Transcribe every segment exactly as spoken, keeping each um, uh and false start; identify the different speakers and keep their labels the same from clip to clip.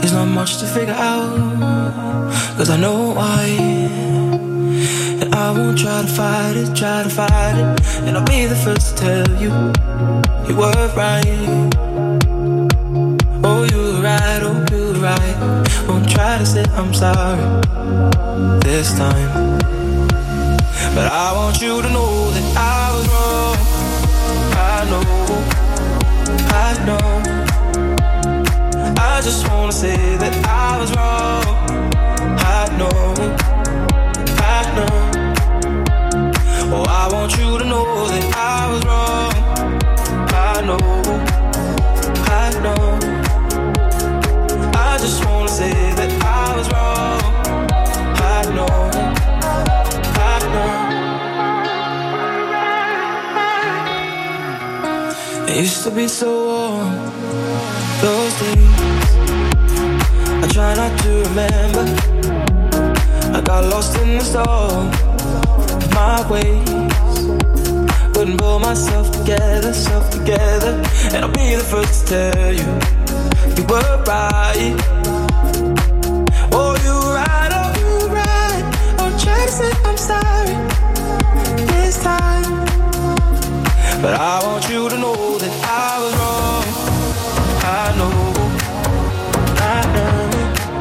Speaker 1: There's not much to figure out, cause I know why. And I won't try to fight it, try to fight it. And I'll be the first to tell you, you were right. Oh, you were right, oh, you were right. Won't try to say I'm sorry this time. But I want you to know that I was wrong. I know, I know. I just wanna say that I was wrong. I know, I know. Oh, I want you to know that I was wrong. I know, I know. I just wanna say that I was wrong. I know, I know. It used to be so warm, those days. I try not to remember. I got lost in the storm of my ways. Couldn't pull myself together, self together. And I'll be the first to tell you, you were right. Oh, you were right, oh, you were right. I'll try to say I'm sorry this time. But I want you to know that I was wrong. I know, I know.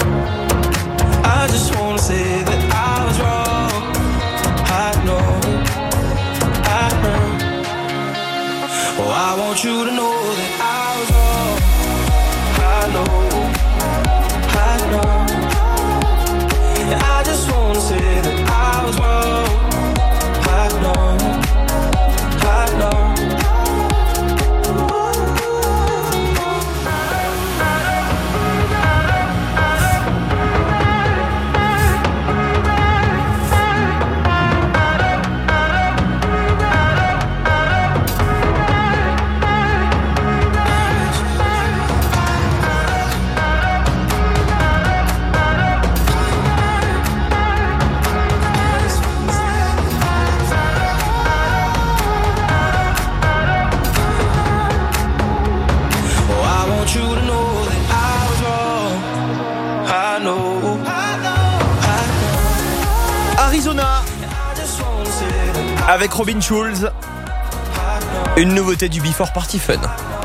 Speaker 1: I just wanna say that I was wrong. I know, I know. Oh, I want you to know that I was wrong. I know, I know. And I just wanna say that I was wrong. I know, I know.
Speaker 2: Arizona avec Robin Schulz, une nouveauté du Before Party Fun.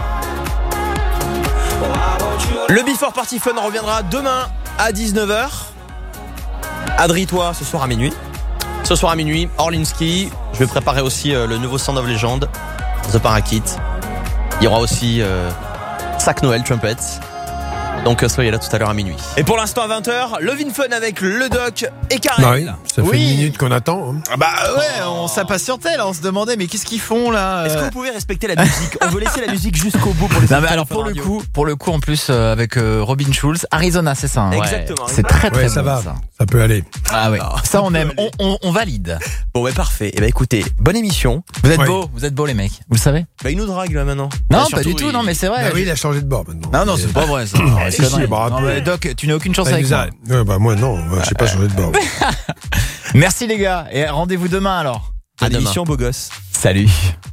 Speaker 2: Le Before Party Fun reviendra demain à dix-neuf heures. Adri, toi, ce soir à minuit. Ce soir à minuit, Orlinski. Je vais préparer aussi euh, le nouveau Sound of Legend, The Parakit. Il y aura aussi euh, Sac Noël, Trumpet. Donc soyez là tout à l'heure à minuit. Et pour l'instant à vingt heures, Love in Fun avec le Doc et Karel.
Speaker 3: Bah oui, ça fait
Speaker 2: oui.
Speaker 3: une minute qu'on attend. Hein.
Speaker 4: Ah bah ouais, on s'impatientait là, on se demandait mais qu'est-ce qu'ils font là.
Speaker 2: Est-ce que vous pouvez respecter la musique? On veut laisser la musique jusqu'au bout pour les.
Speaker 4: Non mais alors pour le coup, pour le coup en plus euh, avec euh, Robin Schulz, Arizona, c'est ça. Hein,
Speaker 2: exactement.
Speaker 4: Ouais. C'est très très
Speaker 3: ouais,
Speaker 4: bon,
Speaker 3: ça va,
Speaker 4: ça.
Speaker 3: ça peut aller.
Speaker 4: Ah ouais, alors, ça on aime, on, on, on valide.
Speaker 2: Bon ouais parfait. Et bah écoutez, bonne émission.
Speaker 4: Vous êtes
Speaker 3: ouais.
Speaker 4: beaux, vous êtes beaux les mecs. Vous le savez?
Speaker 2: Bah il nous drague là maintenant.
Speaker 4: Non,
Speaker 2: bah,
Speaker 4: pas du tout,
Speaker 2: il...
Speaker 4: non mais c'est vrai.
Speaker 3: Bah oui, il a changé de bord maintenant.
Speaker 4: Non non, c'est pas vrai ça.
Speaker 3: Ah, si, si, bah,
Speaker 4: non, mais Doc, tu n'as aucune chance
Speaker 3: bah,
Speaker 4: avec moi.
Speaker 3: ouais, bah moi non, moi, je sais pas changer de bord.
Speaker 4: Merci les gars et rendez-vous demain alors.
Speaker 2: À l'émission Beau Gosse.
Speaker 4: Salut.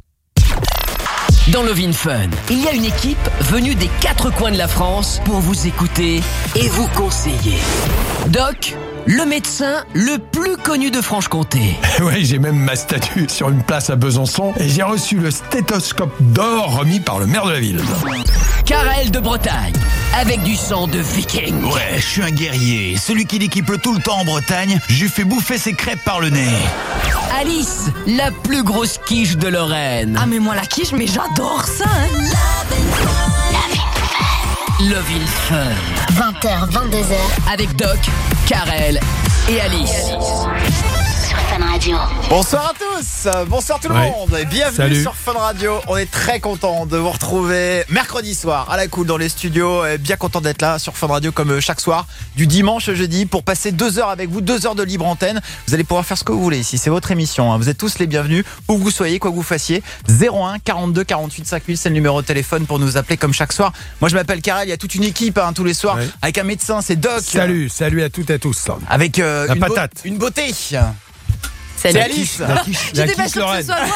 Speaker 5: Dans Love in Fun, il y a une équipe venue des quatre coins de la France pour vous écouter et vous conseiller. Doc, le médecin le plus connu de Franche-Comté.
Speaker 3: Ouais, j'ai même ma statue sur une place à Besançon et j'ai reçu le stéthoscope d'or remis par le maire de la ville.
Speaker 5: Karel de Bretagne, avec du sang de viking.
Speaker 6: Ouais, je suis un guerrier, celui qui l'équipe tout le temps en Bretagne, je lui fais bouffer ses crêpes par le nez.
Speaker 5: Alice, la plus grosse quiche de Lorraine.
Speaker 7: Ah mais moi la quiche, mais j'adore ça hein.
Speaker 5: Love in Fun.
Speaker 8: vingt heures, vingt-deux heures.
Speaker 5: Avec Doc, Karel et Alice.
Speaker 8: Sur Fun Radio.
Speaker 4: Bonsoir à tous, bonsoir tout le
Speaker 3: ouais.
Speaker 4: monde et bienvenue
Speaker 3: Salut.
Speaker 4: sur Fun Radio. On est très content de vous retrouver mercredi soir à la cool dans les studios. Et bien content d'être là sur Fun Radio comme chaque soir du dimanche au jeudi pour passer deux heures avec vous, deux heures de libre antenne. Vous allez pouvoir faire ce que vous voulez ici, c'est votre émission. Hein. Vous êtes tous les bienvenus où que vous soyez, quoi que vous fassiez. zéro un quarante-deux quarante-huit cinq mille, c'est le numéro de téléphone pour nous appeler comme chaque soir. Moi je m'appelle Karel, il y a toute une équipe hein, tous les soirs
Speaker 3: ouais.
Speaker 4: avec un médecin, c'est Doc.
Speaker 3: Salut, salut à toutes et à tous.
Speaker 4: Avec euh,
Speaker 3: La
Speaker 4: une,
Speaker 3: patate.
Speaker 4: Beau- une beauté.
Speaker 8: Salut.
Speaker 4: C'est Alice.
Speaker 3: La quiche, la
Speaker 7: J'étais pas
Speaker 3: quiche
Speaker 7: sûre que ce
Speaker 3: Lorraine.
Speaker 7: soit moi alors.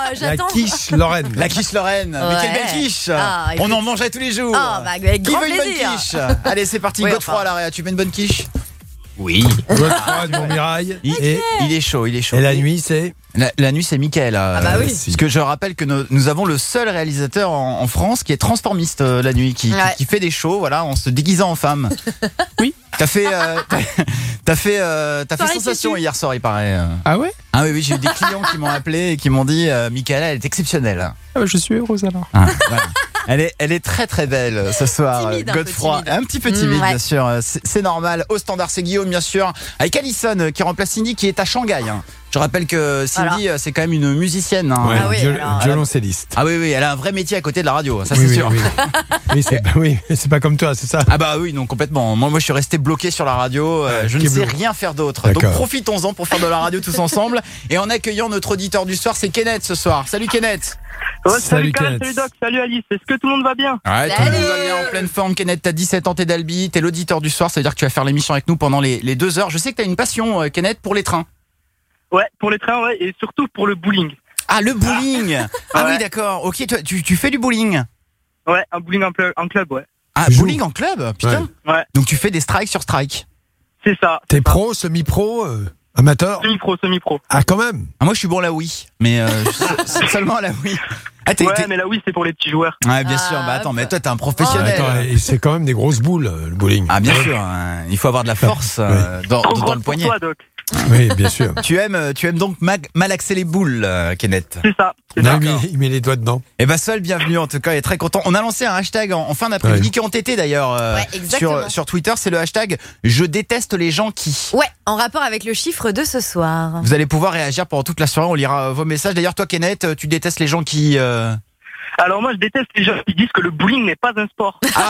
Speaker 7: euh, j'attends.
Speaker 3: La quiche Lorraine.
Speaker 4: La quiche Lorraine. Mais
Speaker 7: Ouais.
Speaker 4: quelle belle quiche.
Speaker 7: Ah,
Speaker 4: On
Speaker 7: écoute.
Speaker 4: en mangerait tous les jours.
Speaker 7: Ah, bah, avec
Speaker 4: Qui
Speaker 7: grand
Speaker 4: veut une bonne
Speaker 7: plaisir.
Speaker 4: quiche? Allez, c'est parti.
Speaker 7: Oui,
Speaker 4: Godefroy
Speaker 7: enfin.
Speaker 4: à l'arrière. Tu veux une bonne quiche? Oui.
Speaker 3: Godefroy de Montmirail. Et,
Speaker 4: Il est chaud, il est chaud.
Speaker 3: et la nuit, c'est
Speaker 4: La, la nuit, c'est Mickaël.
Speaker 7: Ah bah oui.
Speaker 4: Parce que je rappelle que nous, nous avons le seul réalisateur en, en France qui est transformiste euh, la nuit, qui, qui-
Speaker 7: Ouais.
Speaker 4: qui fait des shows, voilà, en se déguisant en femme. Oui. T'as fait, euh, t'as, t'as fait, euh, t'as fait
Speaker 7: Soirée
Speaker 4: sensation
Speaker 7: tutu.
Speaker 4: hier soir, il paraît. euh.
Speaker 3: Ah ouais?
Speaker 4: Ah oui, oui, j'ai eu des clients qui m'ont appelé et qui m'ont dit, euh, Mickaël, elle est exceptionnelle.
Speaker 3: Ah bah, je suis heureuse alors.
Speaker 4: Ah, voilà. Elle est, elle est très très belle ce soir.
Speaker 7: Timide, un peu
Speaker 4: Godefroy,
Speaker 7: timide.
Speaker 4: un petit peu timide,
Speaker 7: Mm, ouais.
Speaker 4: bien sûr. C'est, c'est normal. Au standard, c'est Guillaume, bien sûr, avec Alison euh, qui remplace Cindy, qui est à Shanghai. hein. Je rappelle que Cindy, euh, c'est quand même une musicienne. hein.
Speaker 3: Ouais,
Speaker 7: Ah oui,
Speaker 3: viol-
Speaker 7: alors-
Speaker 3: violoncelliste.
Speaker 4: Ah oui, oui, elle a un vrai métier à côté de la radio, ça
Speaker 3: oui,
Speaker 4: c'est
Speaker 3: oui,
Speaker 4: sûr.
Speaker 3: oui. Oui, c'est bah oui, c'est pas comme toi, c'est ça.
Speaker 4: Ah bah oui, non, complètement. Moi, moi, je suis resté bloqué sur la radio. euh,
Speaker 3: Ouais,
Speaker 4: je ne
Speaker 3: qui est
Speaker 4: sais
Speaker 3: bloqué.
Speaker 4: rien faire d'autre. Donc
Speaker 3: D'accord.
Speaker 4: profitons-en pour faire de la radio tous ensemble. Et en accueillant notre auditeur du soir, c'est Kenneth ce soir. Salut Kenneth.
Speaker 9: Ouais,
Speaker 3: Salut,
Speaker 9: salut Karl,
Speaker 3: Kenneth.
Speaker 9: salut Doc, salut Alice, est-ce que tout le monde va bien?
Speaker 4: Ouais, tout le monde
Speaker 7: Salut.
Speaker 4: va bien en pleine forme. Kenneth, t'as dix-sept ans, t'es d'Albi, t'es l'auditeur du soir. Ça veut dire que tu vas faire l'émission avec nous pendant les, les deux heures. Je sais que t'as une passion, euh, Kenneth, pour les trains.
Speaker 9: Ouais, pour les trains, ouais, et surtout pour le bowling.
Speaker 4: Ah, le bowling. Ah
Speaker 9: Ouais.
Speaker 4: oui, d'accord. Ok, toi, tu, tu fais du bowling.
Speaker 9: Ouais, un bowling en, ple- en club, ouais.
Speaker 4: Ah,
Speaker 3: Tu joues.
Speaker 4: bowling en club. Putain.
Speaker 9: Ouais,
Speaker 4: Donc tu fais des strikes sur strike.
Speaker 9: c'est ça.
Speaker 3: T'es pro, semi-pro, euh, amateur?
Speaker 9: Semi-pro, semi-pro.
Speaker 3: Ah, quand même.
Speaker 4: Ah, moi, je suis bon à la Wii, mais euh, je- seulement à la Wii. Ah, t'es,
Speaker 9: Ouais,
Speaker 4: t'es-
Speaker 9: mais là, oui, c'est pour les petits joueurs.
Speaker 4: Ouais, bien
Speaker 7: Ah,
Speaker 4: sûr. Bah attends,
Speaker 7: hop.
Speaker 4: mais toi, t'es un professionnel.
Speaker 3: Attends, et c'est quand même des grosses boules, euh, le bowling.
Speaker 4: Ah, bien sûr. hein, Il faut avoir de la force euh, dans,
Speaker 9: Trop
Speaker 4: dans
Speaker 9: gros
Speaker 4: le
Speaker 9: pour
Speaker 4: poignet.
Speaker 9: toi, Doc.
Speaker 3: Oui, bien sûr.
Speaker 4: Tu aimes, euh, tu aimes donc mag- malaxer les boules, euh, Kenneth.
Speaker 9: C'est ça. C'est
Speaker 3: Non,
Speaker 9: ça.
Speaker 3: mais il met les doigts dedans.
Speaker 4: Eh ben, Sol, bienvenue en tout cas, et très content. On a lancé un hashtag en, en fin d'après-midi
Speaker 3: Ouais.
Speaker 4: qui ont été d'ailleurs euh,
Speaker 7: Ouais, exactement.
Speaker 4: sur, sur Twitter. C'est le hashtag Je déteste les gens qui.
Speaker 7: Ouais, en rapport avec le chiffre de ce soir.
Speaker 4: Vous allez pouvoir réagir pendant toute la soirée. On lira euh, vos messages. D'ailleurs, toi, Kenneth, euh, tu détestes les gens qui. euh,
Speaker 9: Alors moi, je déteste les gens qui disent que le bowling n'est pas un sport.
Speaker 4: Ah,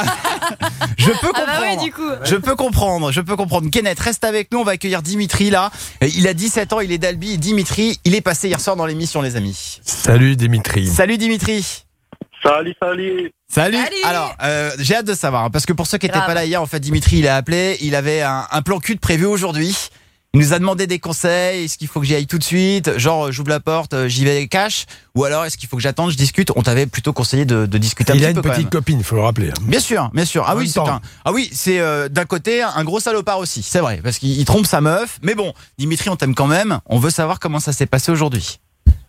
Speaker 4: je peux
Speaker 7: Ah
Speaker 4: comprendre.
Speaker 7: bah oui, du coup.
Speaker 4: Je peux comprendre, je peux comprendre. Kenneth, reste avec nous, on va accueillir Dimitri là. Euh, Il a dix-sept ans, il est d'Albi. Et Dimitri, il est passé hier soir dans l'émission, les amis.
Speaker 3: Salut Dimitri.
Speaker 4: Salut Dimitri.
Speaker 9: Salut, salut.
Speaker 4: Salut.
Speaker 7: Salut.
Speaker 4: Alors, euh, j'ai hâte de savoir, hein, parce que pour ceux qui n'étaient
Speaker 7: Grave.
Speaker 4: pas là hier, en fait, Dimitri, il a appelé, il avait un, un plan cul de prévu aujourd'hui. Il nous a demandé des conseils. Est-ce qu'il faut que j'y aille tout de suite? Genre, j'ouvre la porte, euh, j'y vais cash? Ou alors, est-ce qu'il faut que j'attende, je discute? On t'avait plutôt conseillé de, de discuter un
Speaker 3: Il
Speaker 4: petit
Speaker 3: a une
Speaker 4: peu quand
Speaker 3: petite
Speaker 4: même.
Speaker 3: copine, faut le rappeler. hein.
Speaker 4: Bien sûr, bien sûr. Ah
Speaker 3: En
Speaker 4: oui,
Speaker 3: même
Speaker 4: c'est
Speaker 3: temps.
Speaker 4: un. Ah oui, c'est euh, d'un côté un gros salopard aussi. C'est vrai, parce qu'il il trompe sa meuf. Mais bon, Dimitri, on t'aime quand même. On veut savoir comment ça s'est passé aujourd'hui.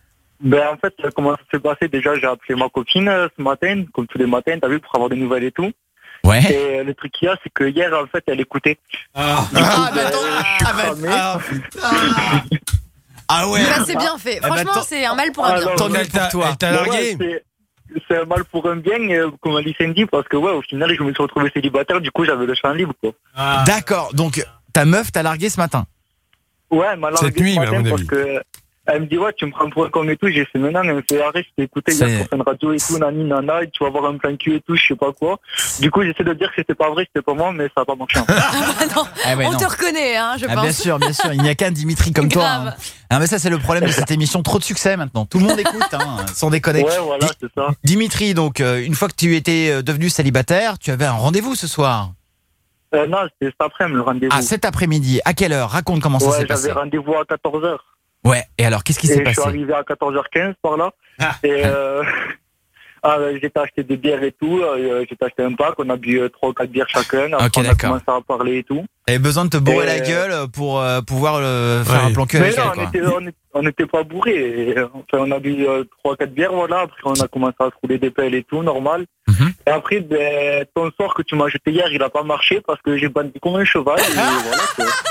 Speaker 9: Ben en fait, comment ça s'est passé? Déjà, j'ai appelé ma copine euh, ce matin, comme tous les matins, t'as vu, pour avoir des nouvelles et tout.
Speaker 4: Ouais.
Speaker 9: Et euh, le truc qu'il y a, c'est que hier, en fait, elle écoutait.
Speaker 4: Ah,
Speaker 9: Du coup,
Speaker 4: ah,
Speaker 9: ben,
Speaker 4: bah, attends.
Speaker 9: je suis
Speaker 4: Ah, bah,
Speaker 9: cramé.
Speaker 4: ah, putain. Ah ouais.
Speaker 7: Bah, c'est bien fait.
Speaker 4: Ah bah,
Speaker 7: Franchement,
Speaker 4: tant-
Speaker 7: c'est un mal pour un
Speaker 9: Ah,
Speaker 7: bien.
Speaker 9: non,
Speaker 4: Tant mieux
Speaker 3: Elle
Speaker 4: pour
Speaker 3: t'a
Speaker 4: toi.
Speaker 3: elle t'a
Speaker 9: Mais
Speaker 3: largué.
Speaker 9: ouais, c'est- c'est un mal pour un bien, euh, comme a dit Sandy, parce que ouais, au final, je me suis retrouvé célibataire, du coup, j'avais le champ libre, quoi.
Speaker 4: D'accord. Donc, ta meuf t'a largué ce matin.
Speaker 9: Ouais, elle m'a largué
Speaker 3: Cette nuit,
Speaker 9: ce
Speaker 3: à
Speaker 9: matin
Speaker 3: mon
Speaker 9: parce
Speaker 3: avis.
Speaker 9: que elle me dit ouais, tu me prends pour un con et tout. J'ai fait mais non, elle me fait arrête, je t'ai écouté
Speaker 4: C'est-
Speaker 9: hier sur une radio et tout, nani nana, et tu vas avoir un plein cul et tout, je sais pas quoi. Du coup, j'essaie de dire que c'était pas vrai, c'était pas moi, mais ça a pas marché.
Speaker 7: non,
Speaker 4: Ah ouais,
Speaker 7: on
Speaker 4: non.
Speaker 7: te reconnaît, hein, je
Speaker 4: Ah,
Speaker 7: pense.
Speaker 4: bien sûr, bien sûr. Il n'y a qu'un Dimitri comme toi.
Speaker 7: Grave.
Speaker 4: hein. Ah, mais ça, c'est le problème de cette émission. Trop de succès maintenant. Tout le monde écoute, hein, sans déconner.
Speaker 9: Ouais, voilà,
Speaker 4: Di-
Speaker 9: c'est ça.
Speaker 4: Dimitri, donc, euh, une fois que tu étais euh, devenu célibataire, tu avais un rendez-vous ce soir.
Speaker 9: Euh, non, c'était cet après-midi le rendez-vous.
Speaker 4: Ah, cet après-midi. À quelle heure? Raconte comment ça
Speaker 9: ouais,
Speaker 4: s'est passé.
Speaker 9: j'avais rendez-vous à quatorze heures.
Speaker 4: Ouais. Et alors, qu'est-ce qui
Speaker 9: Et
Speaker 4: s'est
Speaker 9: je suis
Speaker 4: passé?
Speaker 9: arrivé à quatorze heures quinze par là.
Speaker 4: Ah.
Speaker 9: Et euh, ah, j'ai acheté des bières et tout. Euh, j'ai acheté un pack. On a bu euh, trois ou quatre bières chacun. Après,
Speaker 4: Ok,
Speaker 9: on a
Speaker 4: d'accord.
Speaker 9: commencé à parler et tout.
Speaker 4: T'avais besoin de te bourrer
Speaker 9: Et-
Speaker 4: la gueule pour euh, pouvoir euh, faire
Speaker 3: Ouais.
Speaker 4: un plan cul
Speaker 9: Mais
Speaker 4: avec
Speaker 9: non,
Speaker 4: elle,
Speaker 9: on
Speaker 4: quoi.
Speaker 9: était, on était, on était pas bourrés. Et, euh, Enfin, on a bu euh, trois, quatre bières, voilà. Après, on a commencé à se rouler des pelles et tout, normal.
Speaker 4: Mhm.
Speaker 9: Et après, ben, ton sort que tu m'as jeté hier, il a pas marché parce que j'ai battu comme un cheval. Et voilà,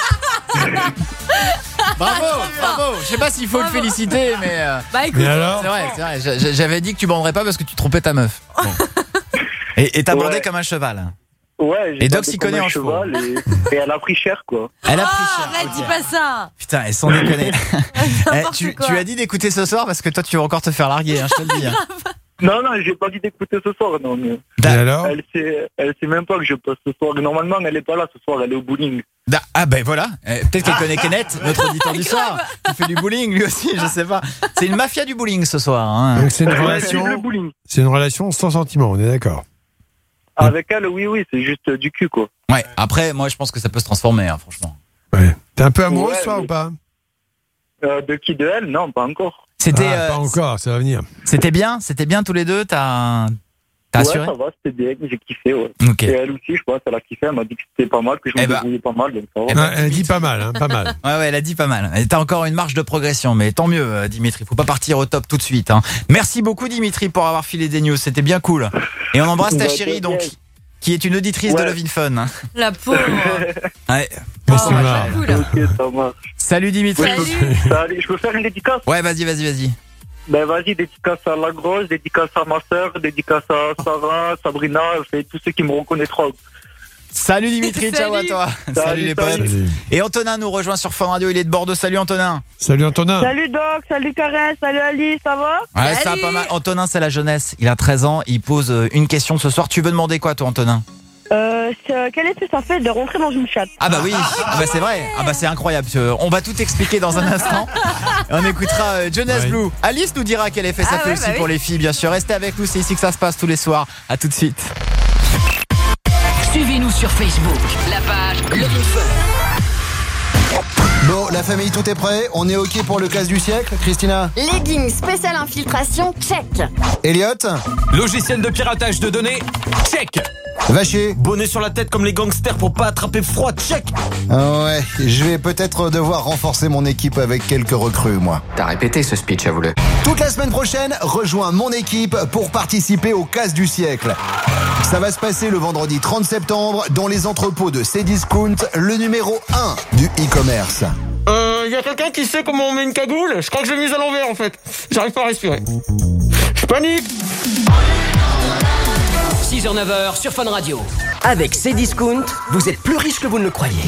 Speaker 9: quoi.
Speaker 4: Bravo, bravo. Je sais pas s'il faut
Speaker 7: Bravo.
Speaker 4: le féliciter, mais euh,
Speaker 7: Bah écoute,
Speaker 3: Mais alors?
Speaker 4: c'est vrai, c'est vrai. J'a- j'a- J'avais dit que tu banderais pas parce que tu trompais ta meuf. Bon. Et et t'as
Speaker 9: Ouais.
Speaker 4: bandé comme un cheval.
Speaker 9: Ouais, j'ai
Speaker 4: Et Doc
Speaker 9: battu
Speaker 4: s'y
Speaker 9: comme
Speaker 4: connaît
Speaker 9: un
Speaker 4: en chevaux.
Speaker 9: cheval et, et elle a pris cher, quoi.
Speaker 4: Elle a
Speaker 7: ah,
Speaker 4: pris cher.
Speaker 7: arrête,
Speaker 4: ok.
Speaker 7: dis pas ça.
Speaker 4: Putain, et sans déconner. Eh,
Speaker 7: N'importe
Speaker 4: tu,
Speaker 7: quoi.
Speaker 4: tu as dit d'écouter ce soir parce que toi tu vas encore te faire larguer, hein, je te le dis. hein.
Speaker 9: Non, non, j'ai pas dit d'écouter ce soir, non, mais
Speaker 3: Et alors?
Speaker 9: elle sait, elle sait même pas que je passe ce soir. Normalement, elle est pas là ce soir, elle est au bowling.
Speaker 4: Da- Ah ben voilà, Eh, peut-être qu'elle connaît Kenneth, notre auditeur du soir, qui fait du bowling lui aussi, je sais pas. C'est une mafia du bowling ce soir. hein.
Speaker 3: Donc c'est une
Speaker 9: Ouais,
Speaker 3: relation,
Speaker 9: c'est le bowling.
Speaker 3: c'est une relation sans sentiment, on est d'accord.
Speaker 9: Avec elle, oui, oui, c'est juste du cul, quoi.
Speaker 4: Ouais, après moi je pense que ça peut se transformer, hein, franchement.
Speaker 3: Ouais. T'es un peu amoureux
Speaker 9: Ouais,
Speaker 3: ce soir
Speaker 9: mais-
Speaker 3: ou pas?
Speaker 9: Euh, de qui, de elle? Non, pas encore.
Speaker 4: C'était,
Speaker 3: Ah,
Speaker 4: euh,
Speaker 3: pas encore, ça va venir.
Speaker 4: c'était bien, c'était bien tous les deux. T'as, t'as
Speaker 9: Ouais,
Speaker 4: assuré.
Speaker 9: ça va, c'était bien, j'ai kiffé, ouais.
Speaker 4: Ok.
Speaker 9: Et elle aussi, je pense, elle a kiffé, elle m'a dit que c'était pas mal, que je me
Speaker 4: Eh ben.
Speaker 9: débrouillais pas mal, donc ça va.
Speaker 4: Eh ben,
Speaker 3: Ouais, elle dit pas mal, hein, pas mal.
Speaker 4: Ouais, ouais, elle a dit pas mal. Et t'as encore une marge de progression, mais tant mieux, euh, Dimitri. Faut pas partir au top tout de suite. Hein. Merci beaucoup, Dimitri, pour avoir filé des news. C'était bien cool. Et on embrasse ta
Speaker 9: Bah,
Speaker 4: chérie,
Speaker 9: bien.
Speaker 4: donc, qui est une auditrice
Speaker 9: Ouais.
Speaker 4: de Love in Fun. hein.
Speaker 7: La pauvre.
Speaker 4: Ouais.
Speaker 3: Mais
Speaker 7: Oh,
Speaker 3: c'est marrant.
Speaker 7: cool.
Speaker 9: Ok, ça marche.
Speaker 4: Salut, Dimitri.
Speaker 7: Salut.
Speaker 9: Salut, je peux faire une dédicace?
Speaker 4: Ouais, vas-y, vas-y, vas-y.
Speaker 9: Ben vas-y, dédicace à la grosse, dédicace à ma soeur, dédicace à Sarah, Sabrina, et tous ceux qui me reconnaîtront.
Speaker 4: Salut, Dimitri. Ciao à
Speaker 7: Salut.
Speaker 4: toi. Salut, les potes.
Speaker 3: Salut.
Speaker 4: Et Antonin nous rejoint sur Fun Radio. Il est de Bordeaux. Salut, Antonin.
Speaker 3: Salut Antonin.
Speaker 10: Salut Doc, salut Karen, salut Ali, ça va?
Speaker 4: Ouais, ça va
Speaker 7: Salut.
Speaker 4: pas mal. Antonin, c'est la jeunesse. Il a treize ans. Il pose euh, une question ce soir. Tu veux demander quoi, toi, Antonin?
Speaker 10: euh, c'est- Quel effet ça fait de rentrer dans une chatte?
Speaker 4: Ah bah oui, ah bah c'est vrai, ah bah c'est incroyable. Euh, On va tout expliquer dans un instant. On écoutera euh, Jonas
Speaker 3: Ouais.
Speaker 4: Blue. Alice nous dira quel effet ça
Speaker 7: Ah
Speaker 4: fait
Speaker 7: ouais,
Speaker 4: aussi
Speaker 7: bah oui.
Speaker 4: pour les filles, bien sûr. Restez avec nous, c'est ici que ça se passe tous les soirs. À tout de suite.
Speaker 5: Suivez-nous sur Facebook, la page Love in Fun.
Speaker 11: Bon, la famille, tout est prêt? On est OK pour le casse du siècle, Christina?
Speaker 12: Leggings spécial infiltration, check.
Speaker 11: Elliot?
Speaker 13: Logiciel de piratage de données, check.
Speaker 11: Vacher?
Speaker 13: Bonnet sur la tête comme les gangsters pour pas attraper froid, check.
Speaker 11: Ah ouais, je vais peut-être devoir renforcer mon équipe avec quelques recrues, moi.
Speaker 14: T'as répété ce speech, avoue-le.
Speaker 11: Toute la semaine prochaine, rejoins mon équipe pour participer au casse du siècle. Ça va se passer le vendredi trente septembre dans les entrepôts de Cdiscount, le numéro un du e-commerce.
Speaker 13: Euh, y a quelqu'un qui sait comment on met une cagoule? Je crois que je l'ai mise à l'envers en fait. J'arrive pas à respirer. Je panique.
Speaker 5: six heures neuf heures sur Fun Radio. Avec Cdiscount, vous êtes plus riche que vous ne le croyez.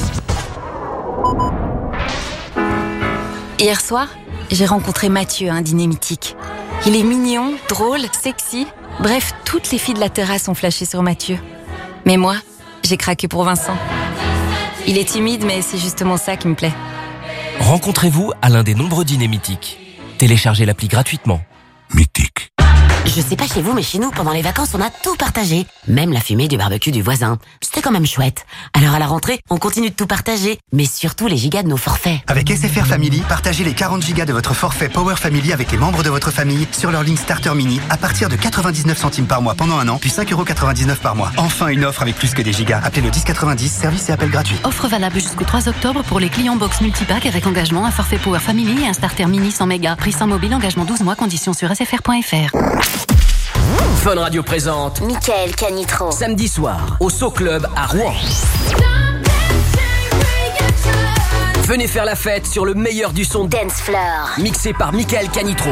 Speaker 12: Hier soir, j'ai rencontré Mathieu à un dîner mythique. Il est mignon, drôle, sexy. Bref, toutes les filles de la terrasse ont flashé sur Mathieu. Mais moi, j'ai craqué pour Vincent. Il est timide, mais c'est justement ça qui me plaît.
Speaker 15: Rencontrez-vous à l'un des nombreux dîners mythiques. Téléchargez l'appli gratuitement.
Speaker 14: Mythique.
Speaker 16: Je sais pas chez vous, mais chez nous, pendant les vacances, on a tout partagé. Même la fumée du barbecue du voisin. C'était quand même chouette. Alors à la rentrée, on continue de tout partager. Mais surtout les gigas de nos forfaits.
Speaker 17: Avec S F R Family, partagez les quarante gigas de votre forfait Power Family avec les membres de votre famille sur leur ligne Starter Mini à partir de quatre-vingt-dix-neuf centimes par mois pendant un an, puis cinq euros quatre-vingt-dix-neuf par mois. Enfin, une offre avec plus que des gigas. Appelez le dix quatre-vingt-dix, service et appel gratuit.
Speaker 18: Offre valable jusqu'au trois octobre pour les clients box multipack avec engagement, un forfait Power Family et un starter mini cent mégas. Prix sans mobile, engagement douze mois, conditions sur s f r point f r.
Speaker 5: Fun Radio présente
Speaker 16: Michael Canitro.
Speaker 5: samedi soir au So Club à Rouen. Venez faire la fête sur le meilleur du son
Speaker 16: Dance Floor.
Speaker 5: mixé par Michael Canitro.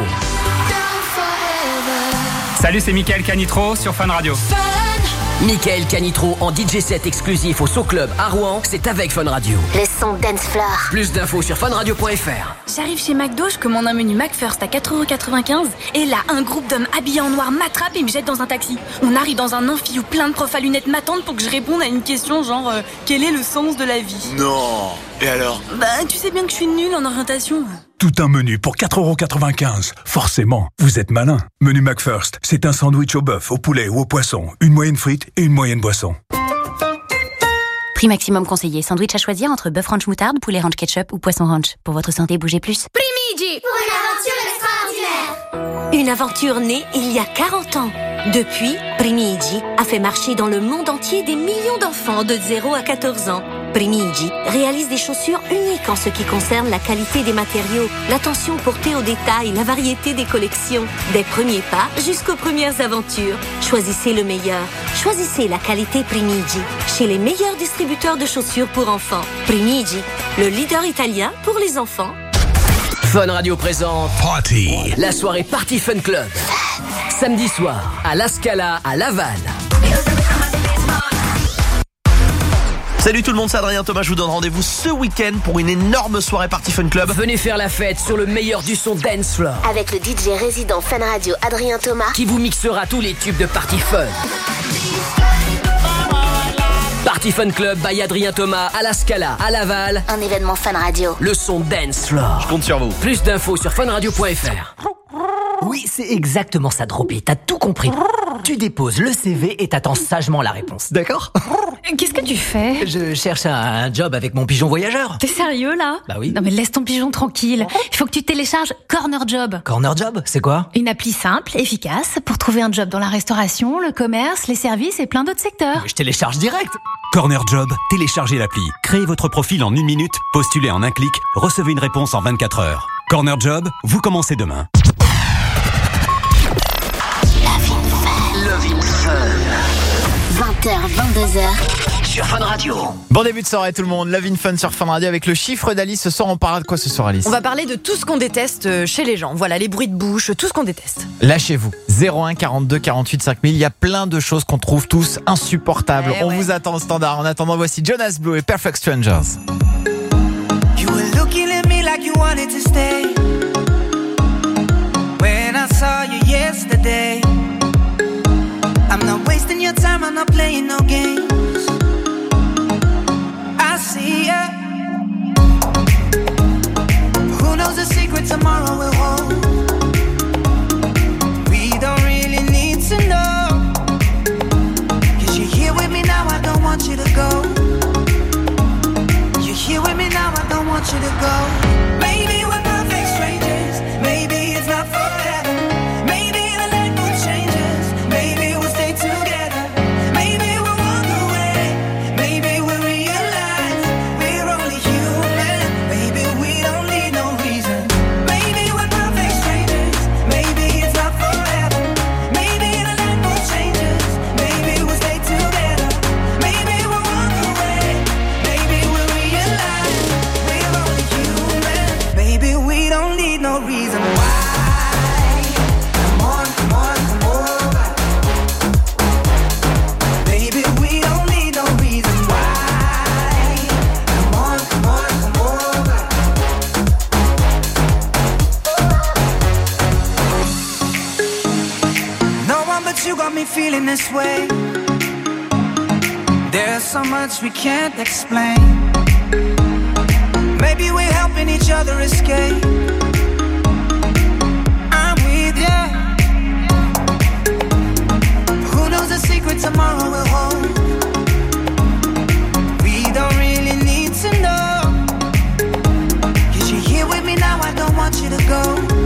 Speaker 19: Salut, c'est Michael Canitro sur Fun Radio.
Speaker 5: Michael Canitro en D J set exclusif au So Club à Rouen, c'est avec Fun Radio.
Speaker 16: Le son Dance Floor.
Speaker 5: Plus d'infos sur fun radio point f r.
Speaker 18: J'arrive chez McDo, je commande un menu McFirst à quatre euros quatre-vingt-quinze et là, un groupe d'hommes habillés en noir m'attrape et me jette dans un taxi. On arrive dans un amphi où plein de profs à lunettes m'attendent pour que je réponde à une question genre euh, quel est le sens de la vie?
Speaker 6: Non. Et alors?
Speaker 18: Bah, tu sais bien que je suis nulle en orientation.
Speaker 3: Tout un menu pour quatre euros quatre-vingt-quinze. Forcément, vous êtes malin. Menu McFirst, c'est un sandwich au bœuf, au poulet ou au poisson, une moyenne frite et une moyenne boisson.
Speaker 12: Prix maximum conseillé. Sandwich à choisir entre bœuf ranch moutarde, poulet ranch ketchup ou poisson ranch. Pour votre santé, bougez plus.
Speaker 20: Primigi pour une aventure extraordinaire.
Speaker 16: Une aventure née il y a quarante ans. Depuis, Primigi a fait marcher dans le monde entier des millions d'enfants de zéro à quatorze ans. Primigi réalise des chaussures uniques en ce qui concerne la qualité des matériaux, l'attention portée aux détails, la variété des collections. Des premiers pas jusqu'aux premières aventures. Choisissez le meilleur. Choisissez la qualité Primigi. Chez les meilleurs distributeurs de chaussures pour enfants. Primigi, le leader italien pour les enfants.
Speaker 5: Fun Radio présente
Speaker 3: Party.
Speaker 5: la soirée Party Fun Club. Samedi soir à La Scala à Laval.
Speaker 2: Salut tout le monde, c'est Adrien Thomas, je vous donne rendez-vous ce week-end pour une énorme soirée Party Fun Club.
Speaker 5: Venez faire la fête sur le meilleur du son Dance Floor.
Speaker 16: Avec le D J résident Fun Radio Adrien Thomas.
Speaker 5: Qui vous mixera tous les tubes de Party Fun. Party Fun Club by Adrien Thomas à La Scala, à Laval.
Speaker 16: Un événement Fun Radio.
Speaker 5: Le son Dance Floor.
Speaker 2: Je compte sur vous.
Speaker 5: Plus d'infos sur fun radio point f r. Oui, c'est exactement ça, Droppy. T'as tout compris. Tu déposes le C V et t'attends sagement la réponse, d'accord?
Speaker 18: Qu'est-ce que tu fais?
Speaker 5: Je cherche un, un job avec mon pigeon voyageur.
Speaker 18: T'es sérieux là?
Speaker 5: Bah oui.
Speaker 18: Non mais laisse ton pigeon tranquille. Il faut que tu télécharges Corner Job.
Speaker 5: Corner Job, c'est quoi?
Speaker 18: Une appli simple, efficace, pour trouver un job dans la restauration, le commerce, les services et plein d'autres secteurs.
Speaker 5: Je télécharge direct.
Speaker 21: Corner Job, téléchargez l'appli. Créez votre profil en une minute, postulez en un clic, recevez une réponse en vingt-quatre heures. Corner Job, vous commencez demain.
Speaker 8: Love in Fun. vingt heures, vingt-deux heures.
Speaker 5: Sur Fun Radio.
Speaker 4: Bon début de soirée tout le monde, Love in Fun sur Fun Radio avec le chiffre d'Alice. Ce soir on parlera de quoi ce soir Alice?
Speaker 7: On va parler de tout ce qu'on déteste chez les gens. Voilà, les bruits de bouche, tout ce qu'on déteste.
Speaker 4: Lâchez-vous. zéro un quarante-deux quarante-huit cinq mille. Il y a plein de choses qu'on trouve tous insupportables.
Speaker 7: Eh
Speaker 4: on
Speaker 7: ouais.
Speaker 4: vous attend au standard. En attendant, voici Jonas Blue et Perfect Strangers.
Speaker 1: You were looking at me like you wanted to stay. When I saw you yesterday, I'm not wasting your time, I'm not playing no games. I see ya. Who knows the secret tomorrow will hold? We don't really need to know. Cause you're here with me now, I don't want you to go. You're here with me now, I don't want you to go. Maybe we're perfect strangers, maybe it's not forever. Maybe the light will change us, maybe we'll stay together. Maybe we'll walk away, maybe we'll realize we're only human. Maybe we don't need no reason. Maybe we're perfect strangers, maybe it's not forever. Maybe the light will change us, maybe we'll stay together. Maybe we'll walk away, maybe we'll realize we're only human. Maybe we don't need no reason why. Come on, come on, come over. Baby, we don't need no reason why. Come on, come on, come over. No one but you got me feeling this way. There's so much we can't explain. Maybe we're helping each other escape. I'm with ya. Who knows the secret tomorrow will hold? We don't really need to know. Cause you're here with me now, I don't want you to go.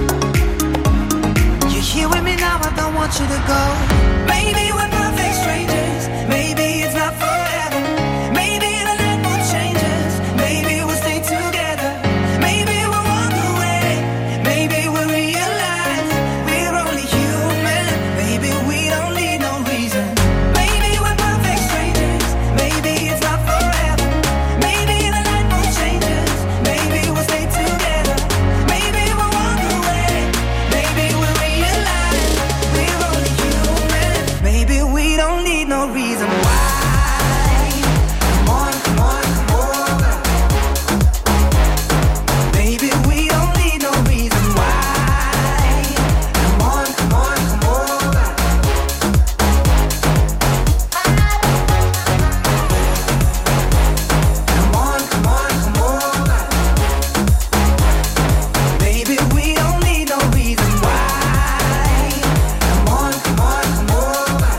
Speaker 1: You're here with me now, I don't want you to go. Maybe we're perfect strangers, maybe it's not forever. Maybe the light will change us, maybe we'll stay together. Maybe we'll walk away, maybe we'll realize we're only human. Maybe we don't need no reason. Maybe we're perfect strangers, maybe it's not forever. Maybe the light will change us, maybe we'll stay together. Maybe we'll walk away, maybe we'll realize we're only human. Maybe we don't need no reason why. Come on, come on, come over. Maybe we don't need no reason why. Come on, come on, come over. Come on, come on, come over. Maybe we don't need no reason why. Come on, come on, come over.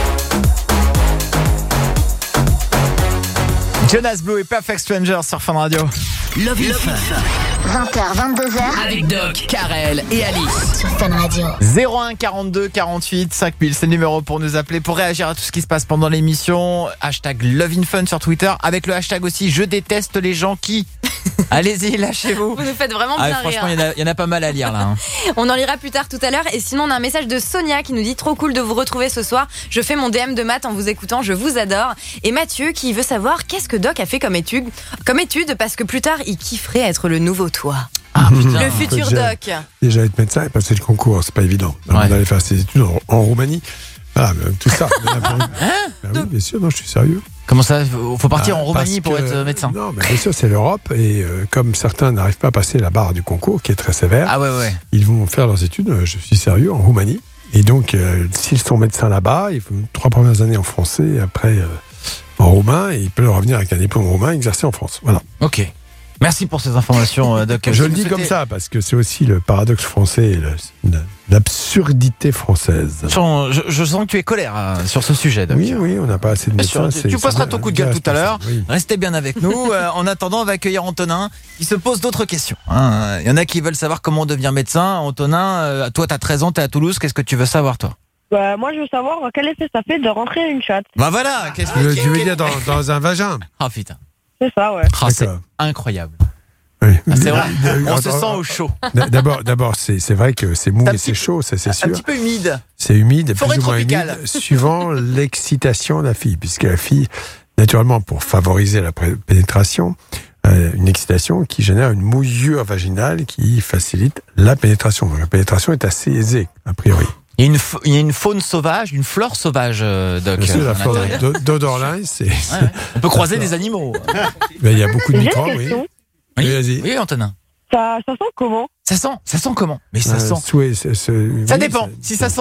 Speaker 4: Jonas Blue et Perfect Strangers sur Fun Radio.
Speaker 5: Love in Fun.
Speaker 8: vingt heures, vingt-deux heures.
Speaker 5: Avec Doc, Karel et Alice.
Speaker 8: Sur Fun Radio.
Speaker 4: zéro un quarante-deux quarante-huit cinq mille, c'est le numéro pour nous appeler, pour réagir à tout ce qui se passe pendant l'émission. Hashtag Love in Fun sur Twitter, avec le hashtag aussi je déteste les gens qui. Allez-y, lâchez-vous.
Speaker 7: Vous nous faites vraiment
Speaker 4: Ah,
Speaker 7: bien
Speaker 4: franchement,
Speaker 7: rire.
Speaker 4: il y, en a- il y en a pas mal à lire là. hein.
Speaker 7: On en lira plus tard tout à l'heure. Et sinon, on a un message de Sonia qui nous dit trop cool de vous retrouver ce soir. Je fais mon D M de maths en vous écoutant. Je vous adore. Et Mathieu qui veut savoir qu'est-ce que Doc a fait comme étude, comme étude parce que plus tard, il kifferait être le nouveau toi.
Speaker 4: Ah,
Speaker 7: le futur
Speaker 22: déjà,
Speaker 7: Doc.
Speaker 22: Déjà être médecin et passer le concours, c'est pas évident. Alors, on allait faire ses études en, en Roumanie. Voilà, mais tout ça. Bah oui, bien sûr, non, je suis sérieux.
Speaker 4: Comment ça, faut partir
Speaker 22: Ah,
Speaker 4: en Roumanie
Speaker 22: parce
Speaker 4: pour
Speaker 22: que-
Speaker 4: être médecin?
Speaker 22: Non, mais bien sûr, c'est l'Europe et euh, comme certains n'arrivent pas à passer la barre du concours, qui est très sévère,
Speaker 4: Ah ouais, ouais.
Speaker 22: ils vont faire leurs études, euh, je suis sérieux, en Roumanie. Et donc, euh, s'ils sont médecins là-bas, ils font trois premières années en français, après euh, en roumain, et ils peuvent revenir avec un diplôme roumain, exercer en France. Voilà.
Speaker 4: Ok. Merci pour ces informations, euh, Doc.
Speaker 22: Je
Speaker 4: Si
Speaker 22: le
Speaker 4: vous
Speaker 22: dis
Speaker 4: souhaitez-
Speaker 22: comme ça parce que c'est aussi le paradoxe français et le- l'absurdité française.
Speaker 4: Je, je sens que tu es colère euh, sur ce sujet, Doc.
Speaker 22: Oui, oui, on n'a pas assez de
Speaker 4: Bien sûr,
Speaker 22: médecins.
Speaker 4: tu, tu
Speaker 22: c'est-
Speaker 4: poseras
Speaker 22: c'est
Speaker 4: ton
Speaker 22: bien-
Speaker 4: coup de gueule
Speaker 22: bien
Speaker 4: tout à l'heure.
Speaker 22: oui.
Speaker 4: Restez bien avec nous. Euh, en attendant, on va accueillir Antonin qui se pose d'autres questions. hein. Il y en a qui veulent savoir comment on devient médecin. Antonin, euh, toi, tu as treize ans, tu es à Toulouse. Qu'est-ce que tu veux savoir, toi?
Speaker 9: Bah, moi, je veux savoir quel effet ça fait de rentrer une chatte.
Speaker 4: Bah voilà. Qu'est-ce
Speaker 22: Tu veux,
Speaker 4: que
Speaker 22: tu veux dire dans, dans un vagin?
Speaker 4: Ah putain.
Speaker 9: C'est ça, ouais.
Speaker 4: Ah, c'est
Speaker 22: D'accord.
Speaker 4: incroyable.
Speaker 22: Oui.
Speaker 4: Ah, c'est vrai.
Speaker 22: Euh,
Speaker 4: On se
Speaker 22: attends,
Speaker 4: sent au chaud.
Speaker 22: D'abord, d'abord, c'est c'est vrai que c'est mou
Speaker 4: C'est un
Speaker 22: et
Speaker 4: petit
Speaker 22: c'est chaud, ça c'est
Speaker 4: Un
Speaker 22: sûr.
Speaker 4: petit peu humide.
Speaker 22: C'est humide,
Speaker 4: Forêt
Speaker 22: plus ou moins
Speaker 4: tropicale.
Speaker 22: humide, suivant l'excitation de la fille, puisque la fille, naturellement, pour favoriser la pré- pénétration, euh, une excitation qui génère une mouillure vaginale qui facilite la pénétration. Donc la pénétration est assez aisée, a priori.
Speaker 4: Il y, a une fa- il y a une faune sauvage, une flore sauvage, euh, Doc.
Speaker 22: Bien sûr,
Speaker 4: euh,
Speaker 22: la
Speaker 4: à
Speaker 22: flore
Speaker 4: l'intérieur.
Speaker 22: d'O- d'Odorlin, c'est.
Speaker 4: Ouais, ouais. On peut croiser des animaux.
Speaker 22: Ben, il y a beaucoup de
Speaker 9: J'ai une
Speaker 22: microbes, oui.
Speaker 9: question.
Speaker 4: Oui,
Speaker 22: Oui, vas-y.
Speaker 4: oui, Antonin.
Speaker 9: Ça, ça sent comment?
Speaker 4: Ça sent, ça sent comment? Mais ça
Speaker 22: Euh,
Speaker 4: sent.
Speaker 22: souhait, c'est- c'est-
Speaker 4: Ça
Speaker 22: oui,
Speaker 4: dépend. Si ça sent.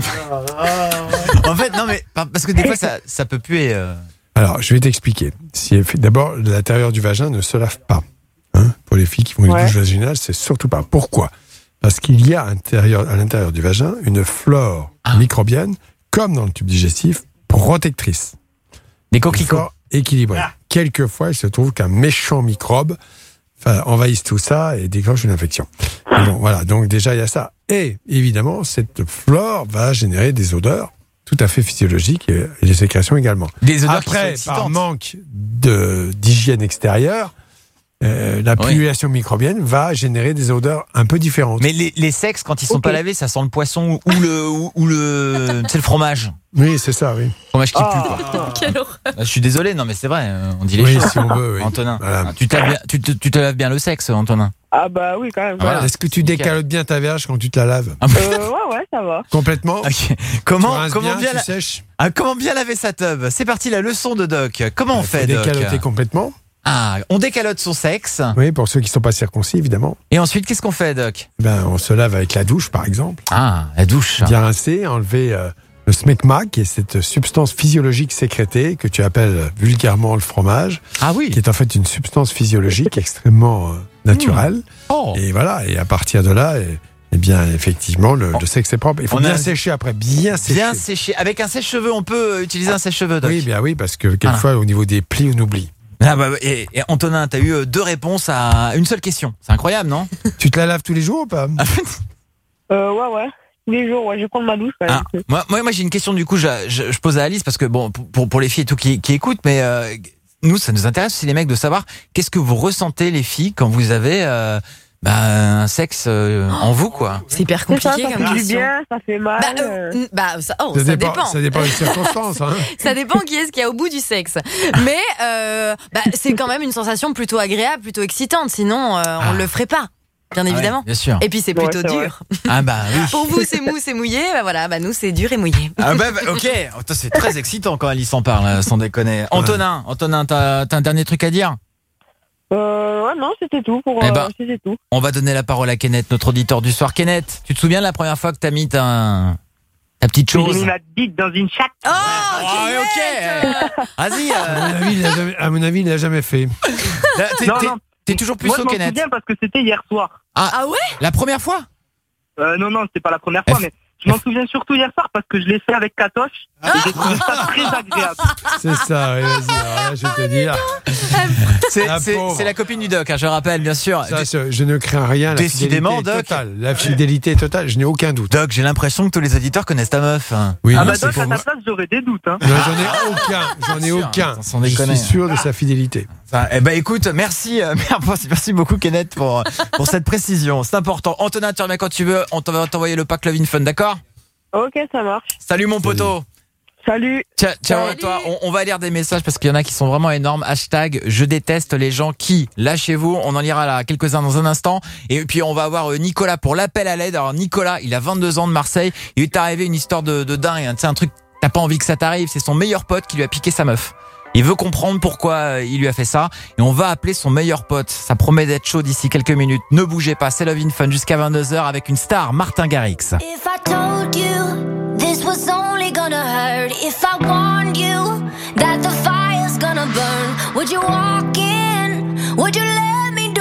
Speaker 4: En fait, non, mais parce que des fois, ça, ça peut puer. euh.
Speaker 22: Alors, je vais t'expliquer. Si, d'abord, l'intérieur du vagin ne se lave pas. Hein, pour les filles qui font une
Speaker 9: Ouais.
Speaker 22: douche vaginale, c'est surtout pas. Pourquoi? Parce qu'il y a intérieur, à l'intérieur du vagin une flore
Speaker 4: Ah.
Speaker 22: microbienne, comme dans le tube digestif, protectrice.
Speaker 4: Des
Speaker 22: Une
Speaker 4: coquelicots.
Speaker 22: flore équilibrée. Quelquefois, il se trouve qu'un méchant microbe enfin, envahisse tout ça et déclenche une infection. Mais bon, voilà, donc déjà, il y a ça. Et évidemment, cette flore va générer des odeurs tout à fait physiologiques et, et des sécrétions également.
Speaker 4: Des odeurs qui sont
Speaker 22: Après,
Speaker 4: excitantes.
Speaker 22: par manque de, d'hygiène extérieure, euh, la
Speaker 4: Oui.
Speaker 22: pullulation microbienne va générer des odeurs un peu différentes.
Speaker 4: Mais les, les sexes, quand ils sont
Speaker 9: Ok.
Speaker 4: pas lavés, ça sent le poisson ou le, ou, ou le, c'est le fromage.
Speaker 22: Oui, c'est ça, oui.
Speaker 4: Le fromage qui
Speaker 9: Ah.
Speaker 4: pue, quoi.
Speaker 7: Quelle horreur.
Speaker 4: Ah, Je suis désolé, non, mais c'est vrai, euh, on dit les
Speaker 22: Oui,
Speaker 4: choses.
Speaker 22: si on veut, oui.
Speaker 4: Antonin,
Speaker 22: Voilà.
Speaker 4: Ah, tu, te laves bien, tu, te, tu te laves bien le sexe, Antonin.
Speaker 9: Ah, bah oui, quand même.
Speaker 4: Voilà.
Speaker 22: Est-ce que tu
Speaker 4: Nickel.
Speaker 22: décalotes bien ta verge quand tu te la laves?
Speaker 4: Ah, bah,
Speaker 9: Euh, ouais, ouais, ça va.
Speaker 22: Complètement?
Speaker 4: ok.
Speaker 22: Tu
Speaker 4: Comment,
Speaker 22: rinces
Speaker 4: comment,
Speaker 22: bien,
Speaker 4: bien
Speaker 22: tu
Speaker 4: la-
Speaker 22: sèches?
Speaker 4: ah, comment bien laver sa tub? C'est parti, la leçon de Doc. Comment on
Speaker 22: Il faut
Speaker 4: fait, Doc?
Speaker 22: décaloter complètement.
Speaker 4: Ah, on décalote son sexe.
Speaker 22: Oui, pour ceux qui ne sont pas circoncis, évidemment.
Speaker 4: Et ensuite, qu'est-ce qu'on fait, Doc?
Speaker 22: Ben, on se lave avec la douche, par exemple.
Speaker 4: Ah, la douche.
Speaker 22: Bien rincer, enlever euh, le smegma, qui est cette substance physiologique sécrétée que tu appelles vulgairement le fromage,
Speaker 4: Ah oui.
Speaker 22: qui est en fait une substance physiologique extrêmement euh, naturelle.
Speaker 4: Oh.
Speaker 22: Et voilà, et à partir de là, eh, eh bien, effectivement, le, le sexe est propre. Il faut
Speaker 4: On
Speaker 22: bien
Speaker 4: a-
Speaker 22: sécher après, bien sécher.
Speaker 4: Bien séché. Avec un sèche-cheveux, on peut utiliser un sèche-cheveux, Doc.
Speaker 22: Oui, bien oui, parce que quelquefois, au niveau des plis, on oublie.
Speaker 4: Ah bah, et, et Antonin, t'as eu euh, deux réponses à une seule question. C'est incroyable, non?
Speaker 22: Tu te la laves tous les jours ou pas?
Speaker 9: Euh, ouais, ouais. Tous les jours, ouais, je vais prendre ma douche quand même.
Speaker 4: Ah, moi, moi, moi, j'ai une question du coup, je, je, je pose à Alice parce que bon, pour, pour les filles et tout qui, qui écoutent, mais euh, nous, ça nous intéresse aussi les mecs de savoir qu'est-ce que vous ressentez les filles quand vous avez euh, bah, un sexe euh, en vous, quoi.
Speaker 7: C'est hyper
Speaker 9: C'est ça,
Speaker 7: compliqué
Speaker 9: ça
Speaker 7: comme
Speaker 9: fait du
Speaker 7: question.
Speaker 9: bien, ça fait mal.
Speaker 7: Bah,
Speaker 9: euh.
Speaker 7: euh, bah, ça, oh,
Speaker 22: ça,
Speaker 7: ça
Speaker 22: dépend,
Speaker 7: dépend.
Speaker 22: ça dépend des circonstances. Hein.
Speaker 7: Ça dépend qui est-ce qu'il y a au bout du sexe. Mais euh, bah, c'est quand même une sensation plutôt agréable, plutôt excitante. Sinon, euh, on
Speaker 4: Ah.
Speaker 7: le ferait pas, bien
Speaker 4: Ah
Speaker 7: évidemment.
Speaker 4: ouais, bien sûr.
Speaker 7: Et puis c'est
Speaker 9: Ouais,
Speaker 7: plutôt
Speaker 9: c'est
Speaker 7: dur.
Speaker 4: Ah bah oui.
Speaker 7: Pour vous, c'est mou, c'est mouillé. Bah voilà, bah nous, c'est dur et mouillé.
Speaker 4: Ah bah, bah, ok, Attends, c'est très excitant quand Alice en parle, euh, sans déconner. Antonin, Antonin, t'as t'as un dernier truc à dire?
Speaker 9: Euh, ouais, non, c'était tout pour.
Speaker 4: Eh
Speaker 9: euh,
Speaker 4: ben,
Speaker 9: c'était tout.
Speaker 4: On va donner la parole à Kenneth, notre auditeur du soir. Kenneth, tu te souviens de la première fois que t'as mis ta, ta petite chose?
Speaker 10: J'ai mis ma bite dans une chatte.
Speaker 7: Oh,
Speaker 4: Ah,
Speaker 7: Kenneth
Speaker 4: ok. Vas-y.
Speaker 22: À mon
Speaker 4: euh,
Speaker 22: avis, il l'a jamais- à mon avis, il l'a jamais fait.
Speaker 4: là, t'es-
Speaker 10: Non,
Speaker 4: t'es-
Speaker 10: non.
Speaker 4: T'es toujours plus
Speaker 10: Moi, je
Speaker 4: au
Speaker 10: m'en
Speaker 4: Kenneth.
Speaker 10: souviens parce que c'était hier soir.
Speaker 7: Ah ouais?
Speaker 4: La première fois?
Speaker 10: Euh, non, non, c'était pas la première fois,
Speaker 4: F-
Speaker 10: mais je m'en souviens surtout hier soir parce que je l'ai fait avec Katoche et j'ai trouvé ça très agréable.
Speaker 22: C'est ça, oui, vas-y. Alors là, je vais te dire.
Speaker 4: C'est
Speaker 22: La
Speaker 4: c'est-
Speaker 22: pauvre.
Speaker 4: c'est la copine du doc, hein, je rappelle, bien sûr.
Speaker 22: Ça, je, je ne crains rien. La
Speaker 4: Décidément,
Speaker 22: fidélité est
Speaker 4: Doc.
Speaker 22: totale. La fidélité est totale, je n'ai aucun doute.
Speaker 4: Doc, j'ai l'impression que tous les auditeurs connaissent ta meuf. hein.
Speaker 22: Oui,
Speaker 10: Ah
Speaker 22: non,
Speaker 10: bah
Speaker 22: c'est
Speaker 10: donc
Speaker 22: pour
Speaker 10: à ta
Speaker 22: moi.
Speaker 10: place j'aurais des doutes. Hein.
Speaker 22: Non, j'en ai aucun, j'en ai
Speaker 4: Sûr,
Speaker 22: aucun.
Speaker 4: sans
Speaker 22: Je
Speaker 4: déconner.
Speaker 22: suis sûr de sa fidélité.
Speaker 4: Enfin, eh ben écoute, merci, euh, merci, merci beaucoup Kenneth pour, pour cette précision, c'est important. Antonin, tu reviens quand tu veux, on t'en va t'envoyer le pack Love in Fun, d'accord?
Speaker 9: Ok, ça marche.
Speaker 4: Salut mon poteau.
Speaker 9: Salut.
Speaker 4: Ciao, ciao à
Speaker 7: Salut.
Speaker 4: toi. On, on va lire des messages parce qu'il y en a qui sont vraiment énormes. Hashtag je déteste les gens qui. Lâchez-vous. On en lira là quelques-uns dans un instant. Et puis on va avoir euh, Nicolas pour l'appel à l'aide. Alors Nicolas, il a vingt-deux ans de Marseille. Il lui est arrivé une histoire de, de dingue. hein. Tu sais, un truc, t'as pas envie que ça t'arrive. C'est son meilleur pote qui lui a piqué sa meuf. Il veut comprendre pourquoi euh, il lui a fait ça. Et on va appeler son meilleur pote. Ça promet d'être chaud d'ici quelques minutes. Ne bougez pas. C'est Love in Fun jusqu'à vingt-deux heures avec une star, Martin Garrix.
Speaker 23: If I told you this was only gonna hurt, if I warned you that the fire's gonna burn, would you walk in? Would you let me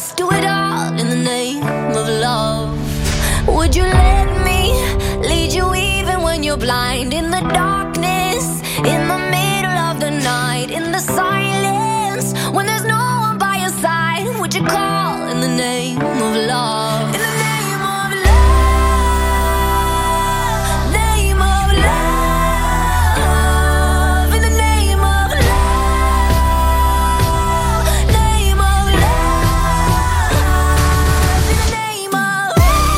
Speaker 23: us do it all in the name of love. Would you let me lead you even when you're blind? In the darkness, in the middle of the night, in the silence, when there's no one by your side, would you call in the name of love? In the name of love, name of love, in the name of love, name of love, in the name of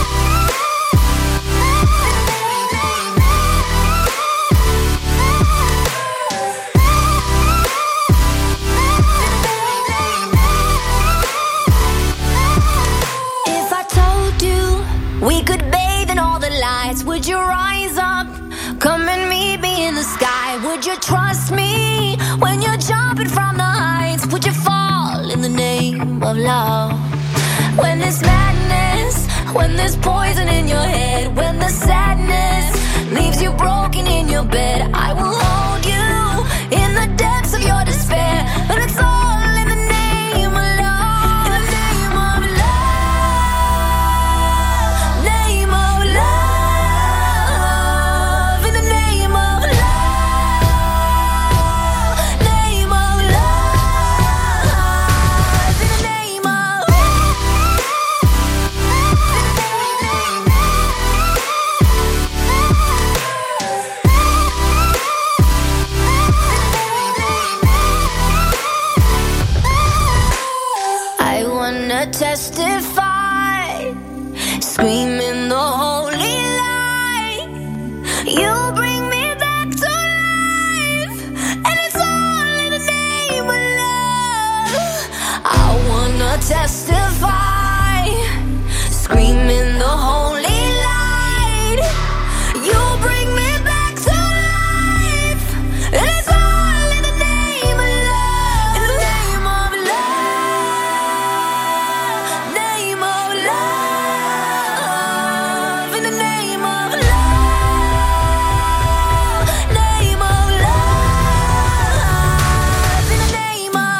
Speaker 23: If I told you we could bathe in all the lights, would you rise up? Come and meet me in the sky. Would you trust me when you're jumping from the heights? Would you fall in the name of love? When there's madness, when there's poison in your head, when the sadness leaves you broken in your bed, I will hold you in the depths of your despair. But it's all in the name of love. In the name of love, name of love, in the name of love, name of love, in the name of I wanna testify, screaming the holy light. You bring me back to life, and it's all in the name of love. I wanna testify, screaming the holy light. You bring me back to life, and it's all in the name of love. In the name of love, name of love, in the name of love, name of love, in the name of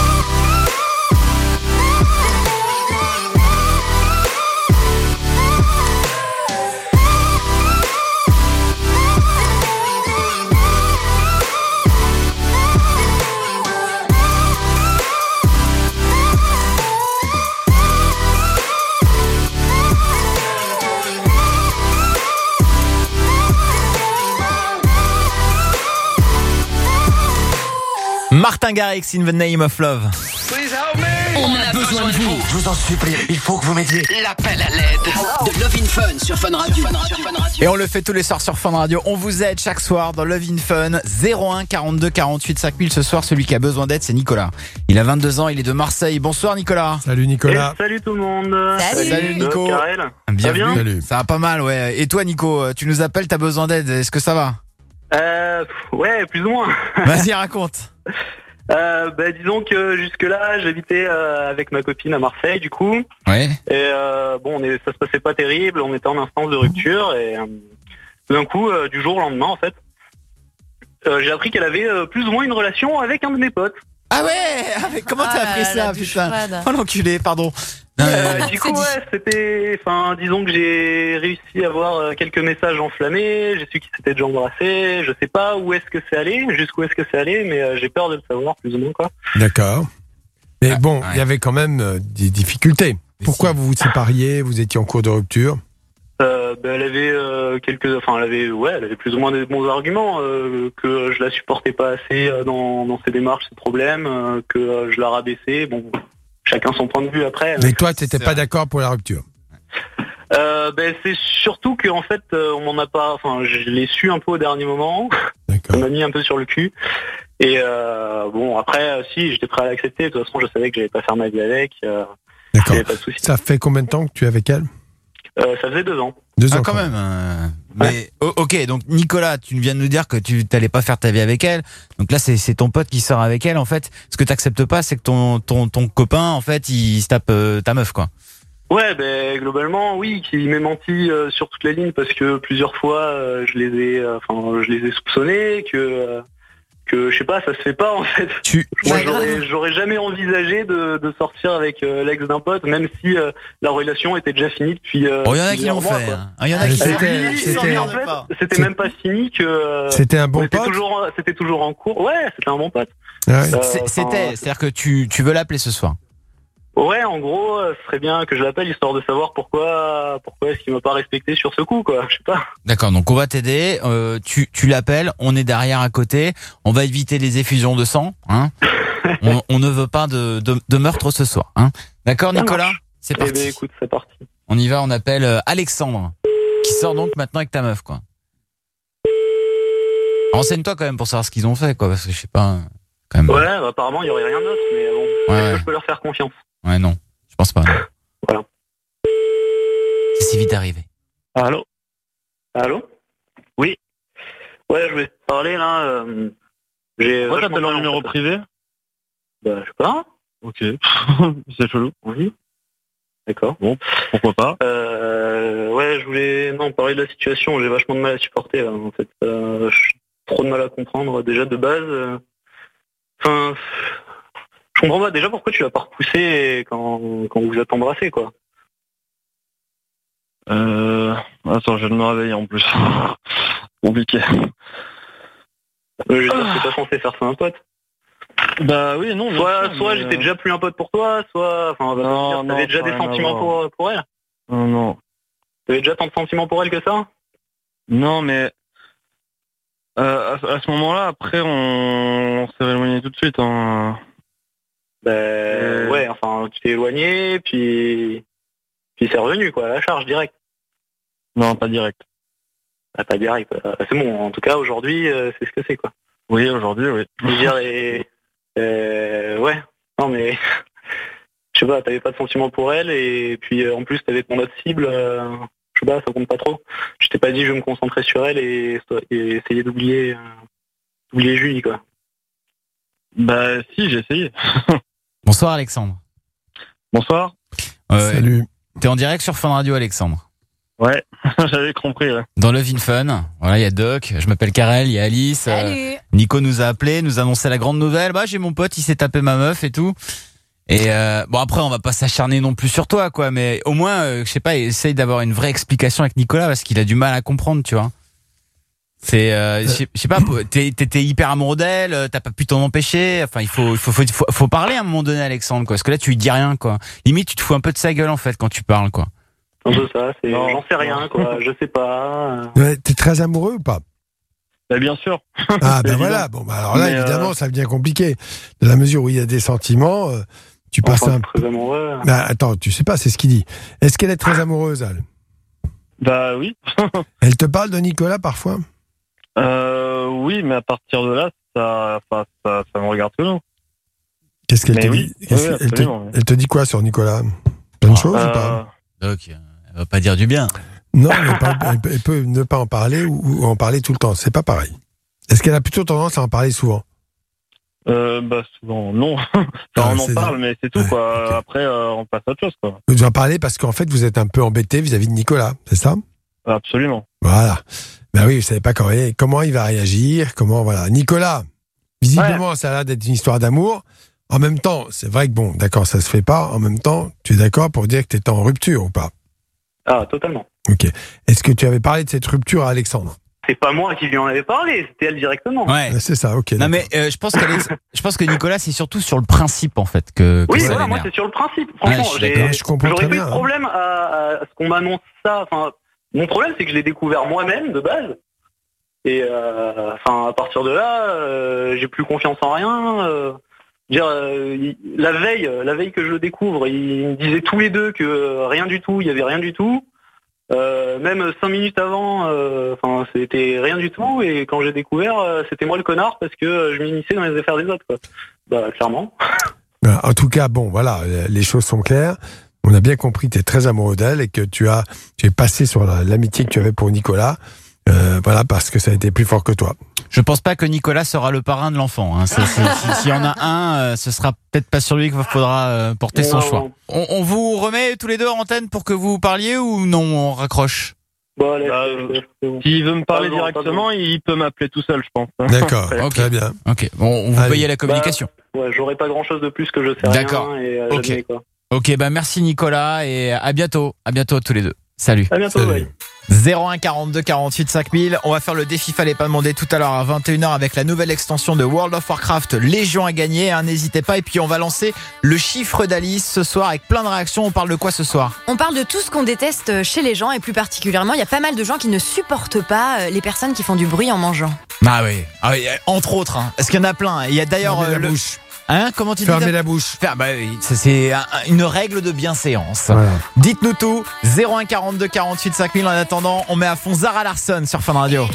Speaker 4: Martin Garrix, In the Name of Love.
Speaker 5: On a besoin de vous.
Speaker 14: Je vous en supplie, il faut que vous m'aidiez.
Speaker 5: L'appel à l'aide de Love in Fun sur Fun Radio.
Speaker 4: Et on le fait tous les soirs sur Fun Radio. On vous aide chaque soir dans Love in Fun. zéro un quarante-deux quarante-huit cinq mille. Ce soir, celui qui a besoin d'aide, c'est Nicolas. Il a vingt-deux ans, il est de Marseille. Bonsoir Nicolas.
Speaker 22: Salut Nicolas.
Speaker 10: Et salut tout le monde.
Speaker 4: Salut, salut Nico.
Speaker 10: Karel.
Speaker 4: Bienvenue.
Speaker 10: Ça va bien
Speaker 4: Ça va pas mal, ouais. Et toi Nico, tu nous appelles, t'as besoin d'aide. Est-ce que ça va?
Speaker 10: Euh, ouais, plus ou moins.
Speaker 4: Vas-y, raconte.
Speaker 10: Euh, bah, disons que jusque-là, j'habitais euh, avec ma copine à Marseille, du coup.
Speaker 4: Ouais.
Speaker 10: Et euh, bon, on est, ça se passait pas terrible. On était en instance de rupture et euh, d'un coup, euh, du jour au lendemain, en fait, euh, j'ai appris qu'elle avait euh, plus ou moins une relation avec un de mes potes.
Speaker 4: Ah ouais, ah mais comment t'as
Speaker 7: Ah
Speaker 4: appris
Speaker 7: là
Speaker 4: ça,
Speaker 7: là,
Speaker 4: putain?
Speaker 7: douchefade.
Speaker 4: Oh l'enculé, pardon.
Speaker 10: Euh, du coup, ouais, c'était, enfin, disons que j'ai réussi à avoir euh, quelques messages enflammés. J'ai su qu'ils s'étaient déjà embrassés. Je sais pas où est-ce que c'est allé, jusqu'où est-ce que c'est allé, mais euh, j'ai peur de le savoir plus ou moins, quoi.
Speaker 22: D'accord. Mais
Speaker 4: Ah,
Speaker 22: bon, il
Speaker 4: ouais.
Speaker 22: y avait quand même euh, des difficultés. Pourquoi vous vous sépariez? Vous étiez en cours de rupture?
Speaker 10: Euh, ben, elle avait euh, quelques, enfin, elle avait, ouais, elle avait plus ou moins des bons arguments, euh, que je la supportais pas assez euh, dans, dans ses démarches, ses problèmes, euh, que euh, je la rabaissais. Bon, chacun son point de vue après.
Speaker 22: Mais toi, t'étais pas d'accord pour la rupture?
Speaker 10: Euh, ben, c'est surtout qu'en fait, euh, on m'en a pas, enfin, je l'ai su un peu au dernier moment. On m'a mis un peu sur le cul. Et euh, bon, après, euh, si, j'étais prêt à l'accepter. De toute façon, je savais que j'allais pas faire ma vie avec. Euh,
Speaker 22: D'accord.
Speaker 10: pas de souci.
Speaker 22: Ça fait combien de temps que tu es avec elle?
Speaker 10: Euh, ça faisait deux ans.
Speaker 22: Deux
Speaker 4: Ah,
Speaker 22: ans.
Speaker 4: quand même. euh, Mais o- ok, donc Nicolas, tu viens de nous dire que tu t'allais pas faire ta vie avec elle. Donc là, c'est c'est ton pote qui sort avec elle. En fait, ce que t'acceptes pas, c'est que ton ton ton copain, en fait, il se tape euh, ta meuf, quoi.
Speaker 10: Ouais, ben globalement, oui, qu'il m'ait menti euh, sur toute la ligne parce que plusieurs fois, euh, je les ai, euh, enfin, je les ai soupçonnés que euh, que je sais pas, ça se fait pas en fait.
Speaker 2: Tu...
Speaker 10: Moi, j'aurais, j'aurais jamais envisagé de, de sortir avec euh, l'ex d'un pote, même si euh, la relation était déjà finie depuis. Euh,
Speaker 2: oh, il y en a qui l'ont fait.
Speaker 10: Quoi.
Speaker 2: Hein. Il y en a qui
Speaker 10: c'était,
Speaker 2: l'ont
Speaker 10: c'était, c'était, en fait, c'était même pas fini que. Euh,
Speaker 22: c'était un bon
Speaker 10: c'était
Speaker 22: pote.
Speaker 10: Toujours, c'était toujours en cours. Ouais, c'était un bon pote.
Speaker 22: Ouais.
Speaker 10: Euh,
Speaker 2: c'était, c'est-à-dire que tu, tu veux l'appeler ce soir.
Speaker 10: Ouais, en gros, ce serait bien que je l'appelle histoire de savoir pourquoi, pourquoi est-ce qu'il m'a pas respecté sur ce coup, quoi. Je sais pas.
Speaker 2: D'accord, donc on va t'aider. Euh, tu, tu l'appelles, on est derrière à côté. On va éviter les effusions de sang. Hein. on, on ne veut pas de, de, de meurtre ce soir. Hein. D'accord, Nicolas ? C'est parti.
Speaker 10: Eh ben, écoute, c'est parti.
Speaker 2: On y va. On appelle Alexandre, qui sort donc maintenant avec ta meuf, quoi. Renseigne-toi quand même pour savoir ce qu'ils ont fait, quoi, parce que je sais pas. Quand même.
Speaker 10: Ouais, bah, apparemment il y aurait rien d'autre, mais bon,
Speaker 2: ouais,
Speaker 10: est-ce
Speaker 2: ouais.
Speaker 10: que je peux leur faire confiance ?
Speaker 2: Ouais, non, je pense pas. Non.
Speaker 10: Voilà.
Speaker 2: C'est si vite arrivé.
Speaker 10: Allô ? Allô ? Oui. Ouais, je vais te parler là. Euh, j'ai.
Speaker 11: Pourquoi t'appelles en numéro privé ?
Speaker 10: Bah, je sais pas.
Speaker 11: Ok. C'est chelou.
Speaker 10: Oui. D'accord.
Speaker 11: Bon, pourquoi pas.
Speaker 10: Euh, ouais, je voulais non parler de la situation. J'ai vachement de mal à supporter là, en fait. Euh, j'ai trop de mal à comprendre déjà de base. Euh... Enfin. Je comprends pas déjà pourquoi tu l'as pas repoussé quand, quand vous vous êtes embrassé, quoi.
Speaker 11: Euh... Attends, je viens de me réveiller en plus. Compliqué.
Speaker 10: Euh, je veux dire, c'est pas censé faire ça un pote.
Speaker 11: Bah oui, non.
Speaker 10: Soit,
Speaker 11: non,
Speaker 10: soit
Speaker 11: mais...
Speaker 10: j'étais déjà plus un pote pour toi, soit... Enfin,
Speaker 11: non,
Speaker 10: t'avais déjà des sentiments pour, pour elle.
Speaker 11: Non, non.
Speaker 10: T'avais déjà tant de sentiments pour elle que ça ?
Speaker 11: Non, mais... Euh, à, à ce moment-là, après, on, on s'est éloigné tout de suite. Hein.
Speaker 10: Ben, euh... ouais, enfin, tu t'es éloigné, puis... Puis c'est revenu, quoi, à la charge, direct.
Speaker 11: Non, pas direct.
Speaker 10: Ah, pas direct. Euh, c'est bon, en tout cas, aujourd'hui, euh, c'est ce que c'est, quoi.
Speaker 11: Oui, aujourd'hui, oui.
Speaker 10: Je veux dire, et... Euh, ouais, non, mais... Je sais pas, t'avais pas de sentiments pour elle, et puis euh, en plus, t'avais ton autre cible... Euh... Je sais pas, ça compte pas trop. Je t'ai pas dit, je vais me concentrer sur elle et, et essayer d'oublier... Euh... d'oublier Julie, quoi.
Speaker 11: Bah, si, j'ai essayé.
Speaker 2: Bonsoir, Alexandre.
Speaker 11: Bonsoir.
Speaker 2: Euh,
Speaker 22: Salut.
Speaker 2: T'es en direct sur Fun Radio, Alexandre.
Speaker 11: Ouais, j'avais compris. Ouais.
Speaker 2: Dans Love in Fun, voilà, il y a Doc, je m'appelle Karel, il y a Alice.
Speaker 7: Salut.
Speaker 2: Euh, Nico nous a appelé, nous a annoncé la grande nouvelle. Bah, j'ai mon pote, il s'est tapé ma meuf et tout. Et euh, bon, après, on va pas s'acharner non plus sur toi, quoi. Mais au moins, euh, je sais pas, essaye d'avoir une vraie explication avec Nicolas parce qu'il a du mal à comprendre, tu vois. C'est, euh, je sais pas, t'étais hyper amoureux d'elle, t'as pas pu t'en empêcher. Enfin, il faut, il faut, faut, faut, faut parler à un moment donné, Alexandre, quoi. Parce que là, tu lui dis rien, quoi. Limite, tu te fous un peu de sa gueule, en fait, quand tu parles, quoi.
Speaker 10: Un peu ça, c'est, j'en sais rien, quoi. Je sais pas.
Speaker 22: Ouais, t'es très amoureux ou pas ?
Speaker 11: Bah, bien sûr.
Speaker 22: Ah, ben voilà. Bon, bah, alors là,
Speaker 11: Mais
Speaker 22: évidemment,
Speaker 11: euh...
Speaker 22: ça devient compliqué. Dans la mesure où il y a des sentiments, euh, tu
Speaker 10: enfin,
Speaker 22: passes un
Speaker 10: très amoureux.
Speaker 22: Bah, attends, tu sais pas, c'est ce qu'il dit. Est-ce qu'elle est très amoureuse, elle ?
Speaker 11: Bah, oui.
Speaker 22: Elle te parle de Nicolas parfois ?
Speaker 11: Euh, oui, mais à partir de là, ça, ça, ça, ça me regarde que non.
Speaker 22: Qu'est-ce qu'elle
Speaker 11: mais
Speaker 22: te
Speaker 11: oui,
Speaker 22: dit Qu'est-ce
Speaker 11: oui,
Speaker 22: elle, te,
Speaker 11: oui.
Speaker 22: elle te dit quoi sur Nicolas ? Plein de choses
Speaker 11: euh...
Speaker 22: ou pas ?
Speaker 2: Doc, elle va pas dire du bien.
Speaker 22: Non, mais pas, elle, peut, elle peut ne pas en parler ou, ou en parler tout le temps. C'est pas pareil. Est-ce qu'elle a plutôt tendance à en parler souvent ?
Speaker 11: Euh, bah, souvent, non. Enfin,
Speaker 22: Ah,
Speaker 11: on en
Speaker 22: c'est
Speaker 11: parle,
Speaker 22: ça.
Speaker 11: mais c'est tout,
Speaker 22: Ouais,
Speaker 11: quoi.
Speaker 22: ok.
Speaker 11: Après, euh, on passe à autre chose, quoi.
Speaker 22: Vous en parlez parce qu'en fait, vous êtes un peu embêté vis-à-vis de Nicolas, c'est ça ?
Speaker 11: Absolument.
Speaker 22: Voilà. Ben oui, vous savez pas quand, comment il va réagir, comment, voilà. Nicolas, visiblement, ouais. Ça a l'air d'être une histoire d'amour. En même temps, c'est vrai que bon, d'accord, ça se fait pas. En même temps, tu es d'accord pour dire que tu étais en rupture ou pas ?
Speaker 10: Ah, totalement.
Speaker 22: Ok. Est-ce que tu avais parlé de cette rupture à Alexandre ?
Speaker 10: C'est pas moi qui lui en avais parlé, c'était elle directement.
Speaker 2: Ouais.
Speaker 22: C'est ça, ok.
Speaker 2: Non, mais euh, je pense qu'Alex... je pense que Nicolas, c'est surtout sur le principe, en fait, que. que
Speaker 10: oui,
Speaker 2: ça
Speaker 10: voilà,
Speaker 2: l'énerve.
Speaker 10: moi, c'est sur le principe. Franchement,
Speaker 2: ouais, je,
Speaker 10: j'ai...
Speaker 22: je comprends
Speaker 10: j'aurais
Speaker 22: très
Speaker 10: pas eu de
Speaker 22: bien,
Speaker 10: problème à, à ce qu'on m'annonce ça. Enfin, mon problème, c'est que je l'ai découvert moi-même de base. Et euh, enfin, à partir de là, euh, j'ai plus confiance en rien. Euh, dire, euh, il, la veille, la veille que je le découvre, ils me disaient tous les deux que euh, rien du tout, il y avait rien du tout. Euh, même cinq minutes avant, enfin, euh, c'était rien du tout. Et quand j'ai découvert, euh, c'était moi le connard parce que euh, je m'initiais dans les affaires des autres, quoi. Bah, clairement.
Speaker 22: En tout cas, bon, voilà, les choses sont claires. On a bien compris que tu es très amoureux d'elle et que tu as, tu es passé sur la, l'amitié que tu avais pour Nicolas. Euh, voilà, parce que ça a été plus fort que toi.
Speaker 2: Je pense pas que Nicolas sera le parrain de l'enfant. Hein. C'est, c'est, si, s'il y en a un, euh, ce sera peut-être pas sur lui qu'il faudra euh, porter son non. choix. On, on vous remet tous les deux en antenne pour que vous parliez ou non, on raccroche ?
Speaker 10: Bon, allez,
Speaker 11: Bah,
Speaker 10: c'est- c'est- c'est bon.
Speaker 11: S'il veut me parler
Speaker 10: Pardon,
Speaker 11: directement, il peut m'appeler tout seul, je pense.
Speaker 22: D'accord,
Speaker 11: Après.
Speaker 22: très bien.
Speaker 13: Ok, bon, on vous
Speaker 22: Allez.
Speaker 13: payez la communication.
Speaker 10: Bah, ouais, j'aurais pas grand chose de plus que je sais
Speaker 13: D'accord.
Speaker 10: rien et euh,
Speaker 13: Ok.
Speaker 10: jamais, quoi.
Speaker 13: Ok, bah merci Nicolas et à bientôt. À bientôt tous les deux. Salut.
Speaker 10: À bientôt,
Speaker 22: Salut.
Speaker 10: bye.
Speaker 4: zéro un quarante-deux quarante-huit cinq mille. On va faire le défi fallait pas demander tout à l'heure à vingt et une heures avec la nouvelle extension de World of Warcraft Légion à gagner, hein, n'hésitez pas. Et puis on va lancer le chiffre d'Alice ce soir avec plein de réactions. On parle de quoi ce soir?
Speaker 7: On parle de tout ce qu'on déteste chez les gens et plus particulièrement, il y a pas mal de gens qui ne supportent pas euh, les personnes qui font du bruit en mangeant.
Speaker 4: Ah oui, ah oui, entre autres, hein. Parce qu'il y en a plein. Il y a d'ailleurs
Speaker 22: Fermez
Speaker 4: euh,
Speaker 22: la
Speaker 4: le...
Speaker 22: bouche.
Speaker 4: Hein, comment tu dis
Speaker 22: Fermez
Speaker 4: ça
Speaker 22: la bouche.
Speaker 4: Faire- bah oui, ça, c'est un- une règle de bienséance.
Speaker 22: Voilà.
Speaker 4: Dites-nous tout. zéro un quarante-deux quarante-huit cinq mille. En attendant, on met à fond Zara Larsson sur Fun Radio.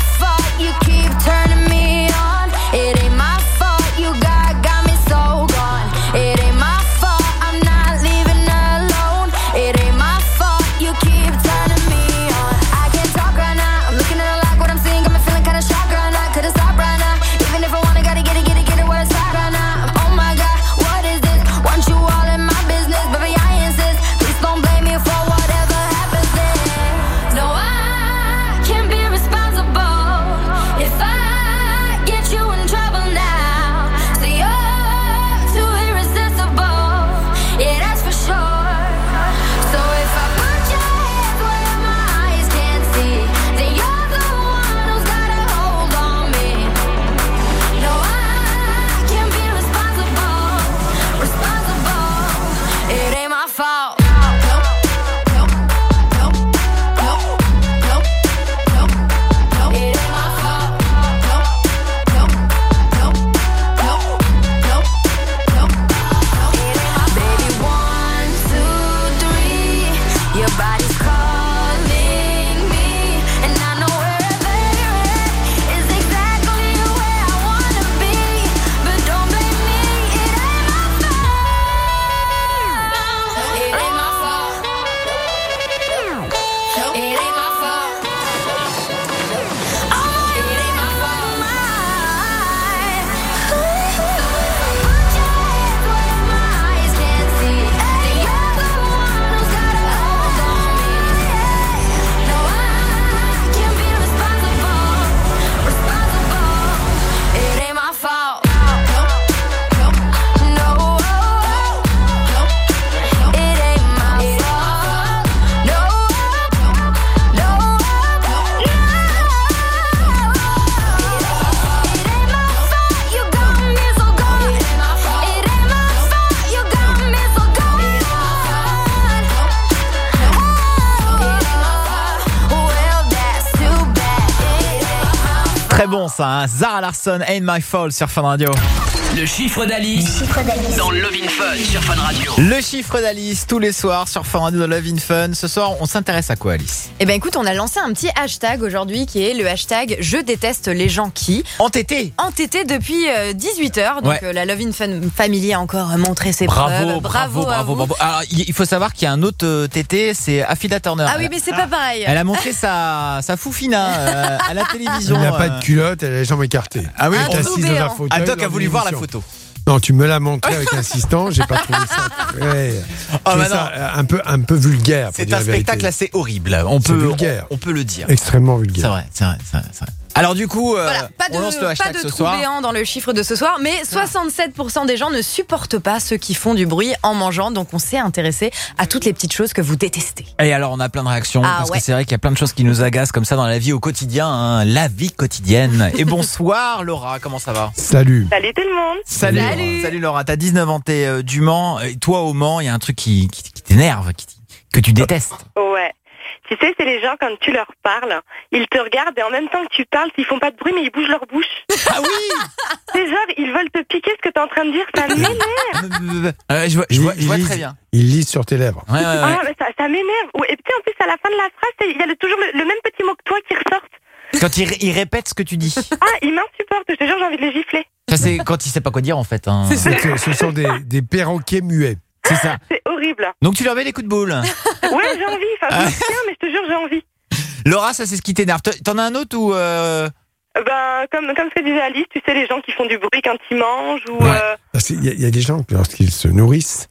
Speaker 4: Très bon ça, hein. Zara Larsson, Ain't My Fault sur Fun Radio.
Speaker 5: Le chiffre d'Alice dans Love in Fun sur Fun Radio.
Speaker 4: Le chiffre d'Alice tous les soirs sur Fun Radio de Love in Fun. Ce soir, on s'intéresse à quoi, Alice?
Speaker 7: Eh ben écoute, on a lancé un petit hashtag aujourd'hui qui est le hashtag Je déteste les gens qui.
Speaker 4: Entêtés.
Speaker 7: Entêtés depuis euh, dix-huit heures. Donc
Speaker 4: Ouais.
Speaker 7: euh, la Love in Fun Family a encore montré ses
Speaker 4: Bravo,
Speaker 7: preuves.
Speaker 4: bravo,
Speaker 7: à
Speaker 4: bravo,
Speaker 7: vous.
Speaker 4: bravo. Alors, il faut savoir qu'il y a un autre euh, tété, c'est Affida Turner.
Speaker 7: Ah oui, mais c'est pas pareil.
Speaker 4: Elle a montré sa, sa foufina euh, à la télévision.
Speaker 22: Elle n'a pas
Speaker 4: euh.
Speaker 22: de culotte, elle a les jambes écartées.
Speaker 4: Ah oui,
Speaker 22: elle est
Speaker 4: on
Speaker 22: assise dans un fauteuil.
Speaker 4: Ah, Doc a
Speaker 22: dans
Speaker 4: voulu
Speaker 22: une
Speaker 4: voir la
Speaker 22: émission.
Speaker 4: photo.
Speaker 22: Non, tu me l'as montré avec insistance, j'ai pas trouvé ça. Ouais.
Speaker 4: Oh,
Speaker 22: Je
Speaker 4: bah
Speaker 22: trouve ça un peu, un peu vulgaire. pour
Speaker 4: C'est
Speaker 22: dire
Speaker 4: un
Speaker 22: la vérité.
Speaker 4: spectacle assez horrible. On
Speaker 22: C'est
Speaker 4: peut,
Speaker 22: vulgaire.
Speaker 4: on, on peut le dire.
Speaker 22: Extrêmement vulgaire.
Speaker 4: C'est vrai, c'est vrai, c'est vrai, c'est vrai. Alors du coup, euh,
Speaker 7: Voilà, pas de,
Speaker 4: on lance le
Speaker 7: pas
Speaker 4: hashtag
Speaker 7: de
Speaker 4: ce
Speaker 7: trou
Speaker 4: soir.
Speaker 7: béant dans le chiffre de ce soir, mais soixante-sept pour cent des gens ne supportent pas ceux qui font du bruit en mangeant, donc on s'est intéressé à toutes les petites choses que vous détestez.
Speaker 4: Et alors on a plein de réactions,
Speaker 7: Ah,
Speaker 4: parce
Speaker 7: ouais.
Speaker 4: que c'est vrai qu'il y a plein de choses qui nous agacent comme ça dans la vie au quotidien, hein, la vie quotidienne. Et bonsoir Laura, comment ça va?
Speaker 22: Salut.
Speaker 9: Salut tout le monde.
Speaker 4: Salut.
Speaker 7: Salut.
Speaker 4: Salut Laura, t'as dix-neuf ans, t'es euh, du Mans. Et toi au Mans, il y a un truc qui, qui, qui t'énerve, qui, que tu détestes.
Speaker 9: Ouais. Tu sais, c'est les gens, quand tu leur parles, ils te regardent et en même temps que tu parles, ils font pas de bruit, mais ils bougent leur bouche.
Speaker 4: Ah oui.
Speaker 9: C'est genre, ils veulent te piquer ce que t'es en train de dire, ça m'énerve.
Speaker 4: Euh, je vois, je vois, je
Speaker 22: Il
Speaker 4: vois
Speaker 22: lise-
Speaker 4: très bien.
Speaker 22: Il lit sur tes lèvres.
Speaker 4: Ouais, ouais, ouais.
Speaker 9: Ah, mais ça, ça m'énerve. Ouais, et puis en plus, à la fin de la phrase, il y a le- toujours le, le même petit mot que toi qui ressortent.
Speaker 4: Quand il, il répète ce que tu dis.
Speaker 9: Ah, ils m'insupportent, je te jure, j'ai envie de les gifler.
Speaker 4: Ça c'est quand il sait pas quoi dire en fait. Hein.
Speaker 22: C'est que ce sont des, des perroquets muets.
Speaker 4: C'est ça.
Speaker 9: C'est horrible.
Speaker 4: Donc tu leur mets des coups de boule.
Speaker 9: Ouais, j'ai envie. Enfin, je me souviens, mais je te jure, j'ai envie.
Speaker 4: Laura, ça c'est ce qui t'énerve. T'en as un autre ou euh...
Speaker 9: Ben, comme, comme ce que disait Alice, tu sais, les gens qui font du bruit quand ils mangent ou...
Speaker 22: Ouais.
Speaker 9: euh,
Speaker 22: Parce qu'il y, a- il y a des gens, lorsqu'ils se nourrissent,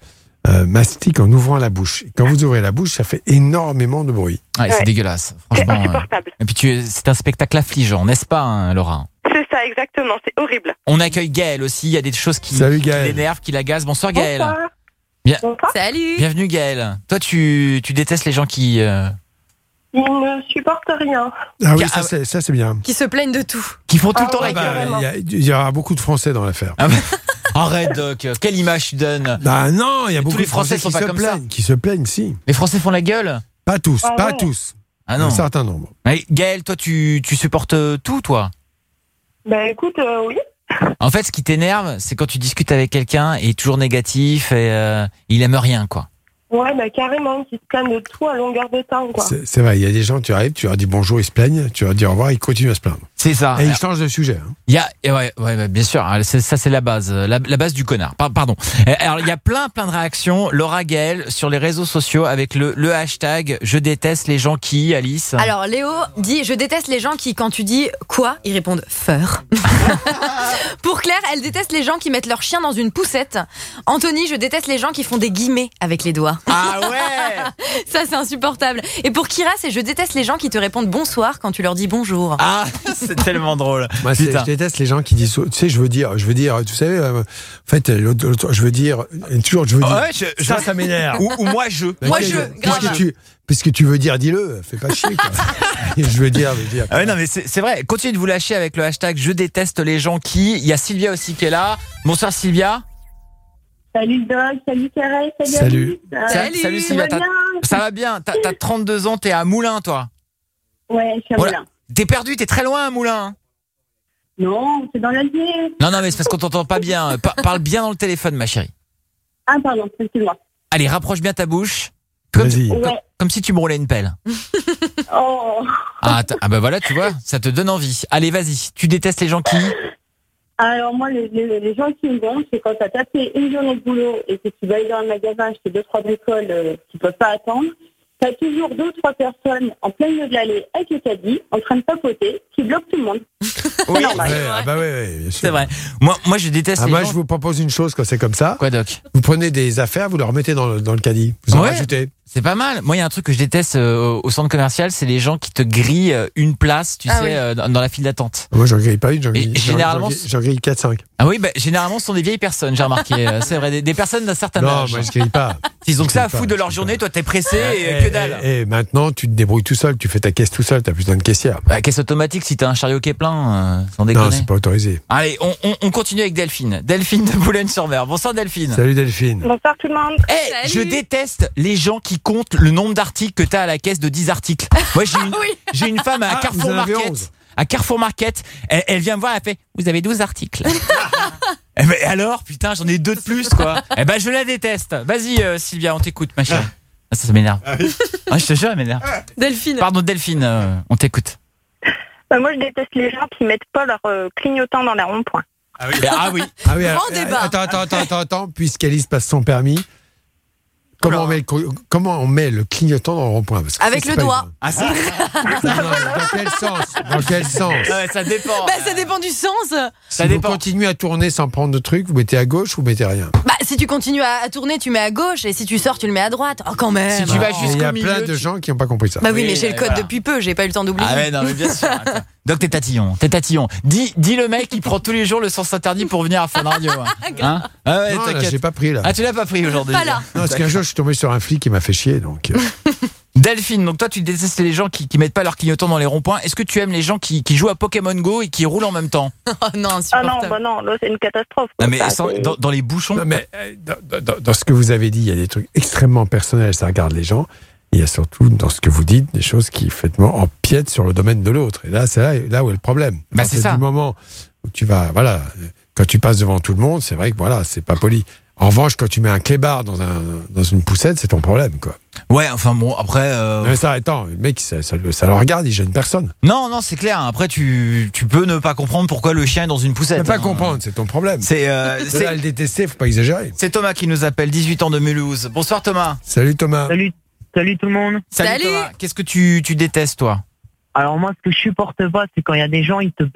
Speaker 22: euh, mastique en ouvrant la bouche. Et quand vous ouvrez la bouche, ça fait énormément de bruit.
Speaker 13: Ouais, c'est dégueulasse. Franchement.
Speaker 9: C'est insupportable.
Speaker 13: euh. Et puis tu, c'est un spectacle affligeant, n'est-ce pas, hein, Laura?
Speaker 9: C'est ça, exactement. C'est horrible.
Speaker 13: On accueille Gaël aussi. Il y a des choses qui,
Speaker 22: Salut,
Speaker 13: qui
Speaker 22: Gaël.
Speaker 13: l'énervent, qui l'agacent. Bonsoir Gaël.
Speaker 9: Bonsoir.
Speaker 13: Bien.
Speaker 9: Bonsoir.
Speaker 7: Salut.
Speaker 13: Bienvenue Gaël. Toi, tu, tu détestes les gens qui. Euh,
Speaker 9: Ils ne supportent rien.
Speaker 22: Ah oui,
Speaker 13: Ah,
Speaker 22: ça, c'est, ça c'est bien.
Speaker 7: Qui se plaignent de tout.
Speaker 13: qui font tout le
Speaker 9: Ah
Speaker 13: temps
Speaker 9: ouais,
Speaker 13: la
Speaker 22: Bah,
Speaker 13: gueule.
Speaker 22: Il y a- il y, aura beaucoup de Français dans l'affaire.
Speaker 13: Ah bah, arrête Doc. Quelle image tu donnes?
Speaker 22: Bah non, il y a
Speaker 13: tous
Speaker 22: beaucoup
Speaker 13: les
Speaker 22: de Français,
Speaker 13: Français sont
Speaker 22: qui
Speaker 13: pas
Speaker 22: se
Speaker 13: comme ça.
Speaker 22: plaignent, qui se plaignent, si.
Speaker 13: Les Français font la gueule?
Speaker 22: Pas tous,
Speaker 9: Ah
Speaker 22: pas
Speaker 9: ouais.
Speaker 22: tous.
Speaker 13: Ah non.
Speaker 22: Un certain nombre.
Speaker 13: Mais Gaël, toi, tu, tu supportes tout, toi?
Speaker 9: Ben écoute, euh, oui.
Speaker 13: En fait, ce qui t'énerve, c'est quand tu discutes avec quelqu'un et il est toujours négatif et euh, il aime rien, quoi.
Speaker 9: Ouais, bah carrément, qui se plaignent de tout à longueur de temps, quoi.
Speaker 22: C'est, c'est vrai, il y a des gens, tu arrives, tu leur dis bonjour, ils se plaignent, tu leur dis au revoir, ils continuent à se plaindre.
Speaker 13: C'est ça.
Speaker 22: Et ils changent de sujet. hein.
Speaker 13: Il y a, et ouais, ouais, ouais, bien sûr, hein, c'est- ça c'est la base, la, la base du connard. Par- Pardon. Euh, Alors il y a plein, plein de réactions. Laura Gaël sur les réseaux sociaux avec le, le hashtag je déteste les gens qui, Alice.
Speaker 7: Alors Léo dit je déteste les gens qui quand tu dis quoi ils répondent feur. Pour Claire elle déteste les gens qui mettent leur chien dans une poussette. Anthony je déteste les gens qui font des guillemets avec les doigts.
Speaker 13: Ah ouais.
Speaker 7: Ça c'est insupportable. Et pour Kira c'est je déteste les gens qui te répondent bonsoir quand tu leur dis bonjour.
Speaker 13: Ah c'est tellement drôle.
Speaker 22: Moi, c'est-
Speaker 13: Putain.
Speaker 22: je déteste les gens qui disent, tu sais, je veux dire, je veux dire, tu sais, euh, en fait, l'autre- l'autre- je veux dire, et toujours, je veux dire,
Speaker 13: Ouais, je-
Speaker 22: ça,
Speaker 13: je-
Speaker 22: ça m'énerve.
Speaker 13: Ou, ou moi je.
Speaker 22: Mais
Speaker 7: Moi,
Speaker 22: qu'est-ce
Speaker 7: je,
Speaker 22: que-
Speaker 7: grave.
Speaker 22: Qu'est-ce que tu, puisque tu veux dire, dis-le, fais pas chier, quoi. je veux dire, je veux dire.
Speaker 13: Ah ouais, non mais c'est c'est vrai. Continuez de vous lâcher avec le hashtag je déteste les gens qui. Il y a Sylvia aussi qui est là. Bonsoir Sylvia.
Speaker 9: Salut Doc, salut Thérèse, salut
Speaker 22: Salut.
Speaker 9: Alice.
Speaker 13: Sa-
Speaker 7: Salut.
Speaker 13: Salut Sylvia.
Speaker 9: Ça va
Speaker 13: T'as-
Speaker 9: bien
Speaker 13: Ça va bien. T'as t'as trente-deux ans. T'es à Moulins toi.
Speaker 9: Ouais, je suis à
Speaker 13: Voilà.
Speaker 9: Moulins.
Speaker 13: T'es perdu. T'es très loin à Moulins.
Speaker 9: Non, c'est dans l'Allier.
Speaker 13: Non, non, mais c'est parce qu'on t'entend pas bien. Euh, par- parle bien dans le téléphone, ma chérie.
Speaker 9: Ah, pardon, excuse-moi.
Speaker 13: Allez, rapproche bien ta bouche. Comme,
Speaker 22: Vas-y.
Speaker 13: comme,
Speaker 9: Ouais.
Speaker 13: comme si tu me roulais une pelle.
Speaker 9: Oh.
Speaker 13: Ah, t'as- ah bah voilà, tu vois, ça te donne envie. Allez, vas-y. Tu détestes les gens qui?
Speaker 9: Alors moi, les, les, les gens qui me vont, c'est quand t'as tapé une journée de boulot et que tu vas aller dans le magasin acheter deux, trois bricoles euh, qui peuvent pas attendre. T'as toujours deux ou trois personnes en plein milieu de l'allée avec le caddie, en train de papoter, qui bloquent tout le monde.
Speaker 13: Oui,
Speaker 9: normal.
Speaker 22: Ouais, ah bah ouais, ouais, bien sûr.
Speaker 13: c'est vrai. Moi, moi, je déteste
Speaker 22: Ah,
Speaker 13: les
Speaker 22: moi,
Speaker 13: gens.
Speaker 22: je vous propose une chose quand c'est comme ça.
Speaker 13: Quoi, Doc?
Speaker 22: Vous prenez des affaires, vous les remettez dans le, dans le caddie. Vous en
Speaker 13: Ouais.
Speaker 22: rajoutez.
Speaker 13: C'est pas mal. Moi, il y a un truc que je déteste euh, au centre commercial, c'est les gens qui te grillent euh, une place, tu
Speaker 7: Ah
Speaker 13: sais,
Speaker 7: oui.
Speaker 13: euh, dans dans la file d'attente.
Speaker 22: Moi, j'en grille pas une, j'en
Speaker 13: Et
Speaker 22: grille, j'en-
Speaker 13: généralement,
Speaker 22: j'en grille- j'en grille quatre cinq.
Speaker 13: Ah oui, bah, généralement, ce sont des vieilles personnes, j'ai remarqué. Euh, c'est vrai, des, des personnes d'un certain
Speaker 22: Non,
Speaker 13: âge.
Speaker 22: moi, je grille pas.
Speaker 13: Ils ont que ça à
Speaker 22: Je grille
Speaker 13: foutre
Speaker 22: pas,
Speaker 13: de leur
Speaker 22: je
Speaker 13: journée,
Speaker 22: grille
Speaker 13: toi, t'es pressé et euh,
Speaker 22: Eh,
Speaker 13: que dalle.
Speaker 22: Et maintenant, tu te débrouilles tout seul, tu fais ta caisse tout seul, t'as plus besoin de caissière.
Speaker 13: Bah, caisse automatique, si t'as un chariot qui est plein, euh, sans
Speaker 22: Non,
Speaker 13: déconner.
Speaker 22: c'est pas autorisé.
Speaker 13: Allez, on, on, on continue avec Delphine. Delphine de Boulogne-sur-Mer. Bonsoir Delphine.
Speaker 22: Salut Delphine.
Speaker 9: Bonsoir tout le monde.
Speaker 13: Eh, je déteste les gens qui comptent le nombre d'articles que t'as à la caisse de dix articles. Moi, j'ai une, j'ai une femme à
Speaker 22: Ah,
Speaker 13: Carrefour
Speaker 22: vous en avez
Speaker 13: Market.
Speaker 22: onze.
Speaker 13: À Carrefour Market, elle, elle vient me voir, elle fait vous avez douze articles. Eh ben, alors, putain, j'en ai deux de plus, quoi. Eh ben, je la déteste. Vas-y, euh, Sylvia, on t'écoute, ma chérie. Ah, ça, ça m'énerve. Ah, je te jure, elle m'énerve.
Speaker 7: Delphine.
Speaker 13: Pardon, Delphine, euh, on t'écoute.
Speaker 9: Bah, moi, je déteste les gens qui mettent pas leur euh, clignotant dans les ronds-points.
Speaker 22: Ah oui.
Speaker 13: Ah oui.
Speaker 22: Ah oui, alors,
Speaker 7: Grand débat.
Speaker 22: Attends, attends, attends, attends, attends, puisqu'Alice passe son permis. Comment on, met le, co- comment on met le clignotant dans le rond-point? Parce que
Speaker 7: Avec
Speaker 22: ça,
Speaker 7: le
Speaker 22: c'est pas
Speaker 7: doigt.
Speaker 13: Ah, ça,
Speaker 22: évident. Non, non, mais dans quel sens? Dans quel sens?
Speaker 13: ouais, ça dépend.
Speaker 7: Bah ça dépend du sens.
Speaker 13: Ça
Speaker 22: Si vous
Speaker 13: dépend.
Speaker 22: continuez à tourner sans prendre de truc, vous mettez à gauche ou vous mettez rien?
Speaker 7: Bah si tu continues à, à tourner tu mets à gauche et si tu sors tu le mets à droite. Oh quand même.
Speaker 13: Si tu vas
Speaker 22: Et Il y
Speaker 13: jusqu'au
Speaker 22: a
Speaker 13: milieu.
Speaker 22: plein de
Speaker 13: tu-
Speaker 22: gens qui n'ont pas compris ça.
Speaker 7: Bah oui,
Speaker 13: Oui,
Speaker 7: mais j'ai le
Speaker 13: bah,
Speaker 7: code
Speaker 13: voilà.
Speaker 7: depuis peu, j'ai pas eu le temps d'oublier.
Speaker 13: Ah ouais, non, mais bien sûr. Attends. Donc t'es tatillon, t'es tatillon. Dis, dis le mec qui prend tous les jours le sens interdit pour venir à Fun Radio. Hein, Hein ah ouais,
Speaker 22: non, là,
Speaker 13: t'inquiète.
Speaker 22: j'ai pas pris là.
Speaker 13: Ah, tu l'as pas pris aujourd'hui.
Speaker 7: Pas là.
Speaker 22: Non, parce qu'un jour, je suis tombé sur un flic qui m'a fait chier, donc. euh,
Speaker 13: Delphine, donc toi tu détestes les gens qui, qui mettent pas leur clignotant dans les ronds-points. Est-ce que tu aimes les gens qui, qui jouent à Pokémon Go et qui roulent en même temps?
Speaker 7: Oh non,
Speaker 9: Ah
Speaker 7: insupportable.
Speaker 9: non, bah non, là, c'est une catastrophe.
Speaker 13: Non mais
Speaker 9: Ça,
Speaker 13: sans-
Speaker 9: c'est-
Speaker 13: dans, dans les bouchons.
Speaker 22: Non, mais euh, dans, dans- dans ce que vous avez dit, il y a des trucs extrêmement personnels, ça regarde les gens. Il y a surtout dans ce que vous dites des choses qui effectivement empiètent sur le domaine de l'autre. Et là, c'est là, là où est le problème.
Speaker 13: Bah,
Speaker 22: À
Speaker 13: c'est
Speaker 22: partir
Speaker 13: ça.
Speaker 22: Du moment où tu vas, voilà, quand tu passes devant tout le monde, c'est vrai que voilà, c'est pas poli. En revanche, quand tu mets un clébard dans, un, dans une poussette, c'est ton problème, quoi.
Speaker 13: Ouais, enfin bon, après. euh,
Speaker 22: Non, mais ça, attends, le mec, ça, ça, le- ça le regarde, il gêne personne.
Speaker 13: Non, non, c'est clair. Après, tu, tu peux ne pas comprendre pourquoi le chien est dans une
Speaker 22: Tu
Speaker 13: poussette.
Speaker 22: peux pas
Speaker 13: hein.
Speaker 22: comprendre, c'est ton problème.
Speaker 13: C'est euh,
Speaker 22: C'est
Speaker 13: c'est-
Speaker 22: là, le détester, faut pas exagérer.
Speaker 13: c'est Thomas qui nous appelle, dix-huit ans de Mulhouse. Bonsoir Thomas.
Speaker 22: Salut Thomas.
Speaker 15: Salut, salut tout le monde.
Speaker 13: Salut,
Speaker 7: Salut.
Speaker 13: Thomas. Qu'est-ce que tu, tu détestes toi?
Speaker 15: Alors moi, ce que je supporte pas, c'est quand il y a des gens, ils te parlent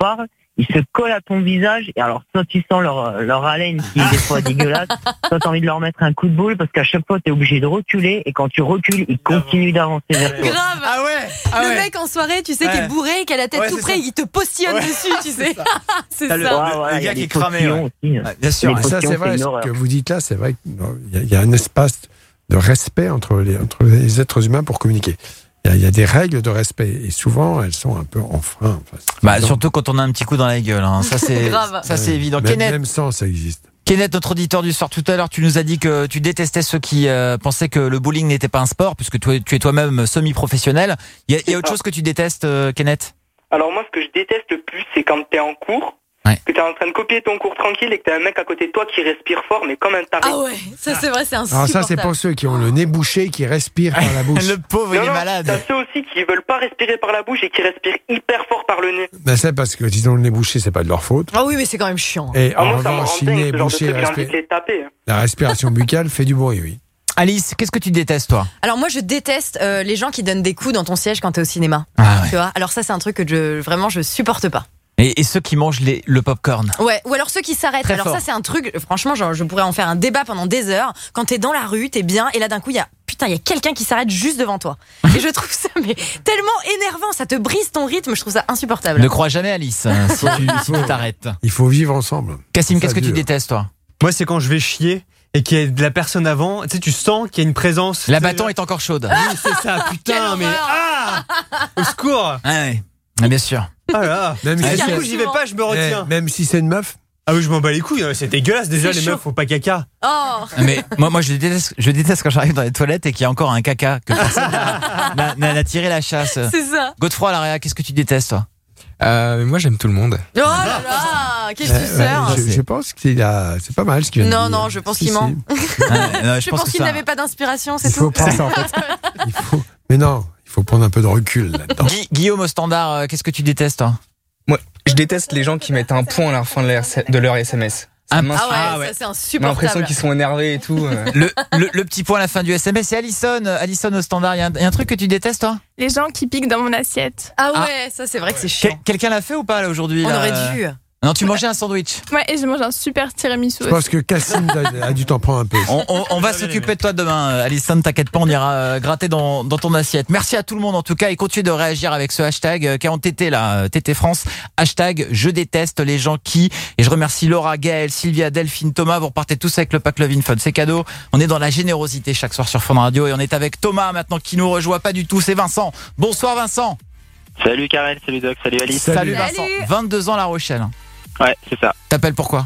Speaker 15: ils se collent à ton visage. Et alors, soit tu sens leur, leur haleine qui est des fois dégueulasse, soit t'as envie de leur mettre un coup de boule parce qu'à chaque fois, t'es obligé de reculer. Et quand tu recules, ils continuent d'avancer vers toi.
Speaker 7: Grave.
Speaker 4: Ah ouais, ah
Speaker 7: Le
Speaker 4: ouais.
Speaker 7: mec en soirée, tu sais, qui
Speaker 4: Ouais.
Speaker 7: est bourré, qui a la tête
Speaker 4: Ouais,
Speaker 7: tout
Speaker 4: c'est
Speaker 7: près,
Speaker 4: ça.
Speaker 7: il te postillonne
Speaker 4: Ouais.
Speaker 7: dessus, tu sais. C'est
Speaker 2: T'as
Speaker 7: ça.
Speaker 2: le,
Speaker 15: Ouais,
Speaker 2: le-
Speaker 15: ouais,
Speaker 2: le
Speaker 15: il y
Speaker 2: gars
Speaker 15: a
Speaker 2: qui
Speaker 15: des
Speaker 2: est cramé.
Speaker 15: postillons
Speaker 2: Ouais.
Speaker 15: aussi.
Speaker 2: Ouais, bien sûr.
Speaker 15: Les
Speaker 22: Ah, ça,
Speaker 15: postillons,
Speaker 22: c'est vrai,
Speaker 15: une
Speaker 22: ce
Speaker 15: horreur.
Speaker 22: que vous dites là, c'est vrai qu'il y, a- il y a un espace de respect entre les, entre les êtres humains pour communiquer. Il y, a, il y a des règles de respect et souvent elles sont un peu en frein. Enfin, c'est
Speaker 13: Bah,
Speaker 22: évident.
Speaker 13: surtout quand on a un petit coup dans la gueule. Hein. Ça, c'est,
Speaker 7: Grave.
Speaker 13: ça, c'est
Speaker 22: Ouais.
Speaker 13: évident.
Speaker 22: Même,
Speaker 13: Kenneth,
Speaker 22: même sans, ça existe.
Speaker 13: Kenneth, notre auditeur du soir, tout à l'heure, tu nous as dit que tu détestais ceux qui euh, pensaient que le bowling n'était pas un sport, puisque toi, tu es toi-même semi-professionnel. Il y a, il y a autre chose que tu détestes, euh, Kenneth?
Speaker 17: Alors moi, ce que je déteste le plus, c'est quand t'es en cours,
Speaker 13: Ouais.
Speaker 17: que t'es en train de copier ton cours tranquille et que t'as un mec à côté de toi qui respire fort, mais comme un taré.
Speaker 7: Ah ouais, ça c'est vrai, c'est
Speaker 22: Alors
Speaker 7: insupportable.
Speaker 22: ça, c'est pour ceux qui ont le nez bouché, qui respirent par la bouche.
Speaker 13: Le pauvre,
Speaker 17: Non,
Speaker 13: il est
Speaker 17: non,
Speaker 13: malade.
Speaker 17: t'as ceux aussi qui veulent pas respirer par la bouche et qui respirent hyper fort par le nez.
Speaker 22: Ben, c'est parce que s'ils ont le nez bouché, c'est pas de leur faute.
Speaker 7: Ah oui, mais c'est quand même chiant.
Speaker 22: Et
Speaker 17: Ah,
Speaker 22: en
Speaker 17: moi, ça me
Speaker 22: revanche,
Speaker 17: rend
Speaker 22: si
Speaker 17: dingue,
Speaker 22: le nez
Speaker 17: ce genre de
Speaker 22: bouché,
Speaker 17: truc, j'ai envie
Speaker 22: respire-
Speaker 17: de les taper.
Speaker 22: la respiration buccale fait du bruit, oui.
Speaker 13: Alice, qu'est-ce que tu détestes, toi?
Speaker 7: Alors moi, je déteste euh, les gens qui donnent des coups dans ton siège quand t'es au cinéma.
Speaker 13: Ah ouais.
Speaker 7: Tu vois. Alors ça, c'est un truc que je vraiment je supporte pas.
Speaker 13: Et, et ceux qui mangent les, le popcorn.
Speaker 7: Ouais. Ou alors ceux qui s'arrêtent.
Speaker 13: Très
Speaker 7: Alors
Speaker 13: fort.
Speaker 7: ça, c'est un truc. Franchement, genre, je pourrais en faire un débat pendant des heures. Quand t'es dans la rue, t'es bien, et là d'un coup, il y a putain, il y a quelqu'un qui s'arrête juste devant toi. Et je trouve ça mais tellement énervant. Ça te brise ton rythme. Je trouve ça insupportable.
Speaker 13: Ne crois jamais, Alice, hein, si tu si tu t'arrêtes.
Speaker 22: Il faut vivre ensemble.
Speaker 13: Cassim,
Speaker 22: Ça
Speaker 13: qu'est-ce que tu
Speaker 22: dure.
Speaker 13: détestes, toi?
Speaker 19: Moi, c'est quand je vais chier et qu'il y a de la personne avant. Tu sais, tu sens qu'il y a une présence.
Speaker 13: La bâton est encore chaude.
Speaker 19: Oui, c'est ça, putain, mais. Ah Au secours
Speaker 13: Ah ouais. Ah, bien sûr.
Speaker 19: Ah là
Speaker 22: Même
Speaker 19: Ah,
Speaker 22: si
Speaker 19: du
Speaker 22: c'est-
Speaker 19: coup, j'y vais pas, je me retiens.
Speaker 22: Eh, même si c'est une meuf.
Speaker 19: Ah oui, je m'en bats les couilles, c'est dégueulasse. Déjà,
Speaker 7: C'est
Speaker 19: les
Speaker 7: chaud.
Speaker 19: meufs font pas caca.
Speaker 7: Oh.
Speaker 13: Ah, Mais moi, moi je, déteste, je déteste quand j'arrive dans les toilettes et qu'il y a encore un caca, que personne n'a- n'a n'a- n'a tiré la chasse.
Speaker 7: C'est ça.
Speaker 13: Godefroy, Laréa, qu'est-ce que tu détestes, toi?
Speaker 24: Euh, moi, j'aime tout le monde.
Speaker 7: Oh là là, quelle
Speaker 22: Euh, ouais,
Speaker 7: suceur.
Speaker 22: je, je pense que c'est a- c'est pas mal ce qu'il vient de
Speaker 7: Non,
Speaker 22: dire.
Speaker 7: non, je pense
Speaker 22: Si,
Speaker 7: qu'il
Speaker 22: si.
Speaker 7: ment.
Speaker 13: Ah, non,
Speaker 7: Je pense
Speaker 13: que
Speaker 7: qu'il
Speaker 13: ça-
Speaker 7: n'avait pas d'inspiration, c'est
Speaker 22: Il faut
Speaker 7: tout.
Speaker 22: prendre ça en fait. Il faut... Mais non, il faut prendre un peu de recul là-dedans.
Speaker 13: Gui- Guillaume au standard, euh, qu'est-ce que tu détestes, toi?
Speaker 24: Moi, je déteste les gens qui mettent un point à la fin de leur, de leur S M S. Ça
Speaker 13: Ah,
Speaker 24: m'insulte.
Speaker 7: Ah ouais, ça c'est
Speaker 24: J'ai
Speaker 7: insupportable.
Speaker 24: l'impression qu'ils sont énervés et tout. euh.
Speaker 13: le, le, le petit point à la fin du S M S, c'est Alison. Alison au standard, il y, a un- il y a un truc que tu détestes, toi?
Speaker 25: Les gens qui piquent dans mon assiette.
Speaker 7: Ah ouais, ça c'est vrai que c'est chiant.
Speaker 13: Quel- Quelqu'un l'a fait ou pas là, aujourd'hui?
Speaker 7: On
Speaker 13: là
Speaker 7: aurait dû.
Speaker 13: Non, tu mangeais un sandwich.
Speaker 25: Ouais, et je mange un super tiramisu
Speaker 22: Je pense
Speaker 25: aussi.
Speaker 22: que Cassim a, a dû t'en prendre un peu.
Speaker 13: On, on- on va s'occuper de toi demain, euh, Alison, t'inquiète pas, on ira euh, gratter dans, dans ton assiette. Merci à tout le monde en tout cas et continuez de réagir avec ce hashtag euh, qui est en T T là, euh, T T France, hashtag je déteste les gens qui, et je remercie Laura, Gaël, Sylvia, Delphine, Thomas, vous repartez tous avec le pack Love in Fun, c'est cadeau. On est dans la générosité chaque soir sur Fun Radio et on est avec Thomas maintenant qui nous rejoint pas du tout, c'est Vincent. Bonsoir Vincent.
Speaker 10: Salut Karen, salut Doc, salut Alice.
Speaker 13: Salut, Vincent, vingt-deux ans La Rochelle.
Speaker 10: Ouais, c'est ça.
Speaker 13: T'appelles pourquoi?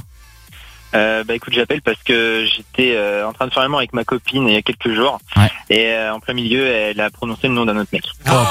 Speaker 10: Euh, bah écoute, j'appelle parce que j'étais euh, en train de faire l'amour avec ma copine il y a quelques jours.
Speaker 13: Ouais.
Speaker 10: Et euh, en plein milieu, elle a prononcé le nom d'un autre mec.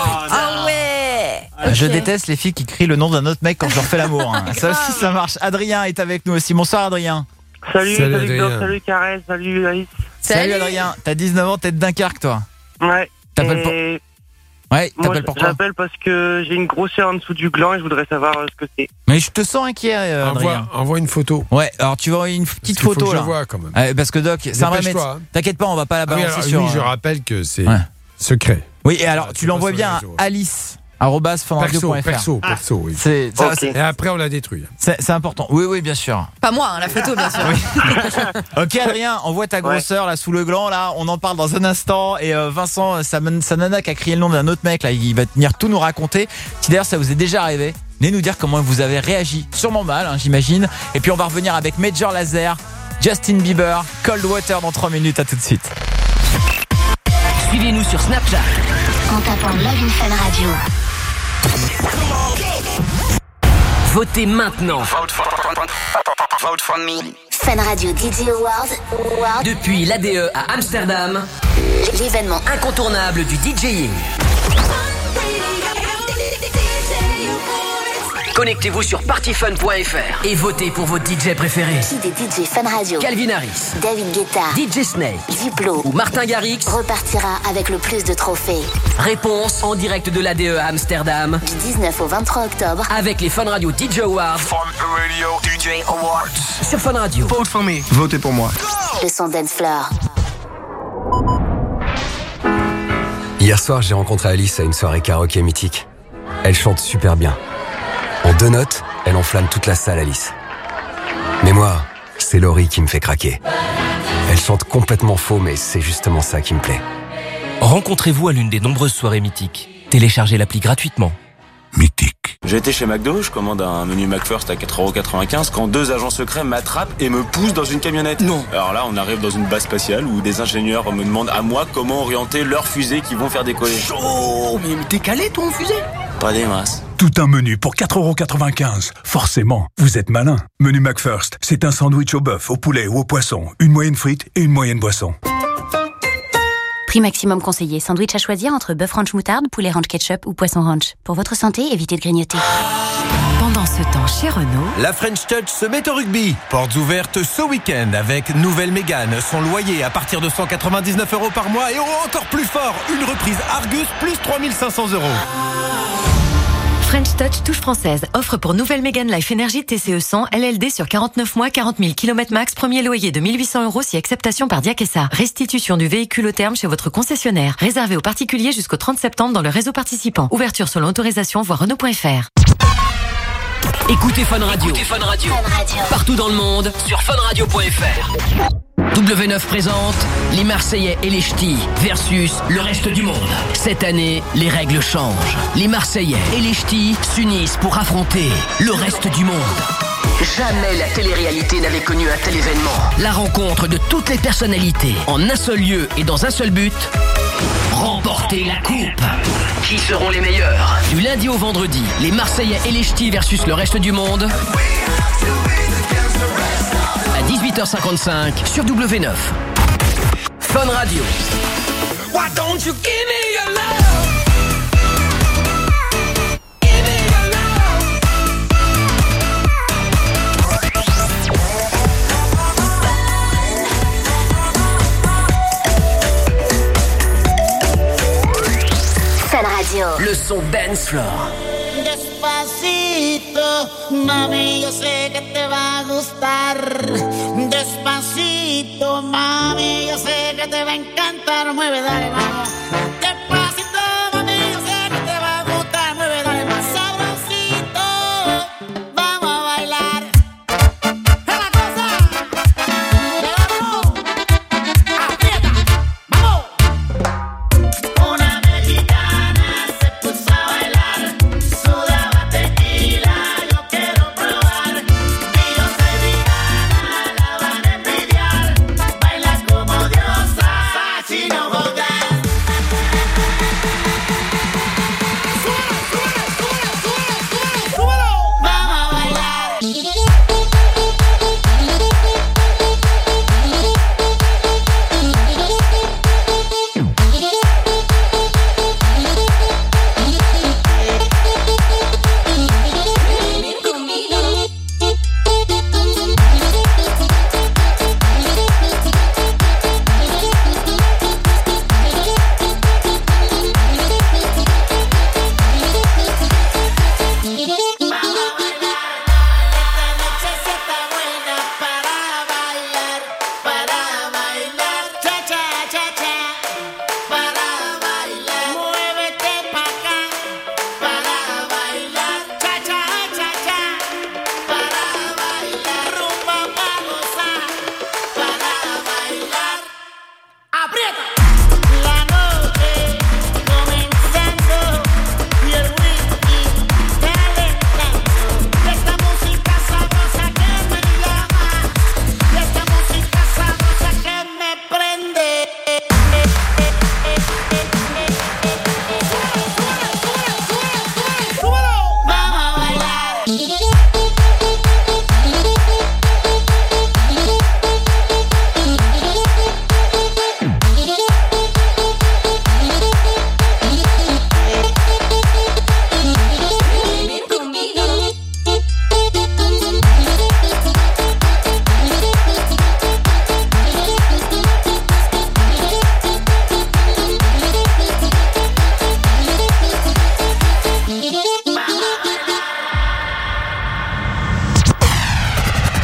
Speaker 7: Ah ouais.
Speaker 13: Je
Speaker 7: Ok.
Speaker 13: déteste les filles qui crient le nom d'un autre mec quand je leur fais l'amour. hein. Ça aussi, ça marche. Adrien est avec nous aussi. Bonsoir, Adrien.
Speaker 17: Salut,
Speaker 22: Salut,
Speaker 17: salut, Doc,
Speaker 22: Adrien.
Speaker 17: salut Karen, salut Alice.
Speaker 13: Salut, Adrien. T'as dix-neuf ans, t'es de Dunkerque, toi.
Speaker 17: Ouais.
Speaker 13: T'appelles
Speaker 17: Et
Speaker 13: pour- Ouais,
Speaker 17: Moi,
Speaker 13: t'appelles pourquoi?
Speaker 17: j'appelle parce que j'ai une grosseur en dessous du gland et je voudrais savoir euh, ce que c'est.
Speaker 13: Mais je te sens inquiet, euh, Adrien.
Speaker 22: Envoie, envoie une photo.
Speaker 13: Ouais, alors tu vas envoyer une petite
Speaker 22: qu'il faut
Speaker 13: photo
Speaker 22: que je
Speaker 13: là.
Speaker 22: vois, quand même.
Speaker 13: Ouais, parce que Doc, c'est un vrai
Speaker 22: Dépêche-toi,
Speaker 13: médecin.
Speaker 22: hein.
Speaker 13: T'inquiète pas, on va pas la
Speaker 22: Ah oui,
Speaker 13: balancer
Speaker 22: alors,
Speaker 13: sur.
Speaker 22: oui, je
Speaker 13: euh,
Speaker 22: rappelle que c'est
Speaker 13: Ouais.
Speaker 22: secret.
Speaker 13: Oui, et alors
Speaker 22: Ah,
Speaker 13: tu
Speaker 22: c'est
Speaker 13: l'envoies
Speaker 22: pas sur
Speaker 13: bien
Speaker 22: les
Speaker 13: à
Speaker 22: réseaux.
Speaker 13: alice arobase funradio point f r.
Speaker 22: Perso, perso, perso, oui.
Speaker 13: C'est ça,
Speaker 22: Ok.
Speaker 13: c'est-
Speaker 22: Et après, on la détruit.
Speaker 13: c'est c'est important. Oui, oui, bien sûr.
Speaker 7: Pas moi, hein, la photo bien sûr.
Speaker 13: Ok Adrien, envoie ta grosseur là sous le gland là, on en parle dans un instant et euh, Vincent, sa, sa nana qui a crié le nom d'un autre mec là, il va venir tout nous raconter. Si d'ailleurs ça vous est déjà arrivé, venez nous dire comment vous avez réagi, sûrement mal hein, j'imagine. Et puis on va revenir avec Major Lazer, Justin Bieber, Cold Water dans trois minutes, à tout de suite.
Speaker 5: Suivez-nous sur Snapchat.
Speaker 8: En tapant Love in Fun Radio.
Speaker 5: Votez maintenant.
Speaker 8: Vote for me. Fun Radio D J Awards. Awards.
Speaker 5: Depuis l'A D E à Amsterdam,
Speaker 8: L'événement
Speaker 5: incontournable du DJing. Connectez-vous sur partyfun point f r et votez pour vos D J préférés.
Speaker 8: qui des D J Fun Radio.
Speaker 5: Calvin Harris,
Speaker 8: David Guetta.
Speaker 5: D J Snake
Speaker 8: Diplo.
Speaker 5: ou Martin Garrix.
Speaker 8: Repartira avec le plus de trophées.
Speaker 5: Réponse en direct de l'A D E à Amsterdam
Speaker 8: Du dix-neuf au vingt-trois octobre.
Speaker 5: avec les Fun Radio D J Awards
Speaker 14: Radio D J Awards.
Speaker 5: sur Fun Radio.
Speaker 14: Vote for me. Votez pour moi.
Speaker 8: Le son Dance Floor.
Speaker 26: Hier soir, j'ai rencontré Alice à une soirée karaoké mythique. Elle chante super bien. En deux notes, elle enflamme toute la salle, Alice. Mais moi, c'est Laurie qui me fait craquer. Elle chante complètement faux, mais c'est justement ça qui me plaît.
Speaker 3: Rencontrez-vous à l'une des nombreuses soirées mythiques. Téléchargez l'appli gratuitement.
Speaker 6: Mythique. J'ai été chez McDo, je commande un menu McFirst à quatre euros quatre-vingt-quinze quand deux agents secrets m'attrapent et me poussent dans une camionnette. Non. Alors là, on arrive dans une base spatiale où des ingénieurs me demandent à moi comment orienter leurs fusées qui vont faire décoller.
Speaker 12: Chaud. Mais t'es calé toi en fusée?
Speaker 6: Pas des masses. Tout un menu pour quatre euros quatre-vingt-quinze. Forcément, vous êtes malin. Menu McFirst, c'est un sandwich au bœuf, au poulet ou au poisson, une moyenne frite et une moyenne boisson.
Speaker 16: Prix maximum conseillé. Sandwich à choisir entre bœuf ranch moutarde, poulet ranch ketchup ou poisson ranch. Pour votre santé, évitez de grignoter.
Speaker 18: Pendant ce temps, chez Renault,
Speaker 20: la French Touch se met au rugby. Portes ouvertes ce week-end avec nouvelle Mégane. Son loyer à partir de cent quatre-vingt-dix-neuf euros par mois et encore plus fort, une reprise Argus plus trois mille cinq cents euros.
Speaker 18: French Touch touche française. Offre pour nouvelle Mégane Life Energy T C E cent, L L D sur quarante-neuf mois, quarante mille kilomètres max, premier loyer de mille huit cents euros si acceptation par Diakessa. Restitution du véhicule au terme chez votre concessionnaire. Réservé aux particuliers jusqu'au trente septembre dans le réseau participant. Ouverture selon autorisation, voir Renault point F R.
Speaker 5: Écoutez Fun Radio. Écoutez Fun Radio. Fun Radio. Partout dans le monde sur fun radio point f r. W neuf présente les Marseillais et les Ch'tis versus le reste du monde. Cette année, les règles changent. Les Marseillais et les Ch'tis s'unissent pour affronter le reste du monde. Jamais la télé-réalité n'avait connu un tel événement. La rencontre de toutes les personnalités en un seul lieu et dans un seul but. Remporter la coupe. Qui seront les meilleurs? Du lundi au vendredi, les Marseillais et les Ch'tis versus le reste du monde. À dix-huit heures cinquante-cinq sur W neuf. Fun Radio. Why don't you give me your love? Give me your love.
Speaker 8: Fun Radio.
Speaker 5: Le son dance floor.
Speaker 27: Despacito, mami, yo sé que te va a gustar. Despacito, mami, yo sé que te va a encantar. Mueve, dale, vamos. Despacito, mami, yo sé que te va a gustar. Mueve, dale, más sabrosito. Vamos a bailar. ¡Es la cosa! ¡Vamos! ¡Aprieta! ¡Vamos! Una mexicana se puso a bailar. Sudaba tequila, yo quiero probar. Dios se digana, la van a envidiar. Baila como diosa, si no jodas. Súbelo, súbelo, súbelo, súbelo, súbelo, súbelo. Vamos a bailar.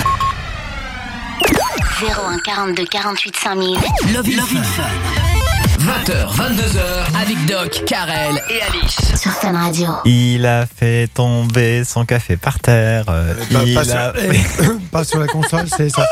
Speaker 8: zéro un quarante-deux quarante-huit cinq mille.
Speaker 5: Love in Fun. vingt heures, vingt-deux heures, avec Doc, Karel et Alice.
Speaker 8: Sur Fun Radio.
Speaker 13: Il a fait tomber son café par terre. euh,
Speaker 22: Pas,
Speaker 13: il
Speaker 22: pas
Speaker 13: a...
Speaker 22: sur, eh, pas sur la console, c'est ça.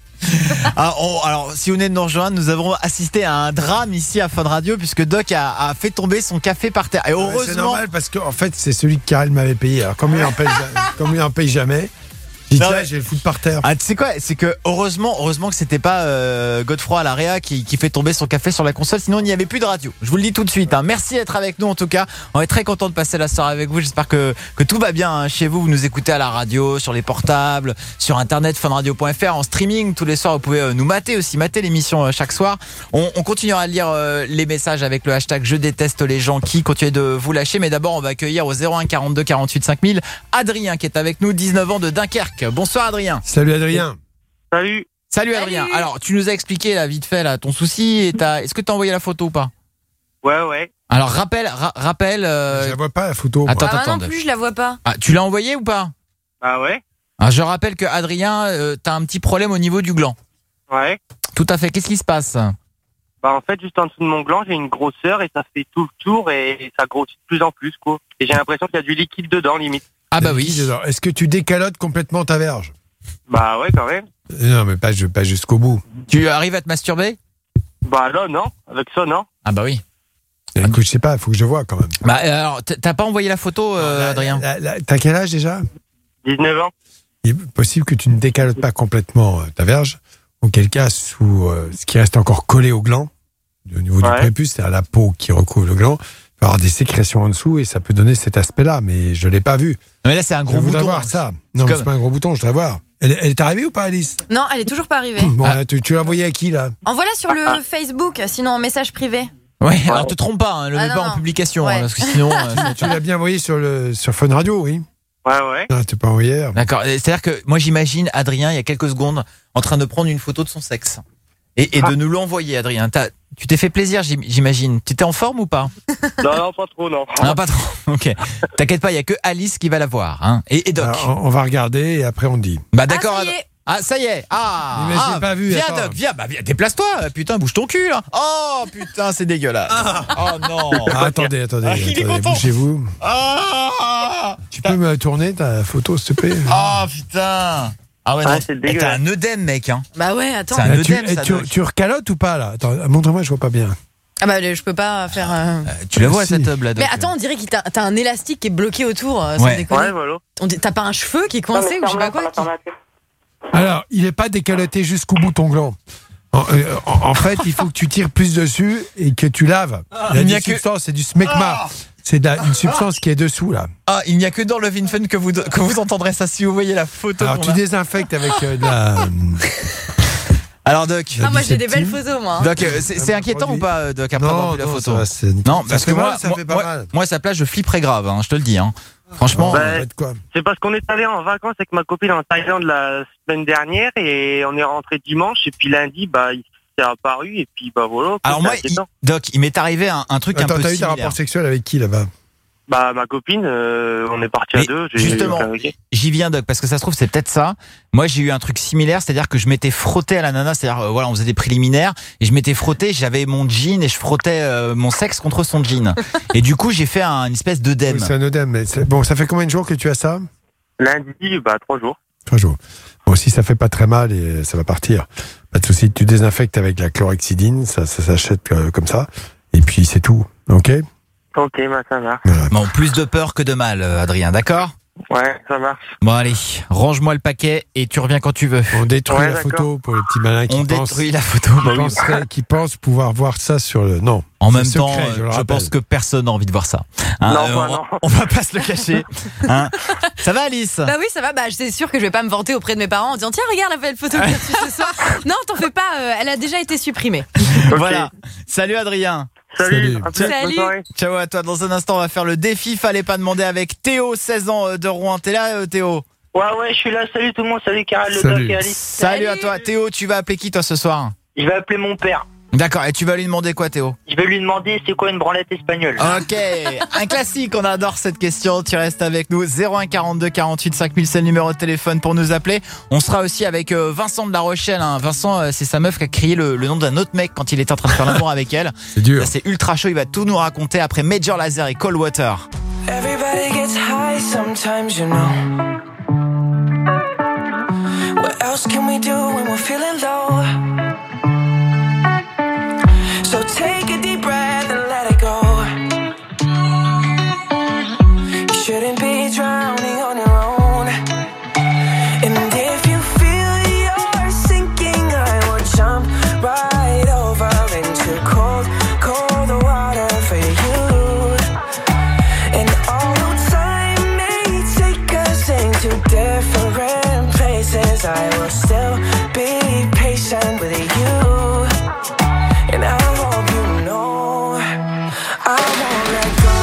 Speaker 13: Ah, on- alors, si vous venez de nous rejoindre, nous avons assisté à un drame ici à Fun Radio puisque Doc a, a fait tomber son café par terre. Et
Speaker 22: Ouais,
Speaker 13: heureusement,
Speaker 22: c'est normal parce que en fait, c'est celui que Karel m'avait payé. Alors, comme il en paye, comme il en paye jamais, je dis
Speaker 13: Non,
Speaker 22: tiens,
Speaker 13: mais-
Speaker 22: je vais le foutre par terre.
Speaker 13: ah, tu sais quoi, c'est que heureusement, heureusement que c'était pas euh, Godefroy à la Réa qui, qui fait tomber son café sur la console, sinon il n'y avait plus de radio. Je vous le dis tout de suite. Hein. Merci d'être avec nous en tout cas. On est très content de passer la soirée avec vous. J'espère que, que tout va bien hein, chez vous. Vous nous écoutez à la radio, sur les portables, sur internet, funradio point f r, en streaming tous les soirs. Vous pouvez euh, nous mater aussi, mater l'émission euh, chaque soir. On, on continuera à lire euh, les messages avec le hashtag Je déteste les gens qui continuent de vous lâcher. Mais d'abord, on va accueillir au zéro un quarante-deux quarante-huit cinq mille Adrien qui est avec nous, dix-neuf ans de Dunkerque. Bonsoir Adrien.
Speaker 22: Salut Adrien.
Speaker 10: Salut.
Speaker 13: Salut Adrien. Alors, tu nous as expliqué là vite fait là ton souci et t'as... est-ce que tu as envoyé la photo ou pas?
Speaker 10: Ouais, ouais.
Speaker 13: Alors rappelle, ra- rappelle. euh,
Speaker 22: Je la vois pas la photo. moi.
Speaker 13: Attends,
Speaker 7: Ah,
Speaker 13: attends,
Speaker 7: non
Speaker 13: attends.
Speaker 7: plus, je la vois pas.
Speaker 13: Ah, tu l'as envoyé ou pas?
Speaker 10: Ah ouais.
Speaker 13: Ah, je rappelle que Adrien, euh, t'as un petit problème au niveau du gland.
Speaker 10: Ouais.
Speaker 13: Tout à fait. Qu'est-ce qui se passe?
Speaker 10: Bah en fait, juste en dessous de mon gland, j'ai une grosseur et ça fait tout le tour et ça grossit de plus en plus, quoi. Et j'ai l'impression qu'il y a du liquide dedans, limite.
Speaker 13: Ah bah oui.
Speaker 22: Est-ce que tu décalotes complètement ta verge?
Speaker 10: Bah ouais, quand même.
Speaker 22: Non, mais pas, pas jusqu'au bout.
Speaker 13: Tu arrives à te masturber?
Speaker 10: Bah là, non. Avec ça, non.
Speaker 13: Ah bah oui.
Speaker 22: Écoute, je sais pas, faut que je vois quand même.
Speaker 13: Bah euh, alors, t- t'as pas envoyé la photo, euh, Adrien?
Speaker 22: La- la- T'as quel âge déjà?
Speaker 10: dix-neuf ans.
Speaker 22: Il est possible que tu ne décalotes pas complètement euh, ta verge, auquel cas, sous euh, ce qui reste encore collé au gland, au niveau
Speaker 10: Ouais.
Speaker 22: du prépuce, c'est-à-dire la peau qui recouvre le gland, il peut y avoir des sécrétions en dessous et ça peut donner cet aspect-là, mais je l'ai pas vu.
Speaker 13: Non, mais là, c'est un gros
Speaker 22: je voudrais
Speaker 13: bouton.
Speaker 22: voir ça.
Speaker 13: C'est
Speaker 22: Non, mais
Speaker 13: comme-
Speaker 22: c'est pas un gros bouton, je voudrais voir. Elle, elle est arrivée ou pas, Alice?
Speaker 7: Non, elle est toujours pas arrivée.
Speaker 22: Bon,
Speaker 13: Ah.
Speaker 22: là, tu, tu l'as envoyée à qui, là?
Speaker 7: Envoie-la sur le Facebook, sinon en message privé.
Speaker 13: Ouais, alors te trompe pas, hein, le
Speaker 7: Ah,
Speaker 13: mets
Speaker 7: non,
Speaker 13: pas en
Speaker 7: non.
Speaker 13: publication,
Speaker 7: Ouais.
Speaker 13: hein, parce que sinon. euh,
Speaker 22: Tu l'as bien envoyé sur, le, sur Fun Radio, oui?
Speaker 10: Ouais, ouais.
Speaker 22: Non, t'es pas envoyé hier.
Speaker 13: D'accord. C'est-à-dire que moi j'imagine Adrien il y a quelques secondes en train de prendre une photo de son sexe et, et de nous l'envoyer. Adrien, T'as- tu t'es fait plaisir, j'im- j'imagine. Tu étais en forme ou pas?
Speaker 10: Non, non, pas trop, non.
Speaker 13: Non, pas trop. Ok. T'inquiète pas, il y a que Alice qui va la voir, hein. Et, et Doc.
Speaker 22: Alors, on, on va regarder et après on dit.
Speaker 13: Bah d'accord.
Speaker 7: Ah, ça y
Speaker 13: Ad-
Speaker 7: est.
Speaker 13: Ah ça y est. Ah.
Speaker 22: Mais je l'ai
Speaker 13: ah,
Speaker 22: pas vu,
Speaker 13: Viens
Speaker 22: attends.
Speaker 13: Doc, viens. Bah viens, déplace-toi. Putain, bouge ton cul là. Oh putain, c'est dégueulasse. Oh non.
Speaker 22: Ah, attendez, attendez,
Speaker 13: Ah, il est
Speaker 22: attendez,
Speaker 13: content.
Speaker 22: bougez-vous.
Speaker 13: Ah.
Speaker 22: Tu peux me tourner ta photo, s'il te plaît?
Speaker 13: Oh putain. Ah ouais,
Speaker 10: Ah,
Speaker 13: non.
Speaker 10: c'est
Speaker 13: Eh,
Speaker 10: dégueulasse.
Speaker 13: T'as un œdème, mec, hein.
Speaker 7: Bah ouais, attends.
Speaker 13: C'est un
Speaker 22: Ah, tu,
Speaker 13: œdème,
Speaker 22: eh,
Speaker 13: ça,
Speaker 22: tu,
Speaker 13: Doc.
Speaker 22: tu recalotes ou pas là? Attends, montre-moi, je vois pas bien.
Speaker 7: Ah bah je peux pas faire. euh,
Speaker 13: Tu la vois
Speaker 22: Si.
Speaker 13: cette tub là, Doc?
Speaker 7: Mais attends, on dirait que t'as t'as un élastique qui est bloqué autour, euh, sans
Speaker 13: Ouais.
Speaker 7: déconner.
Speaker 10: Ouais, voilà.
Speaker 7: On dit- T'as pas un cheveu qui est coincé ou je sais pas quoi qui-
Speaker 22: Alors, il n'est pas décaloté jusqu'au bout ton gland. En, euh, en- en fait, il faut que tu tires plus dessus et que tu laves. Il y a
Speaker 13: Il n'y a
Speaker 22: une
Speaker 13: que-
Speaker 22: substance, c'est du smegma. C'est de la- une substance qui est dessous là.
Speaker 13: Ah, il n'y a que dans le Fun que vous, que vous entendrez ça si vous voyez la photo.
Speaker 22: Alors
Speaker 13: qu'on
Speaker 22: tu
Speaker 13: a.
Speaker 22: désinfectes avec euh, de la.
Speaker 13: Alors Doc.
Speaker 7: Ah, moi j'ai des belles
Speaker 22: Antiseptique.
Speaker 7: photos, moi. hein.
Speaker 13: Doc, euh, c'est c'est inquiétant ou pas, Doc, après avoir
Speaker 22: Non,
Speaker 13: vu la
Speaker 22: non,
Speaker 13: photo?
Speaker 22: ça va, c'est nickel.
Speaker 13: Non,
Speaker 22: Ça
Speaker 13: parce
Speaker 22: fait
Speaker 13: que
Speaker 22: mal,
Speaker 13: moi,
Speaker 22: ça
Speaker 13: moi,
Speaker 22: fait pas
Speaker 13: moi,
Speaker 22: mal.
Speaker 13: moi, à sa place, je flipperais grave, hein, je te le dis. Hein. Franchement.
Speaker 10: Bah,
Speaker 22: Ça va être quoi?
Speaker 10: C'est parce qu'on est allé en vacances avec ma copine en Thaïlande la semaine dernière et on est rentré dimanche et puis lundi, bah, il s'est apparu et puis bah voilà.
Speaker 13: Alors
Speaker 10: c'est
Speaker 13: moi, il-
Speaker 10: inquiétant.
Speaker 13: Doc, il m'est arrivé un, un truc
Speaker 22: Attends,
Speaker 13: un peu
Speaker 22: t'as eu des
Speaker 13: similaire.
Speaker 22: rapports sexuels avec qui là-bas?
Speaker 10: Bah ma copine, euh, on est parti à
Speaker 13: Mais
Speaker 10: deux. j'ai-
Speaker 13: justement,
Speaker 10: enfin, ok.
Speaker 13: j'y viens, Doc, parce que ça se trouve, c'est peut-être ça. Moi, j'ai eu un truc similaire, c'est-à-dire que je m'étais frotté à la nana, c'est-à-dire, euh, voilà, on faisait des préliminaires, et je m'étais frotté, j'avais mon jean, et je frottais euh, mon sexe contre son jean. Et du coup, j'ai fait un, une espèce d'œdème.
Speaker 22: Oui, c'est un œdème. Mais c'est- bon, ça fait combien de jours que tu as ça?
Speaker 10: Lundi, bah trois jours.
Speaker 22: Trois jours. Bon, si ça fait pas très mal et ça va partir, pas de souci. Tu désinfectes avec la chlorhexidine, ça, ça s'achète euh, comme ça, et puis c'est tout. Ok?
Speaker 10: Ok, bah ça marche.
Speaker 13: Bon, plus de peur que de mal, euh, Adrien, d'accord?
Speaker 10: Ouais, ça marche.
Speaker 13: Bon, allez, range-moi le paquet et tu reviens quand tu veux.
Speaker 22: On détruit
Speaker 10: Ouais,
Speaker 22: la
Speaker 10: d'accord.
Speaker 22: photo pour les petits malins qui
Speaker 13: On
Speaker 22: pensent.
Speaker 13: détruit la photo.
Speaker 22: qui penseraient- qui pensent pouvoir voir ça sur le. Non.
Speaker 13: En
Speaker 22: c'est
Speaker 13: même temps,
Speaker 22: secret,
Speaker 13: euh,
Speaker 22: je le
Speaker 13: je,
Speaker 22: rappelle.
Speaker 13: pense que personne n'a envie de voir ça. Hein,
Speaker 10: Non,
Speaker 13: euh,
Speaker 10: bah
Speaker 13: on,
Speaker 10: non.
Speaker 13: on va pas se le cacher. Hein. Ça va, Alice?
Speaker 7: Bah oui, ça va. Bah, c'est sûr que je vais pas me vanter auprès de mes parents en disant tiens, regarde la belle photo que j'ai reçue ce soir. Non, t'en fais pas. euh, elle a déjà été supprimée.
Speaker 13: Voilà. Salut, Adrien.
Speaker 10: Salut.
Speaker 22: Salut.
Speaker 10: À plus,
Speaker 7: Salut.
Speaker 10: bonne soirée.
Speaker 13: Ciao à toi. Dans un instant, on va faire le défi. Fallait pas demander avec Théo, seize ans euh, de Rouen. T'es là, euh, Théo?
Speaker 17: Ouais, ouais, je suis là. Salut tout le monde. Salut Karel, le
Speaker 22: Salut.
Speaker 17: Doc et Alice.
Speaker 13: Salut à toi. Théo, tu vas appeler qui, toi, ce soir?
Speaker 17: Je vais appeler mon père.
Speaker 13: D'accord, et tu vas lui demander quoi, Théo?
Speaker 17: Je vais lui demander c'est quoi une branlette espagnole.
Speaker 13: Ok, un classique, on adore cette question. Tu restes avec nous. zéro un quarante-deux quarante-huit cinq mille, c'est le numéro de téléphone pour nous appeler. On sera aussi avec euh, Vincent de La Rochelle. Hein. Vincent, euh, c'est sa meuf qui a crié le, le nom d'un autre mec quand il était en train de faire l'amour avec elle.
Speaker 22: C'est dur.
Speaker 13: Ça, c'est ultra chaud, il va tout nous raconter après Major Lazer et Cold Water.
Speaker 1: Everybody gets high sometimes, you know. What else can we do when we're feeling low? So take a deep breath and let it go. You shouldn't be drowning on your own. And if you feel you're sinking, I will jump right over into cold, cold water for you. And although time may take us into different places, I will still be patient with you. And I hope you know I won't let go.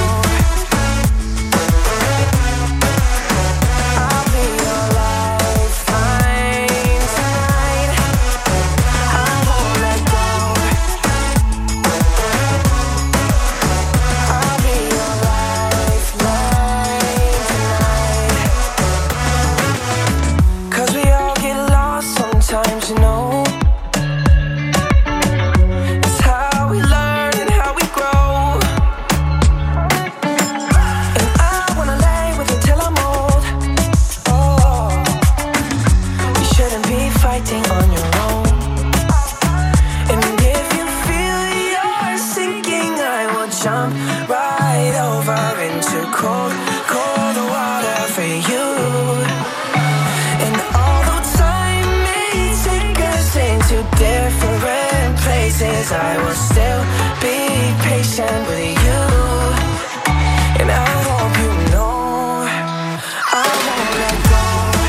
Speaker 1: I'll be your lifeline tonight. I won't let go. I'll be your lifeline tonight. 'Cause we all get lost sometimes, you know. On your own. And if you feel you're sinking, I will jump right over into cold, cold water for you. And although time may take us into different places, I will still be patient with you. And I hope you know I won't let go.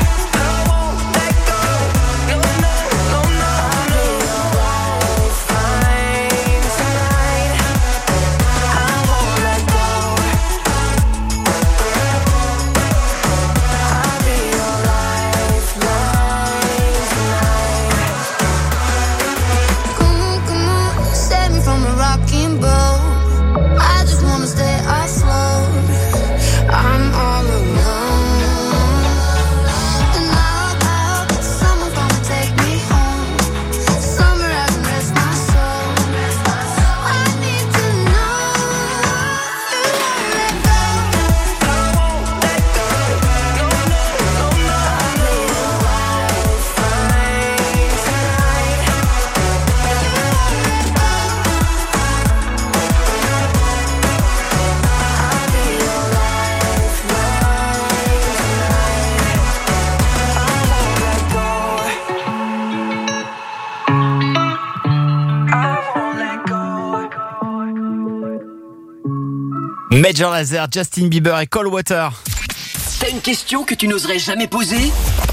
Speaker 13: Major Lazer, Justin Bieber et Cold Water.
Speaker 5: T'as une question que tu n'oserais jamais poser?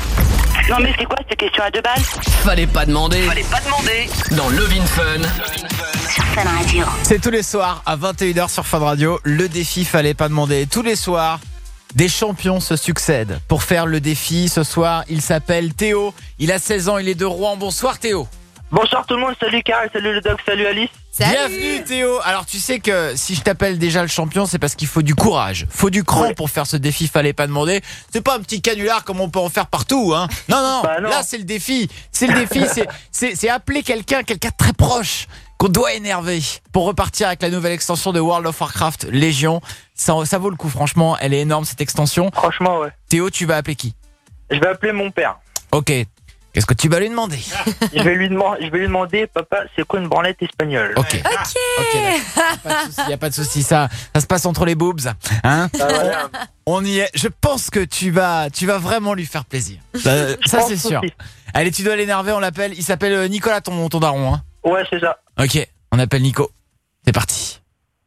Speaker 15: Non mais c'est quoi cette question à deux balles?
Speaker 5: Fallait pas demander. Fallait pas demander. Dans Love in Fun.
Speaker 8: Sur Fun Radio.
Speaker 13: C'est tous les soirs à vingt et une heures sur Fun Radio. Le défi Fallait pas demander. Tous les soirs, des champions se succèdent pour faire le défi. Ce soir, il s'appelle Théo. Il a seize ans, il est de Rouen. Bonsoir Théo.
Speaker 17: Bonsoir tout le monde, salut Karl, salut le doc, salut Alice.
Speaker 7: Salut.
Speaker 13: Bienvenue Théo. Alors tu sais que si je t'appelle déjà le champion, c'est parce qu'il faut du courage, faut du cran, ouais, pour faire ce défi Fallait pas demander. C'est pas un petit canular comme on peut en faire partout, hein. Non non, bah non. Là c'est le défi, c'est le défi, c'est c'est c'est appeler quelqu'un, quelqu'un de très proche qu'on doit énerver pour repartir avec la nouvelle extension de World of Warcraft Légion. Ça, ça vaut le coup franchement, elle est énorme cette extension.
Speaker 17: Franchement ouais.
Speaker 13: Théo, tu vas appeler qui?
Speaker 17: Je vais appeler mon père.
Speaker 13: Ok. Qu'est-ce que tu vas lui demander?
Speaker 17: Je vais lui demander, je vais lui demander, papa, c'est quoi une branlette espagnole?
Speaker 13: Ok.
Speaker 7: Ok.
Speaker 13: Ok. Il y a pas de souci, ça, ça se passe entre les boobs, hein?
Speaker 17: Ah, voilà.
Speaker 13: On y est. Je pense que tu vas, tu vas vraiment lui faire plaisir. Ça, ça c'est sûr. Aussi. Allez, tu dois l'énerver. On l'appelle. Il s'appelle Nicolas, ton ton daron, hein?
Speaker 17: Ouais, c'est ça.
Speaker 13: Ok. On appelle Nico. C'est parti.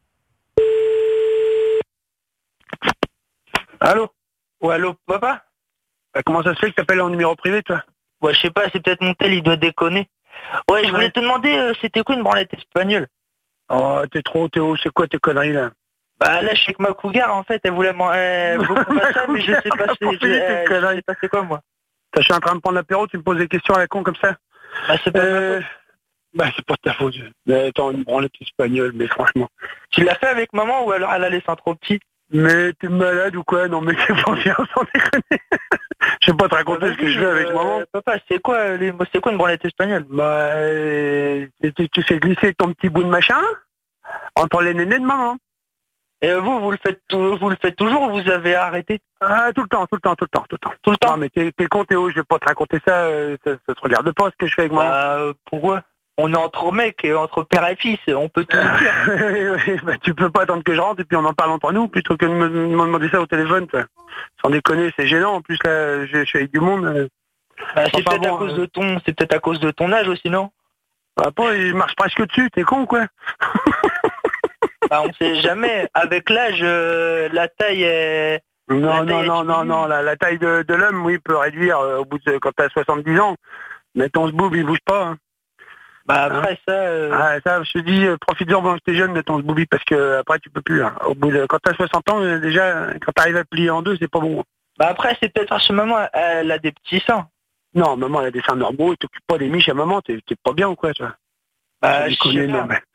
Speaker 10: Allô?
Speaker 17: Ouais, allô, papa?
Speaker 10: Bah, comment ça se fait que t'appelles en numéro privé, toi?
Speaker 17: Ouais, je sais pas, c'est peut-être mon tel, il doit déconner. Ouais, je voulais te demander, euh, c'était quoi une branlette espagnole?
Speaker 10: Oh, t'es trop, Théo, c'est quoi tes conneries, là?
Speaker 17: Bah là, je sais que ma cougar, en fait, elle voulait m'en... Elle voulait qu'on fasse ça, mais je sais pas c'est, je, euh, je sais pas c'est quoi, moi.
Speaker 10: Je suis en train de prendre l'apéro, tu me poses des questions à la con comme ça?
Speaker 17: Bah c'est pas
Speaker 10: euh,
Speaker 2: Bah, c'est pas de ta faute. Mais attends, une branlette espagnole, mais franchement.
Speaker 17: Tu l'as fait avec maman ou alors elle a laissé un trop petit?
Speaker 2: Mais t'es malade ou quoi? Non, mais c'est pas bien, sans déconner. Je vais pas te raconter ce que je fais avec
Speaker 17: euh,
Speaker 2: maman.
Speaker 17: Papa, c'est quoi, les... c'est quoi une branlette espagnole?
Speaker 2: Bah, euh, tu, tu fais glisser ton petit bout de machin entre les nénés de maman.
Speaker 17: Et vous, vous le faites, tout, vous le faites toujours ou vous avez arrêté?
Speaker 2: Ah, tout le temps, tout le temps, tout le temps, tout le temps. Tout le temps. Non, mais t'es, t'es con, Théo, je vais pas te raconter ça, euh, ça, ça se regarde pas ce que je fais avec maman.
Speaker 17: Bah, euh, pourquoi? On est entre mecs et entre père et fils, on peut tout dire.
Speaker 2: Bah, tu peux pas attendre que je rentre et puis on en parle entre nous plutôt que de me, me demander ça au téléphone. Toi. Sans déconner, c'est gênant. En plus là, je, je suis avec du monde. Euh,
Speaker 17: bah, c'est peut-être bon, à cause euh... de ton, c'est peut-être à cause de ton âge aussi, non?
Speaker 2: Bah, pas, je marche presque dessus. T'es con quoi?
Speaker 17: Bah, on sait jamais. Avec l'âge, euh, la taille est.
Speaker 2: Non, non, non, non, non, la, la taille de, de l'homme, oui, peut réduire euh, au bout de quand t'as soixante-dix ans. Mais ton boob, il bouge pas. Hein.
Speaker 17: Bah après ça, euh...
Speaker 2: ah, ça, je te dis, euh, profite-en pendant que t'es jeune de ton booby parce que après tu peux plus. Hein. Au bout de, quand t'as soixante ans, euh, déjà, quand t'arrives à plier en deux, c'est pas bon.
Speaker 17: Bah après, c'est peut-être parce que maman, elle a des petits seins.
Speaker 2: Non, maman, elle a des seins normaux, elle t'occupe pas des miches à maman, t'es, t'es pas bien ou quoi, tu vois?
Speaker 17: Bah, je connais, non, mais.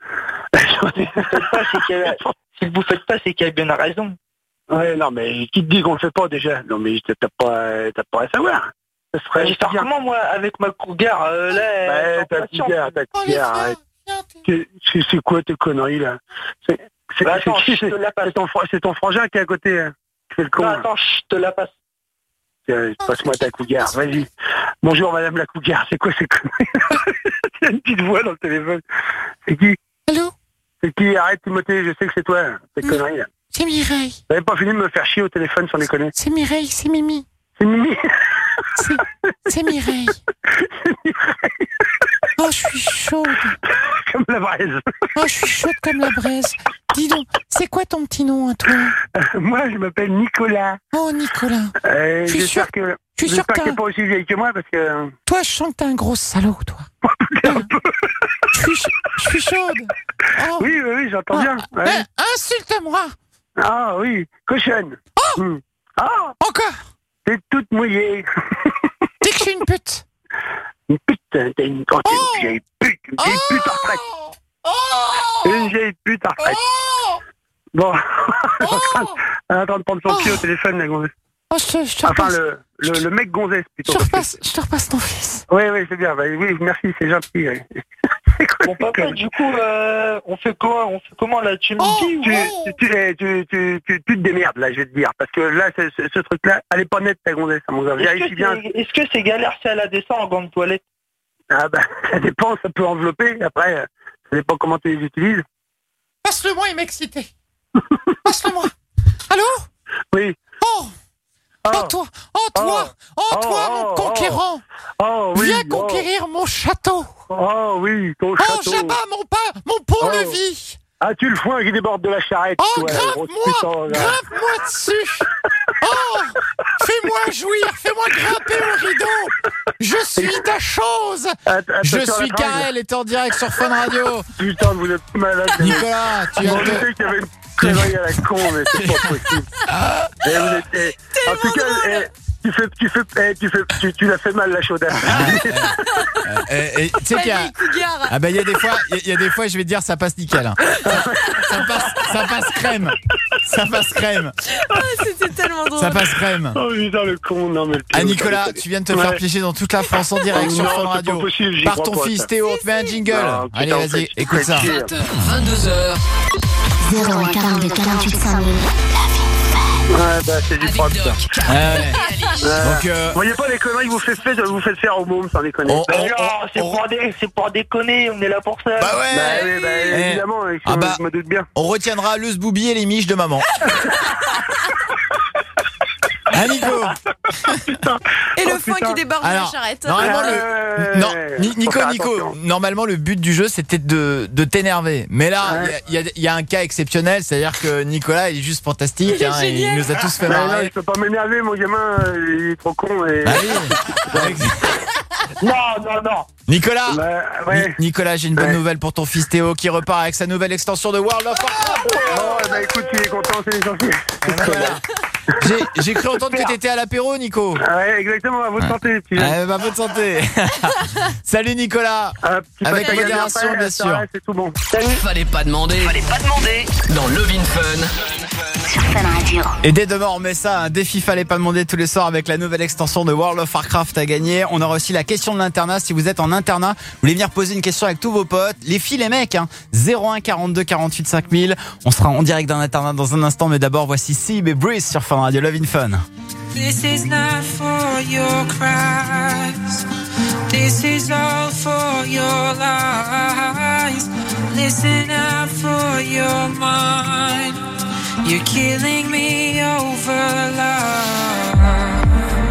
Speaker 17: Si vous faites pas, c'est qu'il y a bien une raison.
Speaker 2: Ouais, non, mais qui te dit qu'on le fait pas déjà? Non, mais t'as pas, t'as pas à savoir.
Speaker 17: Ça serait bah, j'espère comment, moi, avec ma cougar, euh, là...
Speaker 2: Bah, ta cougar, ta cougar, arrête. C'est, c'est quoi tes conneries, là? C'est, c'est,
Speaker 17: bah, attends,
Speaker 2: c'est,
Speaker 17: c'est,
Speaker 2: c'est, c'est, ton, c'est ton frangin qui est à côté, hein. C'est le con.
Speaker 17: Non, attends, je te la passe.
Speaker 2: Euh, passe-moi ta cougar, vas-y. Bonjour, madame la cougar, c'est quoi ces conneries? Il y a une petite voix dans le téléphone. C'est qui?
Speaker 4: Allô?
Speaker 2: C'est qui? Arrête, Timothée, je sais que c'est toi, ces mmh. conneries, là.
Speaker 4: C'est Mireille.
Speaker 2: Vous n'avez pas fini de me faire chier au téléphone sans déconner?
Speaker 4: C'est Mireille, c'est Mimi.
Speaker 2: C'est Mimi.
Speaker 4: C'est, c'est Mireille.
Speaker 2: C'est Mireille.
Speaker 4: Oh, je suis chaude.
Speaker 2: Comme la braise.
Speaker 4: Oh, je suis chaude comme la braise. Dis donc, c'est quoi ton petit nom à toi?
Speaker 2: euh, Moi, je m'appelle Nicolas.
Speaker 4: Oh, Nicolas.
Speaker 2: Euh,
Speaker 4: je suis
Speaker 2: j'espère
Speaker 4: sûr
Speaker 2: que,
Speaker 4: je suis
Speaker 2: j'espère
Speaker 4: sûr
Speaker 2: que t'es pas aussi vieille que moi parce que...
Speaker 4: Toi, je sens que t'es un gros salaud, toi. Je suis, je suis chaude.
Speaker 2: Oh. Oui, oui, oui, j'entends
Speaker 4: oh.
Speaker 2: bien. Ouais.
Speaker 4: Eh, insulte-moi.
Speaker 2: Ah oui, cochonne.
Speaker 4: Oh
Speaker 2: mmh. Ah
Speaker 4: encore.
Speaker 2: T'es toute mouillée.
Speaker 4: Dis que je suis une pute.
Speaker 2: Une pute, t'es une, oh, t'es une vieille pute, une vieille
Speaker 4: oh.
Speaker 2: pute en retraite.
Speaker 4: Oh.
Speaker 2: Une vieille pute en retraite.
Speaker 4: Oh.
Speaker 2: Bon, oh. elle est en train de prendre son pied oh. au téléphone, la gonzesse.
Speaker 4: Oh, je te, je te
Speaker 2: enfin,
Speaker 4: repasse.
Speaker 2: le, le, le mec gonzesse, plutôt.
Speaker 4: Je te repasse, que... je te repasse ton fils.
Speaker 2: Oui, oui, c'est bien. Bah, oui, merci, c'est gentil. Oui.
Speaker 17: Bon, papa, du coup, euh, on fait quoi? On fait comment, là? Tu me
Speaker 4: oh,
Speaker 17: dis
Speaker 2: tu, oh. tu, tu, tu, tu, tu, tu te démerdes, là, je vais te dire. Parce que là, ce, ce, ce truc-là, elle est pas nette, ta gonzesse, à mon avis. Vérifie bien.
Speaker 17: Est-ce que c'est galère si elle a des seins en gants de toilette?
Speaker 2: Ah, bah, ça dépend, ça peut envelopper. Après, ça dépend comment tu les utilises.
Speaker 4: Passe-le-moi, il m'a excité. Passe-le-moi. Allô?
Speaker 2: Oui.
Speaker 4: Oh! Oh, oh toi, oh toi, oh, oh toi, oh, mon conquérant,
Speaker 2: oh, oh, oui,
Speaker 4: viens conquérir
Speaker 2: oh.
Speaker 4: mon château.
Speaker 2: Oh oui, ton château.
Speaker 4: Oh, j'abats mon pas, mon pont-levis.
Speaker 2: Oh. Ah, tu le foin qui déborde de la charrette.
Speaker 4: Oh, grimpe-moi, grimpe-moi dessus. Oh, fais-moi jouir, fais-moi grimper au rideau. Je suis ta chose.
Speaker 2: Attends,
Speaker 4: je suis Karel, est en direct sur Fun Radio.
Speaker 2: Putain, vous êtes malade.
Speaker 4: Nicolas, tu as
Speaker 2: dit qu'il y avait une connerie à la con, mais c'est pas possible. Et vous êtes, et, en tout cas, et, tu fais, tu fais, eh, tu fais, tu, tu l'as fait mal la chaude.
Speaker 13: Tu sais qu'il y a, ah ben il y a des fois, il y, y a des fois, je vais te dire, ça passe nickel. Hein. Ça, ça passe, ça passe crème, ça passe crème.
Speaker 7: Oh, c'était tellement drôle.
Speaker 13: Ça passe crème.
Speaker 2: Oh putain le con, non mais.
Speaker 13: Ah Nicolas, tu viens de te ouais. faire piéger dans toute la France en direct sur Fun Radio.
Speaker 2: Possible,
Speaker 13: par ton fils Théo, on te met un jingle. Non, allez, vas-y, fait, écoute ça.
Speaker 5: vingt-deux heures.
Speaker 8: zéro un quarante-deux quarante-huit cinq mille.
Speaker 2: Ouais, bah c'est du propre ça.
Speaker 13: Ah, ouais.
Speaker 2: Euh, Donc, euh... vous voyez pas les conneries que vous faites, fait, vous faites faire au môme sans déconner.
Speaker 17: Oh, oh, oh, non, c'est oh, pour, dé, c'est pour déconner, on est là pour ça.
Speaker 13: Bah ouais.
Speaker 2: Bah, oui, bah, eh. évidemment, ah bah, je me doute bien.
Speaker 13: On retiendra le zboubi et les miches de maman. Hein, Nico?
Speaker 7: Et le oh, foin qui déborde de la charrette.
Speaker 13: Normalement,
Speaker 2: euh,
Speaker 13: le... non, Nico, Nico, normalement, le but du jeu, c'était de, de t'énerver. Mais là, il ouais. y, y, y a un cas exceptionnel, c'est-à-dire que Nicolas, il est juste fantastique. Il, hein, il nous a tous fait marrer.
Speaker 2: Non, je peux pas m'énerver, mon gamin, il est trop con. Et...
Speaker 13: Ah oui.
Speaker 17: Non, non, non.
Speaker 13: Nicolas,
Speaker 2: bah, ouais.
Speaker 13: Ni- Nicolas, j'ai une bonne
Speaker 2: ouais.
Speaker 13: nouvelle pour ton fils Théo qui repart avec sa nouvelle extension de World of Warcraft.
Speaker 2: Oh, bah écoute, il est content, c'est l'essentiel.
Speaker 13: Voilà. J'ai, j'ai cru entendre que t'étais à l'apéro, Nico.
Speaker 2: Ouais, exactement, à votre
Speaker 13: ouais.
Speaker 2: santé. Puis...
Speaker 13: Ouais, bah, bonne santé. Salut, Nicolas.
Speaker 2: Ah,
Speaker 13: avec modération,
Speaker 2: après,
Speaker 13: bien
Speaker 2: ça,
Speaker 13: sûr.
Speaker 2: Ouais, c'est tout bon. Salut.
Speaker 5: Fallait pas demander. Fallait pas demander. Dans Love in Fun.
Speaker 8: Sur Fun Radio.
Speaker 13: Et dès demain, on met ça, un défi fallait pas demander tous les soirs avec la nouvelle extension de World of Warcraft à gagner. On aura aussi la question de l'internat. Si vous êtes en internat, vous voulez venir poser une question avec tous vos potes, les filles, les mecs, hein. zéro un quarante-deux quarante-huit cinq mille. On sera en direct d'un internat dans un instant, mais d'abord, voici Sib et Breeze sur Fun Radio. Love in Fun.
Speaker 1: This is not for your cries. This is all for your lies. Listen out for your mind. You're killing me over love.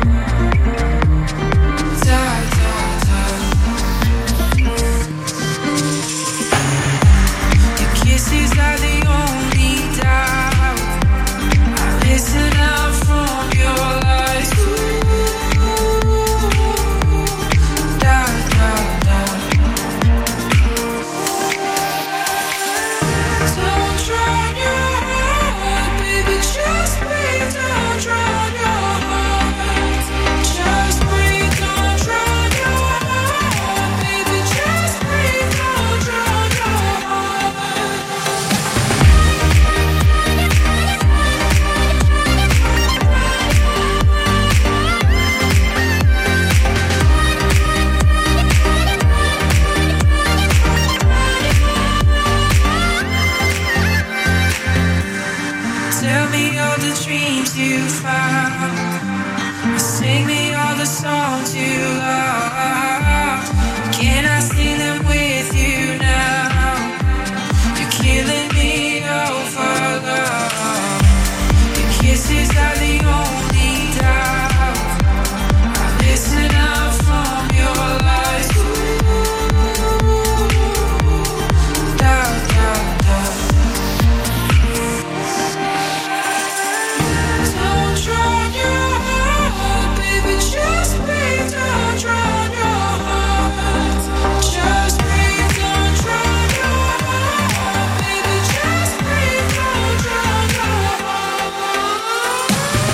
Speaker 1: Da, da, da. Your kisses are the only doubt. I listen out from your lies. Da, da, da. Don't drown your heart, baby, just breathe. Don't drown your heart. Just breathe, don't drown your heart, baby, just breathe. Don't drown your heart. Tell me all the dreams you found. Sing me all the songs you love. Can I sing them with you now? You're killing me over love. Your kisses are the only doubt. I listen out from your lies. Da, da, da. Don't drown your heart, baby, just breathe. Don't drown your heart. Just breathe, don't drown your heart, baby, just breathe. Don't drown your heart.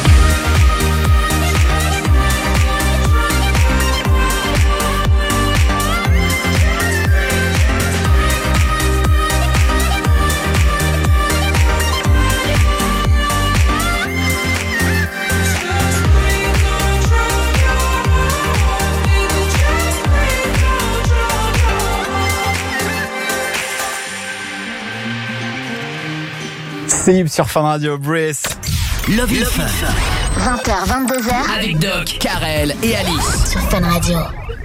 Speaker 13: Sib sur Fun Radio, Breeze.
Speaker 5: Love in Fun.
Speaker 8: vingt heures, vingt-deux heures.
Speaker 5: Avec Doc, Karel et Alice.
Speaker 8: Sur Fun Radio.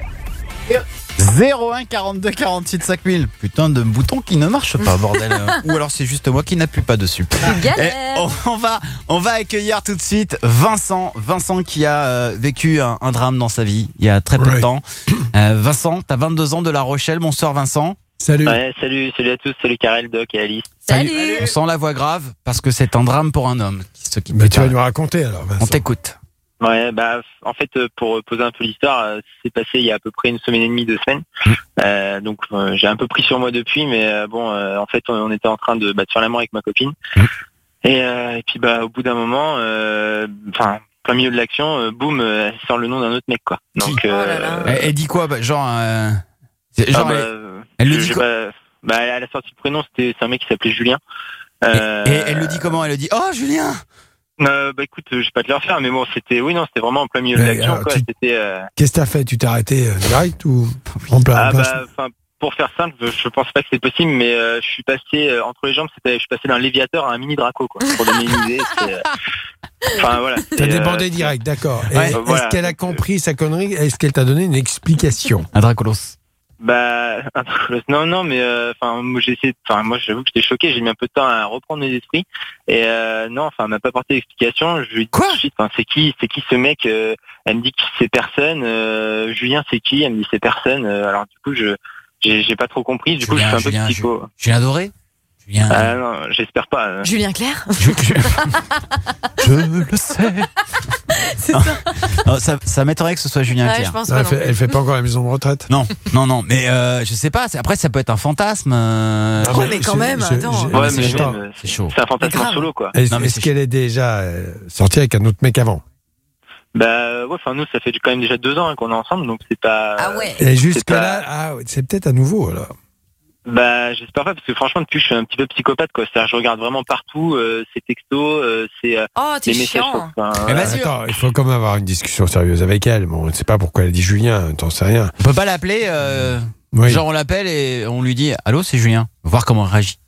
Speaker 13: zéro un quarante-deux quarante-huit cinq mille. Putain de bouton qui ne marche pas, bordel. Ou alors c'est juste moi qui n'appuie pas dessus.
Speaker 7: Galère.
Speaker 13: Et on, on va, on va accueillir tout de suite Vincent. Vincent qui a euh, vécu un, un drame dans sa vie il y a très peu de
Speaker 22: Ouais.
Speaker 13: temps. Euh, Vincent, t'as vingt-deux ans de La Rochelle. Bonsoir Vincent.
Speaker 22: Salut.
Speaker 10: Ouais, salut, salut à tous, salut Karel, Doc et Alice.
Speaker 7: Salut.
Speaker 13: On sent la voix grave parce que c'est un drame pour un homme. Ce qui
Speaker 22: Mais tu vas nous raconter alors, Vincent.
Speaker 13: On t'écoute.
Speaker 10: Ouais, bah en fait euh, pour poser un peu l'histoire, euh, c'est passé il y a à peu près une semaine et demie, deux semaines. Euh, donc euh, j'ai un peu pris sur moi depuis, mais euh, bon, euh, en fait on, on était en train de, bah, de faire l'amour avec ma copine. Et, euh, et puis bah au bout d'un moment, euh, enfin plein milieu de l'action, euh, boum, euh, elle sort le nom d'un autre mec quoi. Donc euh,
Speaker 13: Elle, elle dit quoi bah, genre, euh, c'est- genre
Speaker 10: ah, bah,
Speaker 13: elle,
Speaker 10: euh,
Speaker 13: elle le
Speaker 10: je-
Speaker 13: dit
Speaker 10: j'ai
Speaker 13: quoi
Speaker 10: pas- bah, elle a sorti le prénom, c'était c'est un mec qui s'appelait Julien. Euh,
Speaker 13: Et elle le dit comment? Elle le dit oh Julien.
Speaker 10: Euh, bah écoute, euh, je vais pas te le refaire, mais bon, c'était, oui, non, c'était vraiment en plein milieu de
Speaker 22: Ouais,
Speaker 10: l'action,
Speaker 22: alors,
Speaker 10: quoi.
Speaker 22: tu-
Speaker 10: C'était. Euh...
Speaker 22: Qu'est-ce que t'as fait? Tu t'es arrêté euh, direct ou en plein
Speaker 10: Ah
Speaker 22: en plein-
Speaker 10: bah, enfin, pour faire simple, je pense pas que c'est possible, mais euh, je suis passé euh, entre les jambes, c'était, je suis passé d'un Léviateur à un mini Draco, quoi, pour donner une idée. c'est, euh, Enfin voilà.
Speaker 22: T'as
Speaker 10: Et,
Speaker 22: débandé
Speaker 10: euh,
Speaker 22: direct, d'accord. Et
Speaker 10: Ouais,
Speaker 22: est-ce
Speaker 10: voilà.
Speaker 22: qu'elle a compris sa connerie? Est-ce qu'elle t'a donné une explication?
Speaker 13: Un Dracolos.
Speaker 10: Bah, un Dracolos. Non, non, mais euh, enfin, moi j'ai essayé. Enfin, moi, j'avoue que j'étais choqué. J'ai mis un peu de temps à reprendre mes esprits. Et euh, non, enfin, elle m'a pas apporté d'explication. Je lui dis tout de suite, enfin, c'est qui, c'est qui ce mec euh, Elle me dit que c'est personne. Euh, Julien, c'est qui Elle me dit c'est personne. Euh, alors du coup, je, j'ai, j'ai pas trop compris. Du coup, je
Speaker 13: Julien,
Speaker 10: suis un peu
Speaker 13: Julien,
Speaker 10: psycho.
Speaker 13: Julien Doré. Julien.
Speaker 10: Ah non, j'espère pas.
Speaker 7: Julien Clerc.
Speaker 13: Je le sais.
Speaker 7: C'est
Speaker 13: non.
Speaker 7: ça.
Speaker 13: Non, ça, ça m'étonnerait que ce soit Julien
Speaker 7: Ouais,
Speaker 13: Clerc.
Speaker 7: je pense
Speaker 22: Non,
Speaker 7: pas
Speaker 22: elle,
Speaker 7: non
Speaker 22: fait,
Speaker 7: plus.
Speaker 22: elle fait pas encore la maison de retraite.
Speaker 13: Non, non, non. Mais euh, je sais pas. c'est- Après, ça peut être un fantasme. euh,
Speaker 22: Ah,
Speaker 7: Oh, mais quand
Speaker 22: je-
Speaker 7: même,
Speaker 22: je-
Speaker 7: attends.
Speaker 22: je-
Speaker 10: Ouais,
Speaker 22: c'est
Speaker 10: mais
Speaker 22: chaud.
Speaker 10: même,
Speaker 13: C'est chaud.
Speaker 10: c'est un fantasme
Speaker 7: grave.
Speaker 10: en solo, quoi.
Speaker 22: Est-ce
Speaker 13: Non, mais
Speaker 22: est-ce
Speaker 13: c'est
Speaker 22: qu'elle est déjà euh, sortie avec un autre mec avant?
Speaker 10: Bah, ouais, enfin, nous, ça fait quand même déjà deux ans hein, qu'on est ensemble, donc c'est pas.
Speaker 7: Ah ouais.
Speaker 22: Et jusque
Speaker 10: pas-
Speaker 22: là, ah, ouais, c'est peut-être à nouveau alors.
Speaker 10: Bah, j'espère pas, parce que franchement, depuis, je suis un petit peu psychopathe, quoi. C'est-à-dire, je regarde vraiment partout, euh, ces textos, euh, ces, euh,
Speaker 7: Oh, t'es
Speaker 10: les messages.
Speaker 7: chiant.
Speaker 10: Enfin,
Speaker 13: Eh
Speaker 10: voilà.
Speaker 13: vas-y.
Speaker 22: Attends, il faut quand même avoir une discussion sérieuse avec elle. Bon, on ne sait pas pourquoi elle dit Julien, t'en sais rien.
Speaker 13: On peut pas l'appeler. euh,
Speaker 22: Oui.
Speaker 13: Genre, on l'appelle et on lui dit allô, c'est Julien. Voir comment elle réagit.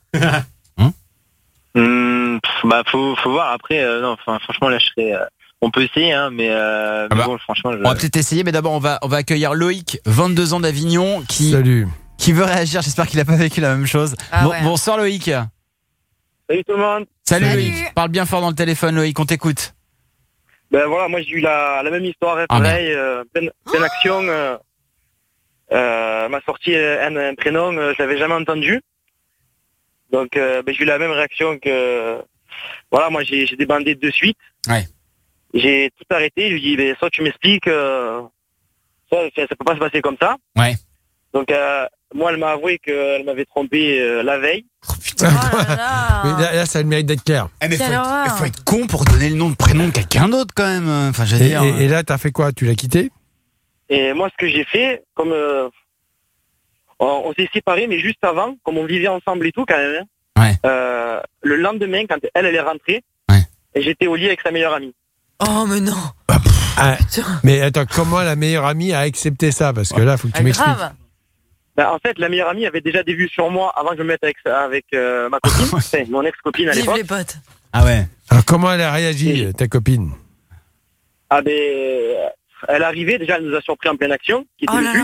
Speaker 10: Hum, pff, bah, faut, faut voir après, euh, non, enfin, franchement, là, je serais, euh, on peut essayer, hein, mais, euh,
Speaker 13: Ah
Speaker 10: mais
Speaker 13: bah,
Speaker 10: bon, franchement, je...
Speaker 13: On va peut-être essayer, mais d'abord, on va, on va accueillir Loïc, vingt-deux ans d'Avignon, qui,
Speaker 22: Salut.
Speaker 13: qui veut réagir. J'espère qu'il a pas vécu la même chose.
Speaker 7: Ah
Speaker 13: Bon-
Speaker 7: ouais.
Speaker 13: Bonsoir Loïc.
Speaker 10: Salut tout le monde.
Speaker 13: Salut,
Speaker 7: Salut.
Speaker 13: Loïc. Parle bien fort dans le téléphone, Loïc, on t'écoute.
Speaker 10: Ben voilà, moi, j'ai eu la, la même histoire, hein,
Speaker 13: Ah,
Speaker 10: pareil, euh, pleine, pleine action, euh, euh, m'a sorti un, un prénom, euh, je l'avais jamais entendu. Donc, euh, ben, j'ai eu la même réaction que, voilà, moi, j'ai, j'ai débandé de suite.
Speaker 13: Ouais.
Speaker 10: J'ai tout arrêté, je lui dis, ben, soit tu m'expliques, euh, soit ça, ça peut pas se passer comme ça.
Speaker 13: Ouais.
Speaker 10: Donc, euh, moi, elle m'a avoué qu'elle m'avait trompé euh, la veille.
Speaker 7: Oh là là.
Speaker 22: Mais là, là, ça a le mérite d'être clair.
Speaker 13: Eh, mais
Speaker 7: Quelle
Speaker 13: faut être,
Speaker 7: horreur.
Speaker 13: faut être con pour donner le nom de prénom de quelqu'un d'autre quand même. Enfin, je veux
Speaker 22: Et,
Speaker 13: dire.
Speaker 22: et- et là, t'as fait quoi? Tu l'as quitté?
Speaker 10: Et moi, ce que j'ai fait, comme euh, on, on s'est séparés, mais juste avant, comme on vivait ensemble et tout, quand même. hein,
Speaker 13: Ouais.
Speaker 10: euh, le lendemain, quand elle, elle est rentrée,
Speaker 13: Ouais.
Speaker 10: et j'étais au lit avec sa meilleure amie.
Speaker 7: Oh, mais non.
Speaker 22: Ah, mais attends, comment la meilleure amie a accepté ça? Parce que là, faut que tu
Speaker 7: Ah,
Speaker 22: m'expliques.
Speaker 7: grave.
Speaker 10: Ben, en fait, la meilleure amie avait déjà des vues sur moi avant que je me mette avec, avec euh, ma copine, enfin, mon ex-copine à
Speaker 7: Vive
Speaker 10: l'époque.
Speaker 7: les potes.
Speaker 13: Ah ouais.
Speaker 22: Alors, comment elle a réagi, ta copine?
Speaker 10: Ah ben, euh, elle arrivait, déjà, elle nous a surpris en pleine action, qui était
Speaker 7: Oh
Speaker 10: le
Speaker 7: là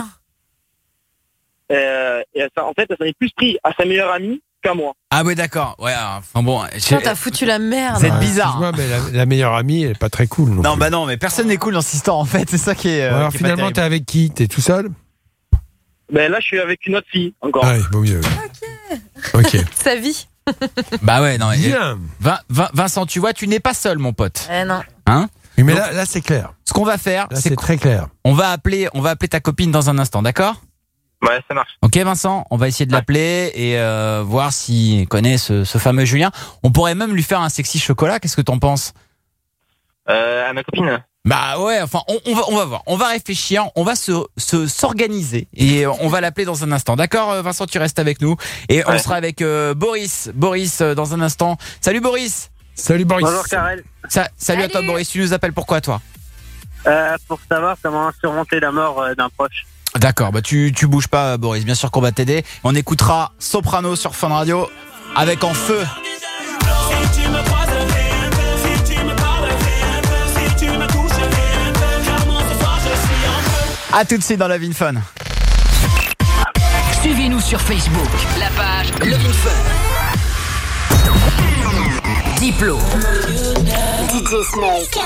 Speaker 10: but.
Speaker 7: là.
Speaker 10: Euh, et elle, s'en- en fait, elle s'en est plus pris à sa meilleure amie qu'à moi.
Speaker 13: Ah ouais, d'accord. Ouais. Enfin bon.
Speaker 7: Putain, t'as foutu la merde.
Speaker 13: C'est
Speaker 22: Ah,
Speaker 13: bizarre.
Speaker 22: excuse-moi, mais la, la meilleure amie, elle est pas très cool. Non,
Speaker 13: Non,
Speaker 22: plus.
Speaker 13: bah non, mais personne n'est cool dans cette histoire en fait. C'est ça qui est. euh,
Speaker 22: Bon, alors,
Speaker 13: qui est pas
Speaker 22: finalement, t'es
Speaker 13: terrible.
Speaker 22: avec qui? T'es tout seul?
Speaker 10: Ben là, je suis avec une autre fille, encore.
Speaker 22: Ah, oui, vaut mieux. Ok.
Speaker 7: Sa vie.
Speaker 13: Bah ouais, non. et-
Speaker 22: Bien.
Speaker 13: Vin- Vin- Vincent, tu vois, tu n'es pas seul, mon pote.
Speaker 7: Eh non.
Speaker 13: Hein?
Speaker 22: Oui, mais
Speaker 13: Donc,
Speaker 22: là, là c'est clair.
Speaker 13: Ce qu'on va faire,
Speaker 22: Là,
Speaker 13: c'est
Speaker 22: c'est
Speaker 13: qu'on
Speaker 22: très clair.
Speaker 13: on va appeler, on va appeler ta copine dans un instant, d'accord?
Speaker 10: Ouais, ça marche.
Speaker 13: Ok, Vincent, on va essayer de l'appeler et euh, voir s'il connaît ce, ce fameux Julien. On pourrait même lui faire un sexy chocolat. Qu'est-ce que t'en penses?
Speaker 10: Euh, à ma copine.
Speaker 13: Bah ouais, enfin, on, on va, on va voir. On va réfléchir, on va se, se s'organiser et on va l'appeler dans un instant. D'accord, euh, Vincent, tu restes avec nous et on
Speaker 10: Ouais.
Speaker 13: sera avec euh, Boris. Boris euh, dans un instant. Salut Boris.
Speaker 22: Salut Boris.
Speaker 10: Bonjour Karel.
Speaker 13: Sa- salut, à toi
Speaker 7: Salut.
Speaker 13: Boris. Tu nous appelles pourquoi toi?
Speaker 10: Euh, pour savoir comment surmonter la mort euh, d'un proche.
Speaker 13: D'accord, bah tu, tu bouges pas Boris, bien sûr qu'on va t'aider. On écoutera Soprano sur Fun Radio avec En Feu.
Speaker 27: Si tu me croises un peu, si tu me parles un peu, si tu me touches un peu, car moi ce soir je suis en feu.
Speaker 13: À tout de suite dans la Vin Fun.
Speaker 5: Suivez-nous sur Facebook, la page Levin Fun. Diplo,
Speaker 8: D J Snake.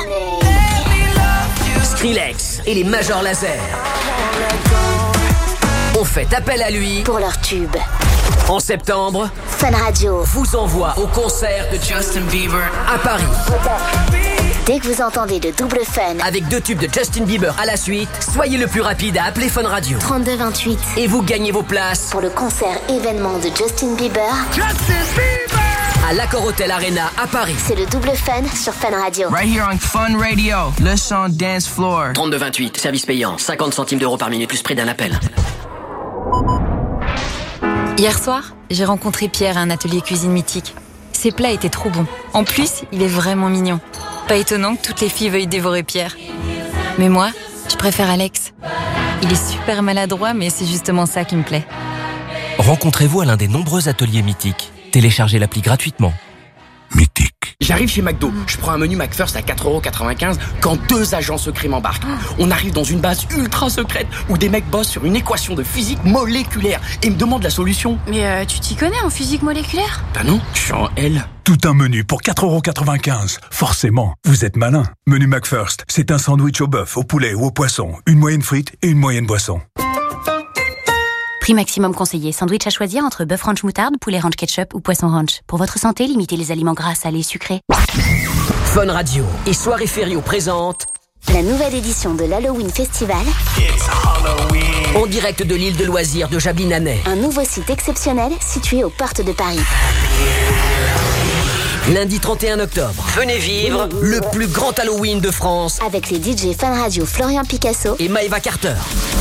Speaker 5: Skrillex et les Major Laser. On fait appel à lui
Speaker 8: Pour leur tube.
Speaker 5: en septembre.
Speaker 8: Fun Radio.
Speaker 5: Vous envoie au concert de Justin Bieber à Paris.
Speaker 8: Dès que vous entendez de double fun,
Speaker 5: Avec deux tubes de Justin Bieber à la suite, soyez le plus rapide à appeler Fun Radio.
Speaker 8: trente-deux vingt-huit.
Speaker 5: Et vous gagnez vos places
Speaker 8: Pour le concert événement de Justin Bieber,
Speaker 5: à l'Accor Hotel Arena à Paris.
Speaker 8: c'est le double fun sur Fun Radio.
Speaker 9: Right here on Fun Radio, le son dance floor.
Speaker 5: trente-deux vingt-huit, service payant, cinquante centimes d'euros par minute plus prix d'un appel.
Speaker 11: Hier soir, j'ai rencontré Pierre à un atelier cuisine mythique. Ses plats étaient trop bons. En plus, il est vraiment mignon. Pas étonnant que toutes les filles veuillent dévorer Pierre. Mais moi, je préfère Alex. Il est super maladroit, mais c'est justement ça qui me plaît.
Speaker 3: Rencontrez-vous à l'un des nombreux ateliers mythiques. Téléchargez l'appli gratuitement.
Speaker 12: J'arrive chez McDo, je prends un menu McFirst à quatre euros quatre-vingt-quinze quand deux agents secrets m'embarquent. On arrive dans une base ultra secrète où des mecs bossent sur une équation de physique moléculaire et me demandent la solution.
Speaker 11: Mais euh, tu t'y connais en physique moléculaire?
Speaker 12: Bah non, je suis en L.
Speaker 19: Tout un menu pour quatre euros quatre-vingt-quinze. Forcément, vous êtes malin. Menu McFirst, c'est un sandwich au bœuf, au poulet ou au poisson, une moyenne frite et une moyenne boisson.
Speaker 16: Prix maximum conseillé. Sandwich à choisir entre bœuf ranch moutarde, poulet ranch ketchup ou poisson ranch. Pour votre santé, limitez les aliments gras, salés, sucrés.
Speaker 5: Fun Radio et Soirée Fério présente
Speaker 8: La nouvelle édition de l'Halloween Festival.
Speaker 5: En direct de l'île de loisirs de Jablinanais.
Speaker 8: Un nouveau site exceptionnel situé aux portes de Paris.
Speaker 5: Lundi trente et un octobre, venez vivre le plus grand Halloween de France
Speaker 8: avec les D J Fun Radio Florian Picasso
Speaker 5: et Maëva Carter.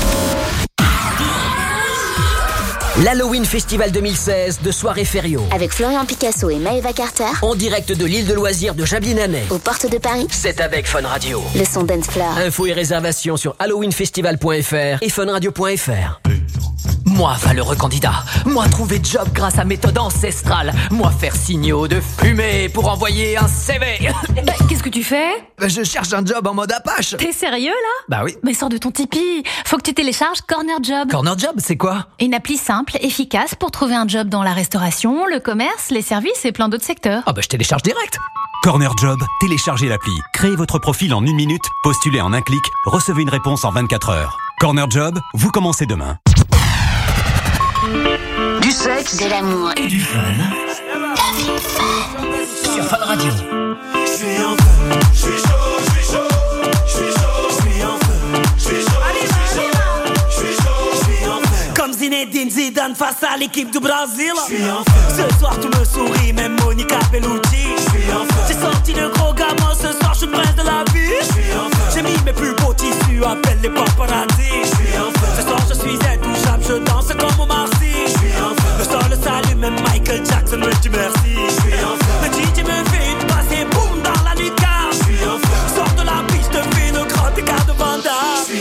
Speaker 5: L'Halloween Festival deux mille seize de Soirée Ferio.
Speaker 8: Avec Florian Picasso et Maëva Carter.
Speaker 5: En direct de l'île de loisirs de Jablinanais.
Speaker 8: Aux portes de Paris.
Speaker 5: C'est avec Fun Radio.
Speaker 8: Le son dance floor.
Speaker 5: Infos et réservations sur halloweenfestival point f r et funradio point f r. Moi, valeureux candidat. Moi, trouver job grâce à méthode ancestrale. Moi, faire signaux de fumée pour envoyer un C V.
Speaker 6: Bah, qu'est-ce que tu fais?
Speaker 5: Bah, je cherche un job en mode Apache.
Speaker 6: T'es sérieux, là?
Speaker 5: Bah oui.
Speaker 6: Mais sors de ton Tipeee. Faut que tu télécharges Corner Job.
Speaker 5: Corner Job, c'est quoi?
Speaker 6: Une appli simple, efficace pour trouver un job dans la restauration, le commerce, les services et plein d'autres secteurs.
Speaker 5: Ah bah, je télécharge direct.
Speaker 14: Corner Job, téléchargez l'appli. Créez votre profil en une minute, postulez en un clic, recevez une réponse en vingt-quatre heures. Corner Job, vous commencez demain.
Speaker 8: Du sexe, de l'amour
Speaker 5: et du fun.
Speaker 8: David Fun.
Speaker 5: Sur Fun Radio.
Speaker 27: Je suis en feu, je suis chaud, je suis chaud, je suis chaud, je suis en feu, je suis chaud, je suis chaud, je suis chaud, je suis en feu. Comme Zinedine Zidane face à l'équipe du Brésil. Je suis en feu. Ce soir tu me souris, même Monica Bellucci. Je suis en feu. J'ai sorti le gros gamin, ce soir je suis le prince de la vie. Je suis en feu. J'ai mis mes plus beaux tissus, appelle les paparazzi. Je suis en feu. Ce soir je suis intouchable, je danse comme au Marcy. Le sol le salue, même Michael Jackson me dit merci. Le D J me fait une passe et boum dans la lucarne. Sors de la piste, fais une grande écart de Vanda.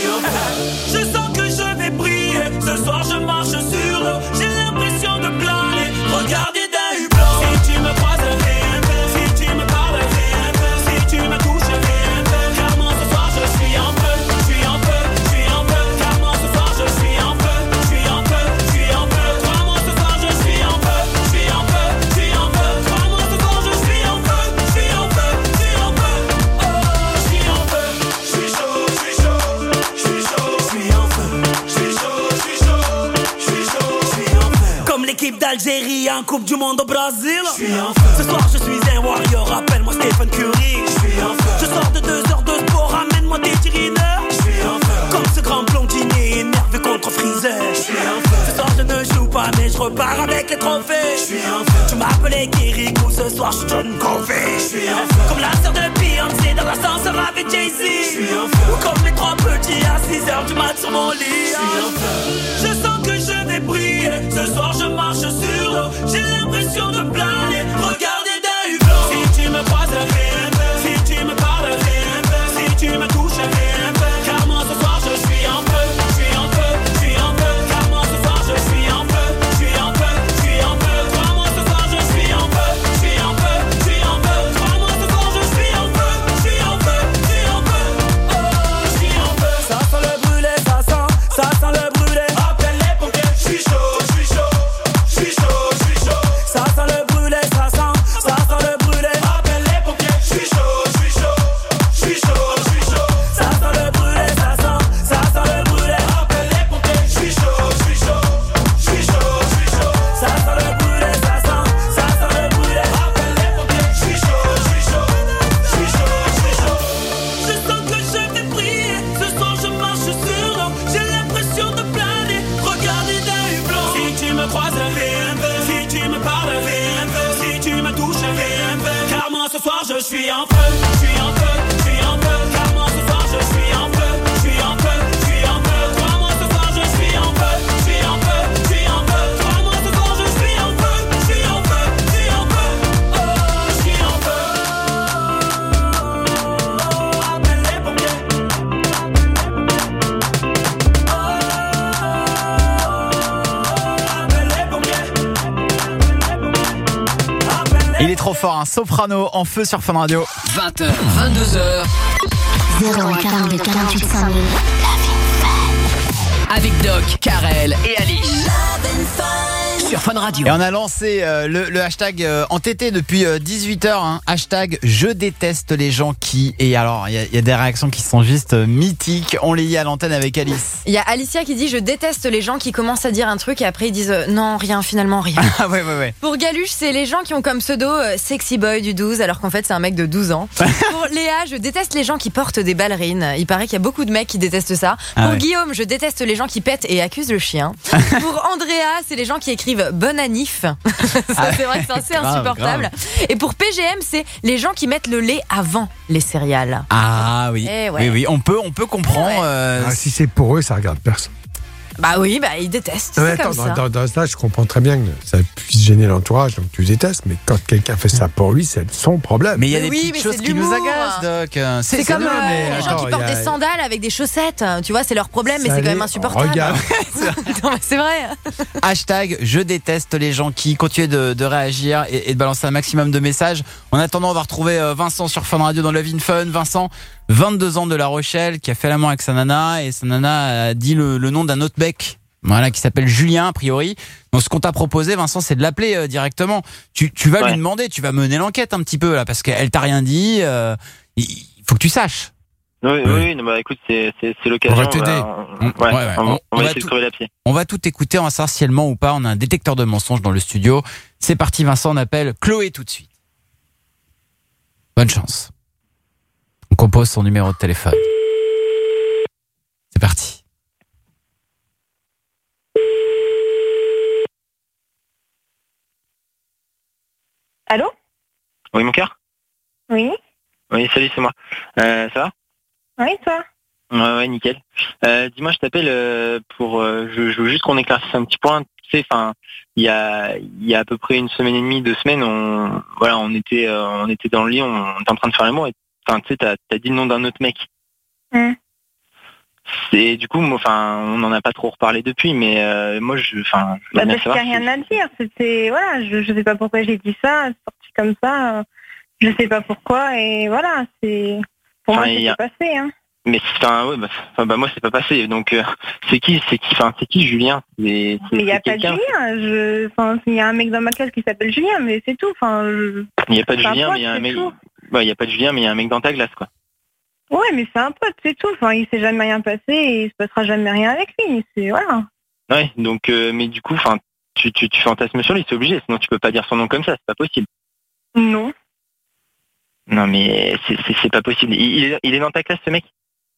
Speaker 27: Je sens que je vais briller. Ce soir je marche sur l'eau. J'ai l'impression de planer. Regardez d'un hublot. Si tu me croises, rien fait. Si tu me parles, rien fait. Si tu me touches, rien fait. Car moi ce soir je suis en feu. Je suis en feu, je suis en feu. Car moi ce soir je suis en feu. Je suis en feu, je suis en feu. Crois-moi ce soir je suis en feu. Je suis en feu, je suis en feu. Crois-moi ce soir je suis en feu. Je suis en feu, je suis en feu. Oh, je suis en feu. Je suis chaud, je suis chaud. Je suis chaud, je suis en feu. Je suis chaud, je suis chaud. Je suis chaud, je suis en feu. Comme l'équipe d'Algérie en Coupe du Monde au Brésil. Je suis en feu. Ce soir je suis un warrior, appelle-moi Stephen Curry. Je suis en feu. Je sors de deux heures de sport, ramène-moi des tirineurs. Je suis en feu. Comme ce grand blondinier énervé contre Freezer. Je suis en feu. Ce soir je ne joue pas mais je repars avec les trophées. Je suis en feu. Tu m'appelais Kirikou, ce soir je suis John Covey. Je suis en feu. Comme la sœur de Beyoncé dans l'ascenseur avec Jay-Z. Je suis en feu. Ou comme les trois petits à six heures du mat sur mon lit. Je suis en feu. Je sens que je vais briller. Ce soir je marche sur l'eau. J'ai l'impression de planer. Regardez d'un hublot. Si tu me croises, rien fait. Si tu me parles, rien fait. Si tu me touches, rien fait. Car moi ce soir je suis en feu. Je suis en feu, je suis en feu. Car moi ce soir je suis en feu. Je suis en feu, je suis en feu. Crois-moi ce soir je suis en feu. Je suis en feu, je suis en feu. Crois-moi ce soir je suis en feu. Je suis en feu, je suis en feu. Oh, je suis en feu. Ça sent le brûlé, ça sent, ça sent le brûlé. Appelle les pompiers. Je suis chaud, je suis chaud. Je suis chaud, je suis chaud. Ça sent le brûlé, ça sent, ça sent le brûlé. Appelle les pompiers. Je suis chaud, je suis chaud. Je suis chaud, je suis chaud. Ça sent le brûlé, ça sent, ça sent le brûlé. Appelle les pompiers. Je suis chaud, je suis chaud. Je suis chaud, je suis chaud. Ça sent le brûlé, ça sent, ça sent le brûlé. Appelle les pompiers. Je suis chaud, je suis chaud. Je suis chaud, je suis chaud. Je sens que je vais briller. Ce soir je marche sur l'eau. J'ai l'impression de planer. Regardez d'un hublot. Si tu me croises, rien fait. Si tu me parles, rien fait. Si tu me touches, rien fait. Car moi ce soir je suis en feu. Je suis en feu, je suis en feu. Car moi ce soir je suis en feu. Je suis en feu, je suis en feu. Crois-moi ce soir je suis en feu. Je suis en feu, je suis en feu. Crois-moi ce soir je suis en feu. Je suis en feu, je suis en feu. Oh, je suis en feu. Oh, appelle les pompiers.
Speaker 13: Il est trop fort, un soprano en feu sur Fun Radio.
Speaker 5: vingt heures, vingt-deux heures.
Speaker 8: zéro un quarante-deux quarante-huit cent mille.
Speaker 5: Avec Doc, Karel et Alice. sur Fun Radio.
Speaker 13: Et on a lancé euh, le, le hashtag euh, entêté depuis euh, dix-huit heures. Hein. Hashtag je déteste les gens qui. Et alors, il y, y a des réactions qui sont juste euh, mythiques. On les lit à l'antenne avec Alice.
Speaker 7: Il y a Alicia qui dit je déteste les gens qui commencent à dire un truc et après ils disent euh, non, rien, finalement rien.
Speaker 13: Ah ouais, ouais, ouais.
Speaker 7: Pour Galuche, c'est les gens qui ont comme pseudo euh, sexy boy du douze alors qu'en fait c'est un mec de douze ans. Pour Léa, je déteste les gens qui portent des ballerines. Il paraît qu'il y a beaucoup de mecs qui détestent ça.
Speaker 13: Ah
Speaker 7: Pour
Speaker 13: ouais.
Speaker 7: Guillaume, je déteste les gens qui pètent et accusent le chien. Pour Andrea, c'est les gens qui écrivent bonne anif. Ça, c'est vrai que c'est assez
Speaker 13: Grave,
Speaker 7: insupportable.
Speaker 13: grave.
Speaker 7: Et pour P G M, c'est les gens qui mettent le lait avant les céréales.
Speaker 13: Ah oui.
Speaker 7: Eh ouais.
Speaker 13: Oui, oui, on peut, on peut comprendre. euh,
Speaker 22: Ah, si c'est pour eux, ça regarde personne.
Speaker 7: Bah oui, bah ils détestent.
Speaker 22: Non, mais
Speaker 7: C'est
Speaker 22: attends,
Speaker 7: comme ça.
Speaker 22: dans, dans, dans ça, je comprends très bien que ça puisse gêner l'entourage, donc tu détestes, mais quand quelqu'un fait ça pour lui, c'est son problème.
Speaker 13: Mais il y a des
Speaker 7: oui,
Speaker 13: petites
Speaker 7: mais
Speaker 13: choses
Speaker 7: c'est de
Speaker 13: qui nous
Speaker 7: l'humour.
Speaker 13: agacent, Doc.
Speaker 7: C'est comme
Speaker 22: non,
Speaker 7: euh,
Speaker 22: mais
Speaker 7: les gens
Speaker 22: attends,
Speaker 7: qui portent
Speaker 22: il y a-
Speaker 7: des sandales avec des chaussettes. Tu vois, c'est leur problème, mais
Speaker 22: Ça
Speaker 7: c'est quand
Speaker 22: allait,
Speaker 7: même insupportable.
Speaker 22: regarde.
Speaker 7: Non, mais c'est vrai.
Speaker 13: Hashtag je déteste les gens qui continuent de, de réagir et, et de balancer un maximum de messages. En attendant, on va retrouver euh, Vincent sur Fun Radio dans Love in Fun. Vincent, vingt-deux ans de La Rochelle, qui a fait l'amour avec sa nana et sa nana a dit le, le nom d'un autre mec. Voilà, qui s'appelle Julien, a priori. Donc, ce qu'on t'a proposé, Vincent, c'est de l'appeler euh, directement. Tu, tu vas
Speaker 10: Ouais.
Speaker 13: lui demander, tu vas mener l'enquête un petit peu, là, parce qu'elle t'a rien dit. euh, il faut que tu saches.
Speaker 10: Oui, oui, oui, non, bah écoute, c'est, c'est, c'est l'occasion.
Speaker 22: On va t'aider.
Speaker 10: On,
Speaker 13: On-
Speaker 10: ouais,
Speaker 13: ouais, ouais.
Speaker 10: on,
Speaker 13: On-
Speaker 10: on
Speaker 13: on
Speaker 10: va
Speaker 13: va
Speaker 10: essayer
Speaker 13: tout-
Speaker 10: de crever la pied. On
Speaker 13: On va tout écouter, on va savoir si elle ment ou pas. On a un détecteur de mensonges dans le studio. C'est parti, Vincent, on appelle Chloé tout de suite. Bonne chance. On compose son numéro de téléphone. C'est parti.
Speaker 18: Allô?
Speaker 10: Oui, mon cœur?
Speaker 18: Oui?
Speaker 10: Oui, salut, c'est moi. Euh, ça va?
Speaker 18: Oui, toi?
Speaker 10: Ouais, ouais, nickel. Euh, dis-moi, je t'appelle euh, pour... Euh, je, je veux juste qu'on éclaircisse un petit point. Tu sais, enfin, il y a, il y a à peu près une semaine et demie, deux semaines, on, voilà, on était, euh, on était dans le lit, on, on était en train de faire l'amour et, enfin, tu sais, t'as, t'as dit le nom d'un autre mec.
Speaker 18: Mm.
Speaker 10: C'est, du coup, moi, enfin, on n'en a pas trop reparlé depuis, mais euh, moi, je, enfin, je
Speaker 18: Bah,
Speaker 10: voudrais bien
Speaker 18: parce qu'il n'y a
Speaker 10: savoir
Speaker 18: rien à dire. C'était, voilà, je, je sais pas pourquoi j'ai dit ça, c'est sorti comme ça. euh, Je sais pas pourquoi et voilà, c'est, pour
Speaker 10: Enfin,
Speaker 18: moi,
Speaker 10: il y
Speaker 18: c'est
Speaker 10: a-
Speaker 18: passé, hein.
Speaker 10: Mais c'est un, ouais, bah, enfin, bah, moi c'est pas passé. Donc euh, c'est qui, c'est qui, enfin c'est qui Julien? C'est, c'est,
Speaker 18: Mais il n'y a
Speaker 10: c'est
Speaker 18: pas de
Speaker 10: quelqu'un.
Speaker 18: Julien. Je, enfin, il y a un mec dans ma classe qui s'appelle Julien, mais c'est tout. Enfin, je-
Speaker 10: Il y a pas de
Speaker 18: c'est un
Speaker 10: Julien,
Speaker 18: pote,
Speaker 10: mais il y a un
Speaker 18: c'est
Speaker 10: mec.
Speaker 18: tout.
Speaker 10: Ouais, il y a pas de Julien, mais il y a un mec dans ta classe, quoi.
Speaker 18: Ouais, mais c'est un pote, c'est tout. Enfin, il s'est jamais rien passé et il se passera jamais rien avec lui. C'est voilà.
Speaker 10: Ouais. Donc, euh, mais du coup, enfin, tu, tu, tu fantasmes sur lui, c'est obligé. Sinon, tu peux pas dire son nom comme ça, c'est pas possible.
Speaker 18: Non.
Speaker 10: Non, mais c'est, c'est, c'est pas possible. Il, il est, il est dans ta classe, ce mec?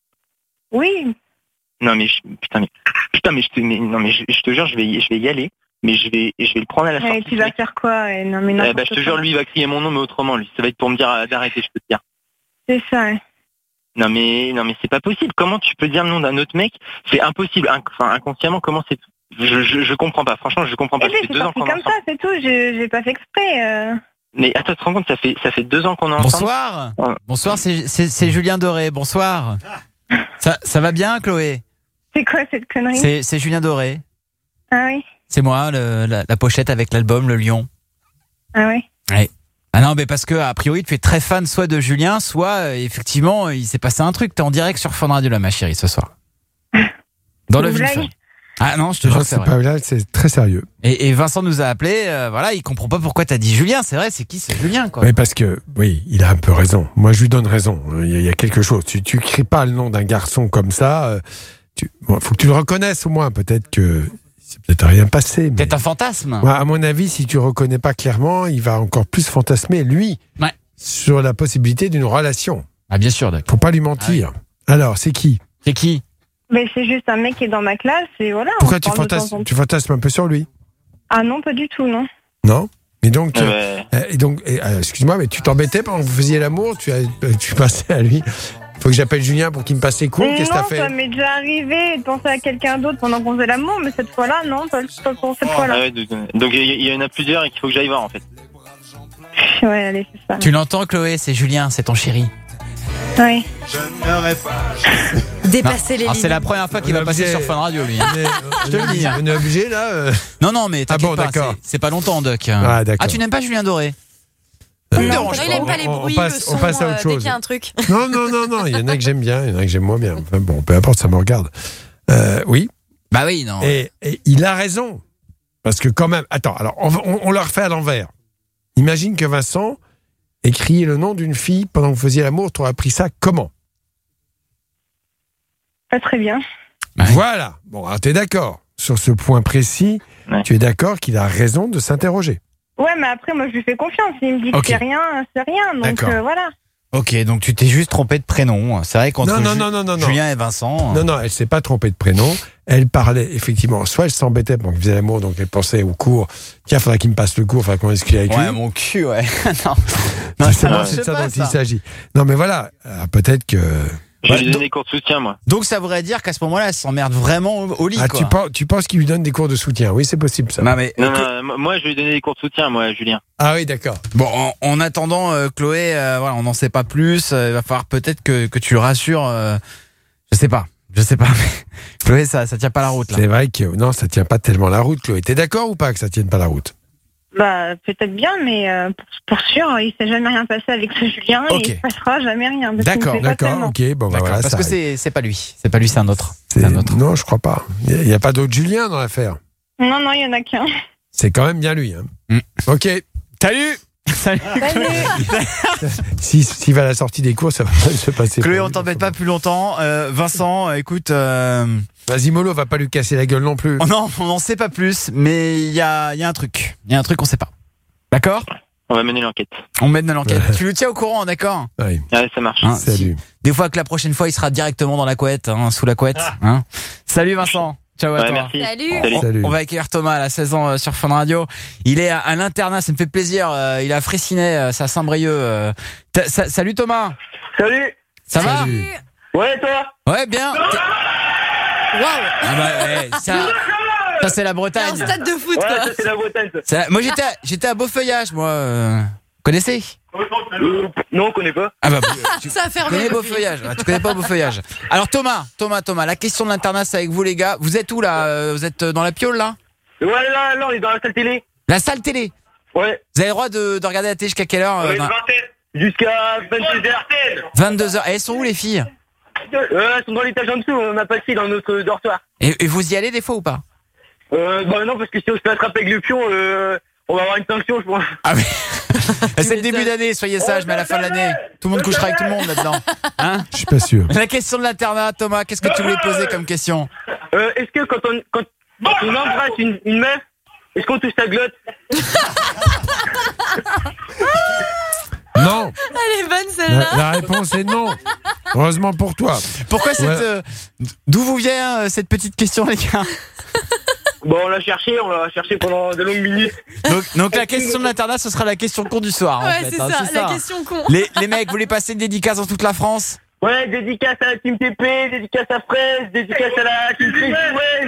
Speaker 18: Oui.
Speaker 10: Non, mais je, putain, mais putain, mais je te, mais, non, mais je, je te jure, je vais, y- je vais y aller, mais je vais, je vais le prendre à la
Speaker 18: Ouais,
Speaker 10: sortie.
Speaker 18: tu vas faire quoi eh, Non, mais
Speaker 10: Eh
Speaker 18: n'importe
Speaker 10: ben, je te
Speaker 18: quoi.
Speaker 10: jure, lui, il va crier mon nom, mais autrement, lui. Ça va être pour me dire euh, d'arrêter, je peux te dire.
Speaker 18: C'est ça. ouais.
Speaker 10: Non mais non mais c'est pas possible. Comment tu peux dire le nom d'un autre mec? C'est impossible. Inc- Enfin inconsciemment, comment c'est? Je, je je comprends pas. Franchement, je comprends pas.
Speaker 18: Eh
Speaker 10: Ça
Speaker 18: bien,
Speaker 10: fait
Speaker 18: c'est
Speaker 10: deux ans
Speaker 18: sorti
Speaker 10: qu'on est
Speaker 18: comme
Speaker 10: ensemble.
Speaker 18: ça, c'est tout. Je j'ai pas fait exprès. euh.
Speaker 10: Mais attends, tu te rends compte, ça fait ça fait deux ans qu'on est ensemble.
Speaker 13: Bonsoir. Bonsoir, c'est, c'est, c'est Julien Doré. Bonsoir. Ça, ça va bien, Chloé?
Speaker 18: C'est quoi cette connerie?
Speaker 13: C'est, c'est Julien Doré.
Speaker 18: Ah oui.
Speaker 13: C'est moi, le- la, la pochette avec l'album Le Lion.
Speaker 18: Ah oui.
Speaker 13: Ouais. Ah non, mais parce que a priori tu es très fan soit de Julien, soit euh, effectivement il s'est passé un truc. T'es en direct sur Fun Radio là, ma chérie, ce soir. Dans le
Speaker 18: Une
Speaker 13: Ville
Speaker 18: blague
Speaker 13: Fun. Ah non, je te
Speaker 22: Non,
Speaker 13: jure que
Speaker 22: c'est
Speaker 13: c'est vrai.
Speaker 22: pas là, c'est très sérieux.
Speaker 13: Et, et Vincent nous a appelé. euh, voilà, il comprend pas pourquoi t'as dit Julien. C'est vrai, c'est qui ce Julien quoi?
Speaker 22: Oui, parce que, oui, il a un peu raison. Moi, je lui donne raison. Il y a, il y a quelque chose. Tu, tu cries pas le nom d'un garçon comme ça. euh, Tu, bon, faut que tu le reconnaisses au moins. Peut-être que c'est peut-être rien passé. Mais...
Speaker 13: Peut-être un fantasme.
Speaker 22: Ouais, à mon avis, si tu reconnais pas clairement, il va encore plus fantasmer, lui,
Speaker 13: Ouais.
Speaker 22: sur la possibilité d'une relation.
Speaker 13: Ah bien sûr, d'accord.
Speaker 22: Faut pas lui mentir. Alors, c'est qui?
Speaker 13: C'est qui?
Speaker 18: Mais c'est juste un mec qui est dans ma classe et voilà. on
Speaker 22: Pourquoi
Speaker 18: se
Speaker 22: tu
Speaker 18: parle de temps en
Speaker 22: fantasmes,
Speaker 18: temps.
Speaker 22: tu fantasmes un peu sur lui?
Speaker 18: Ah non, pas du tout, non.
Speaker 22: Non? Et donc, tu,
Speaker 10: Ouais.
Speaker 22: euh, et donc et, euh, excuse-moi, mais tu t'embêtais pendant que vous faisiez l'amour? Tu, as- euh, tu passais à lui? Faut que j'appelle Julien pour qu'il me passe ses cours? Qu'est-ce que t'as
Speaker 18: Non,
Speaker 22: fait?
Speaker 18: ça m'est déjà arrivé de penser à quelqu'un d'autre pendant qu'on faisait l'amour, mais cette fois-là, non, pas, pas pour cette fois-là.
Speaker 10: Ah ouais, donc donc, il y, il y en a plusieurs et qu'il faut que j'aille voir en fait.
Speaker 18: Ouais, allez, c'est ça.
Speaker 13: Tu l'entends, Chloé? C'est Julien, c'est ton chéri.
Speaker 18: Oui.
Speaker 7: Dépasser les
Speaker 13: Alors, c'est
Speaker 7: limites.
Speaker 13: la première fois qu'il
Speaker 22: On
Speaker 13: va
Speaker 22: est
Speaker 13: passer
Speaker 22: obligé.
Speaker 13: sur Fun Radio, lui. hein.
Speaker 22: Mais, euh,
Speaker 13: Je te le dis. hein.
Speaker 22: On est obligé là euh
Speaker 13: Non, non, mais t'inquiète
Speaker 22: bon,
Speaker 13: pas.
Speaker 22: d'accord.
Speaker 13: C'est, c'est pas longtemps, Doc.
Speaker 22: Ah, d'accord.
Speaker 13: Ah, tu n'aimes pas Julien Doré?
Speaker 22: Euh,
Speaker 13: me
Speaker 22: non,
Speaker 13: dérange
Speaker 7: Non,
Speaker 13: pas.
Speaker 7: il aime pas les
Speaker 22: On- on
Speaker 7: bruits,
Speaker 22: passe-
Speaker 7: le son,
Speaker 22: on passe à autre
Speaker 7: euh, dès
Speaker 22: chose.
Speaker 7: qu'il y a un truc.
Speaker 22: Non, non, non, non. Il y en a que j'aime bien, il y en a que j'aime moins bien. Enfin, bon, peu importe, ça me regarde. Euh, oui.
Speaker 13: Bah oui, non.
Speaker 22: Et, et il a raison. Parce que quand même, attends, alors on, on, on le refait à l'envers. Imagine que Vincent ait crié le nom d'une fille pendant que vous faisiez l'amour, tu aurais appris ça comment?
Speaker 18: Pas très bien.
Speaker 22: Ouais. Voilà. Bon, alors t'es d'accord. Sur ce point précis, ouais. Tu es d'accord qu'il a raison de s'interroger.
Speaker 18: Ouais, mais après, moi, je lui fais confiance. Il me dit okay. que c'est rien, c'est rien. Donc, euh, voilà.
Speaker 15: Ok, donc tu t'es juste trompé de prénom. C'est vrai qu'entre
Speaker 22: non, non,
Speaker 15: Ju-
Speaker 22: non, non, non,
Speaker 15: Julien et Vincent...
Speaker 22: Non, non, elle s'est pas trompée de prénom. Elle parlait, effectivement, soit elle s'embêtait pendant qu'il faisait l'amour, donc elle pensait au cours, tiens, il faudrait qu'il me passe le cours, il faudrait qu'on discute avec lui.
Speaker 15: Ouais, mon cul, ouais. non,
Speaker 22: non ça c'est de ça dont ça. il s'agit. Non, mais voilà, euh, peut-être que...
Speaker 10: Je vais lui donner des cours de soutien, moi.
Speaker 15: Donc ça voudrait dire qu'à ce moment-là, elle s'emmerde vraiment au lit,
Speaker 22: ah,
Speaker 15: quoi.
Speaker 22: Tu penses, tu penses qu'il lui donne des cours de soutien? Oui, c'est possible, ça.
Speaker 15: Non, mais...
Speaker 10: non, non, moi, je vais lui donner des cours de soutien, moi, Julien.
Speaker 22: Ah oui, d'accord.
Speaker 15: Bon, en, en attendant, euh, Chloé, euh, voilà, on n'en sait pas plus. Euh, il va falloir peut-être que, que tu le rassures. Euh, je sais pas. Je sais pas, mais Chloé, ça, ça tient pas la route, là.
Speaker 22: C'est vrai que, non, ça tient pas tellement la route, Chloé. T'es d'accord ou pas que ça tienne pas la route?
Speaker 18: Bah, peut-être bien, mais euh, pour, pour sûr, il s'est jamais rien passé avec ce Julien okay. et il se passera jamais rien.
Speaker 22: D'accord, d'accord, ok, bon, bah voilà.
Speaker 15: Parce que c'est, c'est pas lui, c'est pas lui, c'est un autre.
Speaker 22: C'est, c'est un autre. Non, je crois pas. Il n'y a, a pas d'autre Julien dans l'affaire.
Speaker 18: Non, non, il y en a qu'un.
Speaker 22: C'est quand même bien lui, hein. Mm. Ok.
Speaker 15: Salut! Salut,
Speaker 18: Salut.
Speaker 22: si, s'il va à la sortie des cours, ça va pas se passer.
Speaker 15: Chloé, on t'embête pas plus longtemps. Euh, Vincent, écoute. Euh...
Speaker 22: Vas-y, Molo, va pas lui casser la gueule non plus.
Speaker 15: Oh non, on n'en sait pas plus, mais il y a, y a un truc. Il y a un truc qu'on sait pas. D'accord?
Speaker 10: On va mener l'enquête.
Speaker 15: On mène l'enquête. Tu le tiens au courant, d'accord?
Speaker 22: Oui.
Speaker 10: Ouais, ça marche.
Speaker 15: Hein,
Speaker 22: Salut.
Speaker 15: Si, des fois que la prochaine fois, il sera directement dans la couette, hein, sous la couette. Ah. Hein. Salut Vincent. Ciao à
Speaker 10: ouais,
Speaker 15: toi.
Speaker 10: Merci.
Speaker 7: Salut.
Speaker 15: On,
Speaker 22: Salut.
Speaker 15: on va accueillir Thomas à la seize ans euh, sur Fun Radio. Il est à, à l'internat, ça me fait plaisir. Euh, il est à Fraissinet, euh, c'est à Saint-Brieuc. Euh. Sa- salut Thomas.
Speaker 2: Salut.
Speaker 15: Ça
Speaker 22: Salut.
Speaker 2: va? Ouais, toi?
Speaker 15: Ouais, bien.
Speaker 7: Waouh.
Speaker 15: Ah bah, ouais, ça, ça c'est la Bretagne.
Speaker 7: C'est un stade de foot,
Speaker 2: ouais,
Speaker 7: quoi.
Speaker 2: ça c'est la Bretagne.
Speaker 15: C'est la, moi j'étais à, j'étais à Beaufeuillage, moi. Euh, connaissez?
Speaker 2: Euh, non, on connaît pas.
Speaker 15: Ah bah, tu
Speaker 7: ça a fermé.
Speaker 15: connais Beaufeuillage. Ah, tu connais pas Beaufeuillage. Alors Thomas, Thomas, Thomas, la question de l'internat c'est avec vous les gars. Vous êtes où là? Vous êtes dans la piole là?
Speaker 2: Ouais, là, là, on est dans la salle télé.
Speaker 15: La salle télé?
Speaker 2: Ouais.
Speaker 15: Vous avez le droit de, de regarder la télé jusqu'à quelle heure?
Speaker 2: Ouais,
Speaker 15: euh, dans...
Speaker 2: Jusqu'à vingt-deux heures.
Speaker 15: vingt-deux heures. Et elles sont où les filles?
Speaker 2: Euh, elles sont dans l'étage en dessous, on a passé dans notre dortoir.
Speaker 15: Et, et vous y allez des fois ou pas?
Speaker 2: Euh, bah non, parce que si on se fait attraper avec le pion, euh, on va avoir une sanction, je pense.
Speaker 15: Ah oui. C'est le début d'année, soyez sages, mais à la fin de l'année, tout le monde couchera avec tout le monde là-dedans. Hein?
Speaker 22: Je suis pas sûr.
Speaker 15: La question de l'internat, Thomas, qu'est-ce que tu voulais poser comme question?
Speaker 2: Euh, est-ce que quand on, quand, quand on embrasse une, une meuf, est-ce qu'on touche sa glotte?
Speaker 22: Non.
Speaker 7: Elle est bonne celle-là.
Speaker 22: La, la réponse est non. Heureusement pour toi.
Speaker 15: Pourquoi cette...
Speaker 22: Ouais.
Speaker 15: Euh, d'où vous vient euh, cette petite question, les gars?
Speaker 2: Bon, on l'a cherché, on l'a cherché pendant de longues minutes.
Speaker 15: Donc, donc la question de l'internat, ce sera la question con du soir. En
Speaker 7: Ouais,
Speaker 15: fait,
Speaker 7: c'est,
Speaker 15: hein,
Speaker 7: ça,
Speaker 15: c'est
Speaker 7: la
Speaker 15: ça.
Speaker 7: question con.
Speaker 15: Les, les mecs, vous voulez passer une dédicace dans toute la France?
Speaker 2: Ouais, dédicace à la Team T P, dédicace à Fraise, dédicace à la Team T P, ouais.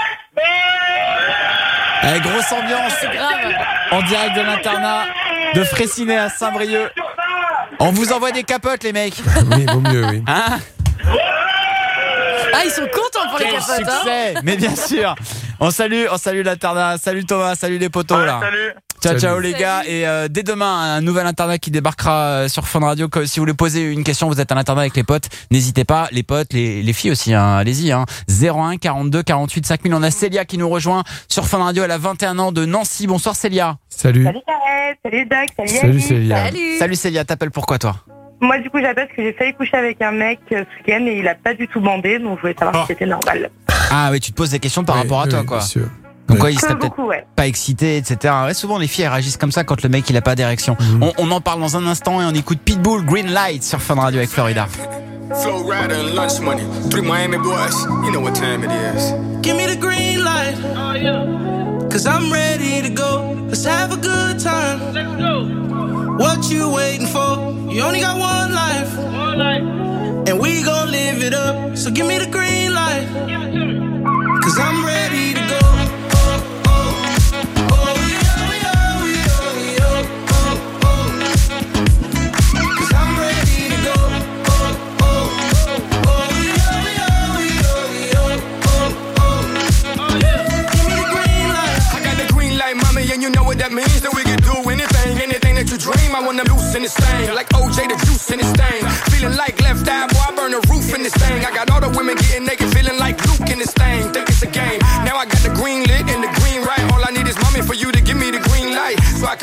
Speaker 15: Allez, grosse ambiance. En direct de l'internat de Fraissinet à Saint-Brieuc. On vous envoie des capotes, les mecs.
Speaker 22: Oui, vaut mieux, oui.
Speaker 15: Hein?
Speaker 7: Ah, ils sont contents pour
Speaker 15: Quel
Speaker 7: les capotes.
Speaker 15: succès,
Speaker 7: hein.
Speaker 15: mais bien sûr. On salue, on salue l'internat. Salut Thomas, salut les potos là.
Speaker 2: Salut.
Speaker 15: Ciao,
Speaker 22: Salut.
Speaker 15: ciao les gars. Et euh, dès demain, un nouvel internat qui débarquera euh, sur Fun Radio. Que, si vous voulez poser une question, vous êtes à l'internat avec les potes, n'hésitez pas. Les potes, les, les filles aussi, hein, allez-y. Hein. zéro un quarante-deux quarante-huit cinq mille. On a Célia qui nous rejoint sur Fun Radio. Elle a vingt et un ans de Nancy. Bonsoir Célia.
Speaker 22: Salut.
Speaker 18: Salut Karel, salut Doc, salut
Speaker 22: Salut
Speaker 18: Alice.
Speaker 22: Célia.
Speaker 7: Salut.
Speaker 15: Salut Célia, t'appelles pourquoi toi?
Speaker 18: Moi du coup j'appelle parce que j'ai failli coucher avec un mec euh, ce week-end et il a pas du tout bandé, donc je voulais savoir
Speaker 15: Oh.
Speaker 18: si c'était normal.
Speaker 15: Ah oui, tu te poses des questions par
Speaker 22: Oui,
Speaker 15: rapport à
Speaker 22: oui,
Speaker 15: toi
Speaker 22: oui,
Speaker 15: quoi.
Speaker 22: bien sûr.
Speaker 15: Donc
Speaker 22: Oui.
Speaker 15: quoi, il serait
Speaker 18: Comme
Speaker 15: peut-être
Speaker 18: beaucoup, ouais.
Speaker 15: pas excité, et cetera. Ouais, souvent les filles elles réagissent comme ça quand le mec il a pas d'érection.
Speaker 22: Mhm.
Speaker 15: On, on en parle dans un instant et on écoute Pitbull Green Light sur Fun Radio avec Florida.
Speaker 20: Flow rider and lunch money. Three Miami boys, you know what time it is.
Speaker 27: Give me the green light. Oh, yeah. Cause I'm ready to go. Let's have a good time. Let's go. What you waiting for? You only got one life. One life. And we gon' live it up. So give me the green light. Give it to me. Cause I'm ready to go. Oh, oh, oh, yeah, yeah, yeah, yeah. Oh, oh. Cause I'm ready to go. Oh, oh, oh, yeah, yeah, yeah, yeah. Oh, oh. Give me the green light.
Speaker 20: I got the green light, mommy, and you know what that means. That we can do anything, anything that you dream. I wanna loosen this thing, like O J the juice in this thing. Feeling like left eye, boy, I burn the roof in this thing. I got all the women getting naked, feeling like Luke in this thing. Think it's a game. Now I got the green lit and the green right. All I need is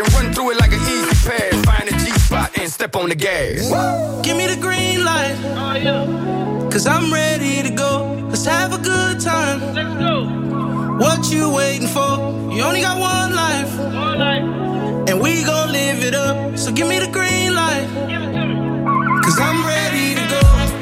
Speaker 20: and run through it like an easy pass. Find a G spot and step on the gas.
Speaker 27: Give me the green light. Oh, yeah. Cause I'm ready to go. Let's have a good time. Let's go. What you waiting for? You only got one life. One life. And we gon' live it up. So give me the green light. Give it to me. Cause I'm ready to go.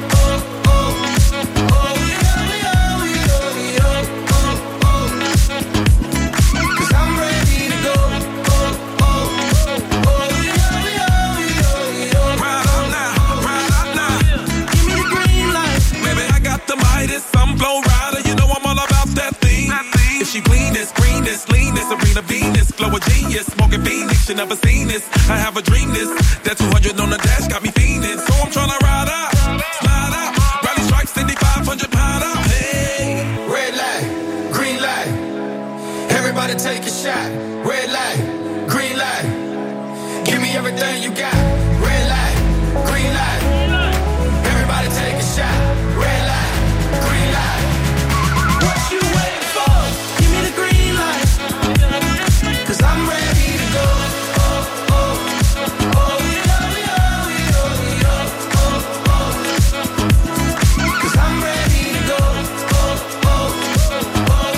Speaker 4: Some blow rider, you know I'm all about that thing. If she clean this, green this, lean this, Serena Venus, glow a genius, smoking Phoenix, you never seen this. I have a dream this, that two hundred on the dash got me fiending. So I'm tryna ride out, slide out, rally strikes, seventy-five hundred pound out. Hey,
Speaker 20: red light, green light, everybody take a shot. Red light, green light, give me everything you got. Red light, green light, everybody take a shot. Red light.
Speaker 27: What you waiting for? Give me the green light. Cause I'm ready to go. Oh, oh, oh, oh, oh, oh, oh, oh. Cause I'm ready to go. Oh, oh, oh, oh,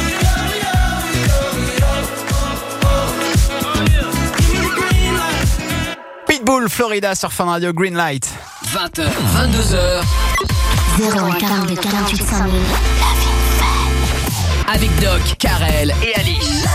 Speaker 27: oh, oh. Give me the green light.
Speaker 15: Pitbull, Florida sur Fun Radio, Green Light.
Speaker 5: vingt heures, vingt-deux heures.
Speaker 8: zéro un quarante-deux quarante-huit cent mille.
Speaker 5: Avec Doc, Karel et Alice.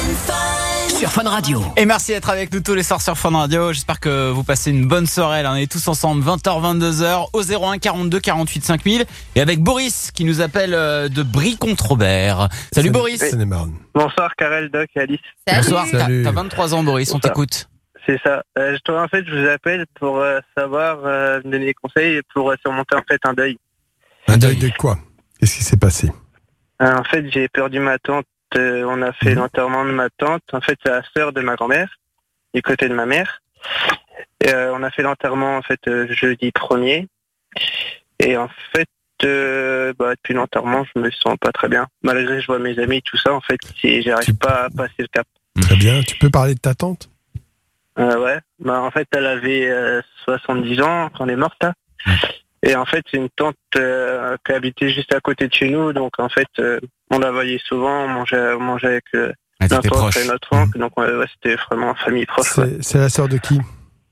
Speaker 5: Sur Fun Radio.
Speaker 15: Et merci d'être avec nous tous les soirs sur Fun Radio. J'espère que vous passez une bonne soirée. Là, on est tous ensemble, vingt heures, vingt-deux heures, au zéro un quarante-deux quarante-huit cinq mille. Et avec Boris qui nous appelle de Brie-Contre-Robert. Salut Boris.
Speaker 10: Bonsoir Karel, Doc et Alice.
Speaker 15: Bonsoir, t'as, t'as vingt-trois ans Boris, on t'écoute.
Speaker 10: C'est ça. Euh, toi, en fait, je vous appelle pour euh, savoir, euh, me donner des conseils pour euh, surmonter en fait un deuil.
Speaker 22: Un deuil de quoi? Qu'est-ce qui s'est passé?
Speaker 10: euh, En fait, j'ai perdu ma tante. Euh, on a fait mmh. l'enterrement de ma tante. En fait, c'est la sœur de ma grand-mère, du côté de ma mère. Et, euh, on a fait l'enterrement en fait euh, jeudi premier. Et en fait, euh, bah, depuis l'enterrement, je me sens pas très bien. Malgré que je vois mes amis, tout ça, en fait, si j'arrive tu... pas à passer le cap.
Speaker 22: Très bien. Tu peux parler de ta tante?
Speaker 10: Euh, ouais, bah en fait elle avait euh, soixante-dix ans quand elle est morte là. Mmh. Et en fait c'est une tante euh, qui habitait juste à côté de chez nous, donc en fait euh, on la voyait souvent, on mangeait, on mangeait avec euh, ah, notre oncle et notre oncle, mmh. donc ouais, ouais, c'était vraiment famille proche.
Speaker 22: C'est,
Speaker 10: ouais.
Speaker 22: c'est la sœur de qui?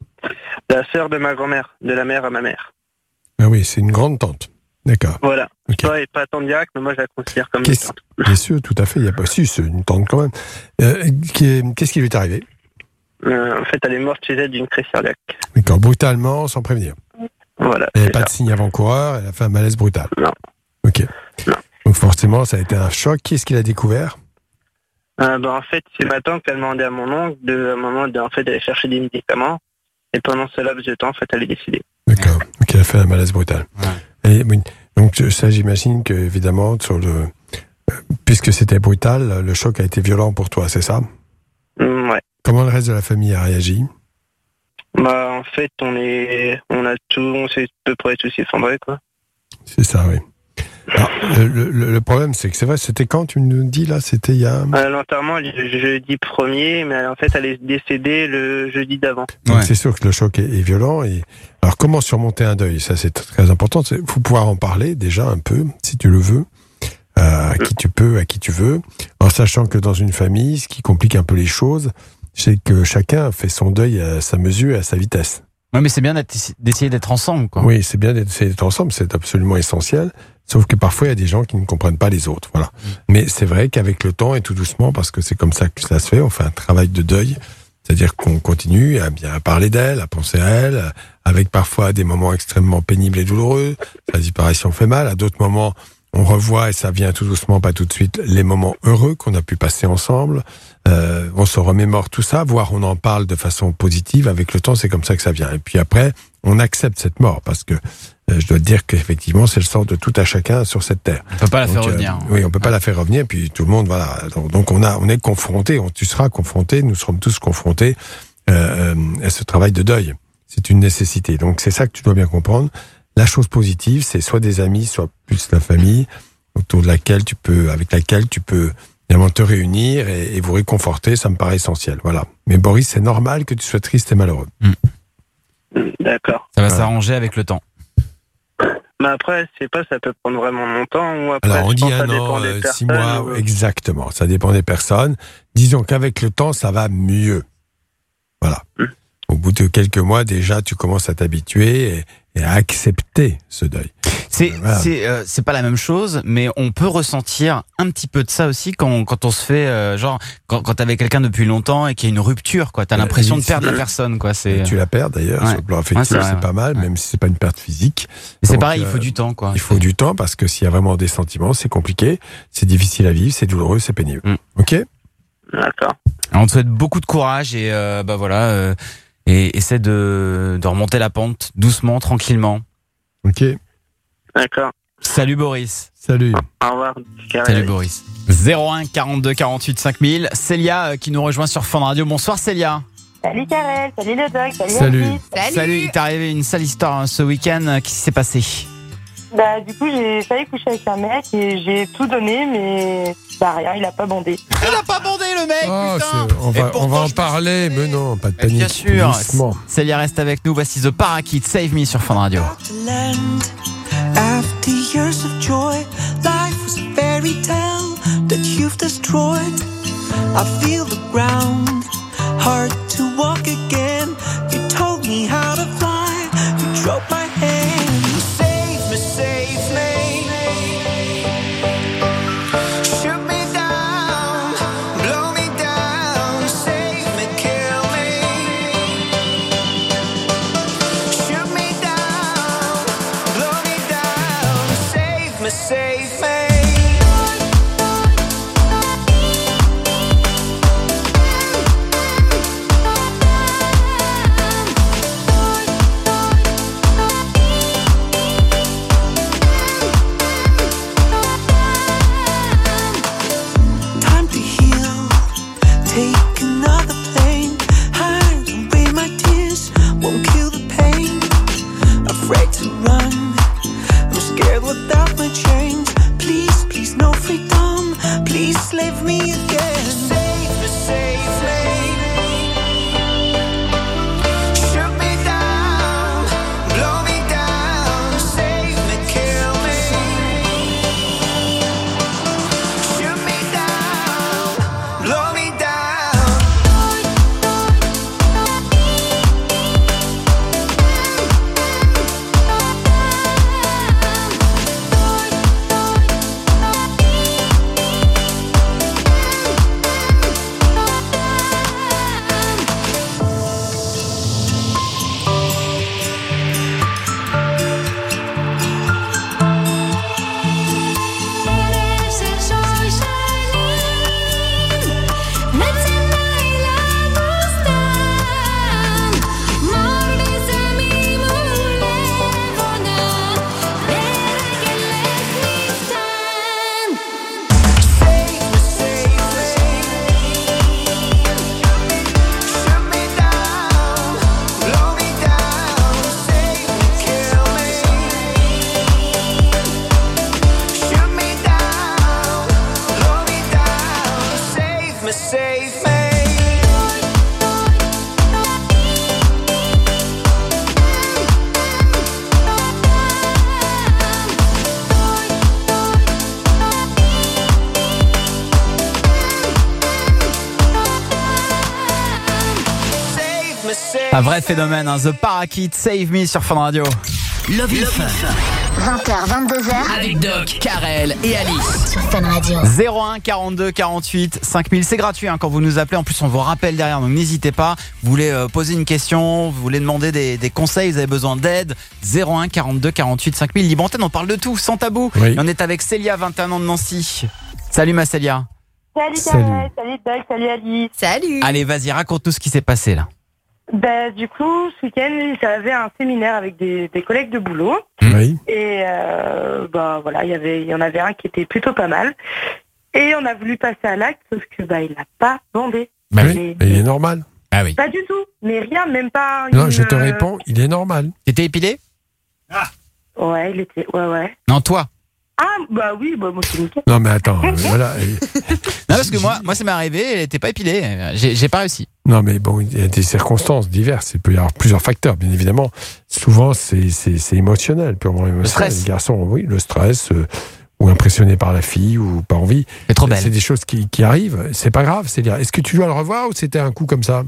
Speaker 10: La sœur de ma grand-mère, de la mère à ma mère.
Speaker 22: Ah oui, c'est une grande tante. D'accord.
Speaker 10: Voilà. Okay. Ouais, pas tante directe, mais moi je la considère comme
Speaker 22: Qu'est-ce...
Speaker 10: une tante.
Speaker 22: Bien sûr, tout à fait, il n'y a pas si, c'est une tante quand même. Euh, qu'est-ce qui lui est arrivé?
Speaker 10: Euh, en fait, elle est morte chez elle d'une crise cardiaque.
Speaker 22: D'accord, brutalement, sans prévenir.
Speaker 10: Voilà.
Speaker 22: Elle n'avait pas ça. de signe avant-coureur, elle a fait un malaise brutal.
Speaker 10: Non.
Speaker 22: Ok.
Speaker 10: Non.
Speaker 22: Donc forcément, ça a été un choc. Qui est-ce qu'il a découvert?
Speaker 10: euh, bah, En fait, c'est ma tante qui a demandé à mon oncle de, à un moment de, en fait, d'aller chercher des médicaments. Et pendant ce laps de temps, en fait, elle est décédée.
Speaker 22: D'accord. Donc elle a fait un malaise brutal. Ouais. Et, oui. Donc ça, j'imagine que évidemment, sur le, euh, puisque c'était brutal, le choc a été violent pour toi, c'est ça?
Speaker 10: mmh, Ouais.
Speaker 22: Comment le reste de la famille a réagi?
Speaker 10: Bah, en fait, on est, on a tout, on s'est à peu près tous effondrés, quoi.
Speaker 22: C'est ça, oui. Alors, le, le, le problème, c'est que c'est vrai, c'était quand tu nous dis là? C'était il y a.
Speaker 10: Euh, l'enterrement le jeudi premier, mais en fait, elle est décédée le jeudi d'avant.
Speaker 22: Donc, ouais. C'est sûr que le choc est, est violent. Et alors, comment surmonter un deuil? Ça, c'est très important. Il faut pouvoir en parler déjà un peu, si tu le veux. Euh, à qui tu peux, à qui tu veux. En sachant que dans une famille, ce qui complique un peu les choses, c'est que chacun fait son deuil à sa mesure et à sa vitesse.
Speaker 15: Oui, mais c'est bien d'essayer d'être ensemble, quoi.
Speaker 22: Oui, c'est bien d'essayer d'être ensemble, c'est absolument essentiel. Sauf que parfois, il y a des gens qui ne comprennent pas les autres. Voilà. Mmh. Mais c'est vrai qu'avec le temps et tout doucement, parce que c'est comme ça que ça se fait, on fait un travail de deuil. C'est-à-dire qu'on continue à bien parler d'elle, à penser à elle, avec parfois des moments extrêmement pénibles et douloureux. La disparition fait mal. À d'autres moments, on revoit, et ça vient tout doucement, pas tout de suite, les moments heureux qu'on a pu passer ensemble. Euh, on se remémore tout ça, voire on en parle de façon positive. Avec le temps, c'est comme ça que ça vient. Et puis après, on accepte cette mort, parce que euh, je dois te dire qu'effectivement, c'est le sort de tout à chacun sur cette terre.
Speaker 15: On peut pas la
Speaker 22: donc,
Speaker 15: faire revenir.
Speaker 22: Euh, oui, on peut pas la faire revenir. Puis tout le monde, voilà. Donc, donc on a, on est confronté. On, tu seras confronté. Nous serons tous confrontés euh, à ce travail de deuil. C'est une nécessité. Donc c'est ça que tu dois bien comprendre. La chose positive, c'est soit des amis, soit plus la famille, autour de laquelle tu peux, avec laquelle tu peux Évidemment, te réunir et, et vous réconforter, ça me paraît essentiel. Voilà. Mais Boris, c'est normal que tu sois triste et malheureux.
Speaker 15: Mm.
Speaker 10: D'accord.
Speaker 15: Ça va
Speaker 22: Voilà.
Speaker 15: s'arranger avec le temps.
Speaker 10: Mais après, je sais pas, ça peut prendre vraiment longtemps ou après.
Speaker 22: Alors, on
Speaker 10: je
Speaker 22: dit
Speaker 10: pense que
Speaker 22: un
Speaker 10: ça dépend
Speaker 22: an,
Speaker 10: des
Speaker 22: euh, six
Speaker 10: personnes,
Speaker 22: mois,
Speaker 10: ou-
Speaker 22: exactement. Ça dépend des personnes. Disons qu'avec le temps, ça va mieux. Voilà.
Speaker 10: Mm.
Speaker 22: Au bout de quelques mois, déjà, tu commences à t'habituer et, et à accepter ce deuil.
Speaker 15: C'est
Speaker 22: Voilà.
Speaker 15: c'est euh, c'est pas la même chose, mais on peut ressentir un petit peu de ça aussi quand quand on se fait euh, genre quand quand t'es avec quelqu'un depuis longtemps et qu'il y a une rupture, quoi. T'as l'impression
Speaker 22: oui,
Speaker 15: de perdre
Speaker 22: c'est-
Speaker 15: la personne, quoi. C'est
Speaker 22: Et tu la perds d'ailleurs,
Speaker 15: Ouais.
Speaker 22: sur le plan
Speaker 15: Ouais,
Speaker 22: affectif,
Speaker 15: c'est vrai,
Speaker 22: c'est
Speaker 15: ouais.
Speaker 22: pas mal, même si c'est pas une perte physique.
Speaker 15: Mais c'est
Speaker 22: Donc,
Speaker 15: pareil, il
Speaker 22: euh,
Speaker 15: faut du temps, quoi.
Speaker 22: Il faut du temps parce que s'il y a vraiment des sentiments, c'est compliqué, c'est difficile à vivre, c'est douloureux, c'est pénible.
Speaker 15: Mm.
Speaker 22: Ok ?
Speaker 10: D'accord.
Speaker 15: Alors, on te souhaite beaucoup de courage et euh, bah voilà, euh, et essaie de de remonter la pente doucement, tranquillement.
Speaker 22: Ok.
Speaker 10: D'accord.
Speaker 15: Salut Boris.
Speaker 22: Salut.
Speaker 10: Au revoir.
Speaker 15: Salut Boris. zéro un quarante-deux quarante-huit cinq mille. Célia euh, qui nous rejoint sur Fun Radio. Bonsoir Célia.
Speaker 18: Salut Karel, salut le doc, salut
Speaker 22: Salut.
Speaker 18: Alice.
Speaker 15: Salut. Il t'est arrivé une sale histoire hein, ce week-end. euh, Qu'est-ce qui s'est passé?
Speaker 18: Bah du coup j'ai failli coucher avec un mec et j'ai tout donné mais bah rien, il a pas bandé.
Speaker 15: Il a pas bandé le mec,
Speaker 22: Oh,
Speaker 15: putain.
Speaker 22: c'est- on
Speaker 15: Et
Speaker 22: va,
Speaker 15: pourtant,
Speaker 22: on va en
Speaker 15: je-
Speaker 22: parler, mais non, pas de panique.
Speaker 15: Bien sûr.
Speaker 22: Doucement.
Speaker 15: Célia reste avec nous. Voici The Parakeet, Save Me sur Fun Radio.
Speaker 1: After years of joy, life was a fairy tale that you've destroyed. I feel the ground, hard to walk again. You told me how to fly, you drove my hand. Save me, save me. Shoot me down, blow me down. Save me, kill me. Shoot me down, blow me down. Save me, save me. Time to heal. Take another plane. Hide away my tears. Won't kill the pain. Afraid to run. I'm scared without my chains. Please, please, no freedom. Please save me again. Save me, save me. Shoot me down, blow me down. Save me, kill me. Shoot me down, blow me down. Save me. Save me, save
Speaker 15: Un vrai phénomène, hein, The Parakeet, Save Me sur Fun Radio.
Speaker 5: Love in Fun.
Speaker 8: vingt heures, vingt-deux heures.
Speaker 5: Avec Doc, Karel et Alice.
Speaker 8: Sur Fun Radio.
Speaker 15: zéro un quarante-deux quarante-huit cinq mille, c'est gratuit hein, quand vous nous appelez. En plus, on vous rappelle derrière, donc n'hésitez pas. Vous voulez euh, poser une question, vous voulez demander des, des conseils, vous avez besoin d'aide. zéro un quarante-deux quarante-huit cinq mille. Libre antenne, on parle de tout, sans tabou.
Speaker 22: Oui.
Speaker 15: Et on est avec Célia, vingt et un ans de Nancy. Salut ma Célia.
Speaker 18: Salut
Speaker 22: Salut.
Speaker 18: Karel, salut doc, salut Alice.
Speaker 7: Salut.
Speaker 15: Allez, vas-y, raconte-nous ce qui s'est passé là.
Speaker 18: Bah du coup ce week-end j'avais un séminaire avec des, des collègues de boulot.
Speaker 22: Oui.
Speaker 18: Et euh, bah voilà, il y avait, il y en avait un qui était plutôt pas mal. Et on a voulu passer à l'acte, sauf que bah il a pas bandé.
Speaker 22: Bah
Speaker 18: Mais-
Speaker 22: oui, mais il est normal.
Speaker 15: Ah oui.
Speaker 18: Pas du tout, mais rien, même pas.
Speaker 22: Non,
Speaker 18: une,
Speaker 22: je te
Speaker 18: euh,
Speaker 22: réponds, il est normal.
Speaker 15: T'étais épilé?
Speaker 18: Ouais, il était, ouais, ouais.
Speaker 15: Non, toi.
Speaker 18: Ah, bah oui, bah moi c'est nickel.
Speaker 22: Non, mais attends, euh, voilà.
Speaker 15: Non, parce que moi, moi ça m'est arrivé, elle était pas épilée. J'ai, j'ai pas réussi.
Speaker 22: Non, mais bon, il y a des circonstances diverses. Il peut y avoir plusieurs facteurs, bien évidemment. Souvent, c'est, c'est, c'est émotionnel, purement émotionnel.
Speaker 15: Le stress.
Speaker 22: Les garçons, oui, le stress, euh, ou impressionné par la fille, ou pas envie.
Speaker 15: C'est trop belle.
Speaker 22: C'est des choses qui, qui arrivent. C'est pas grave. C'est dire, est-ce que tu dois le revoir ou c'était un coup comme ça?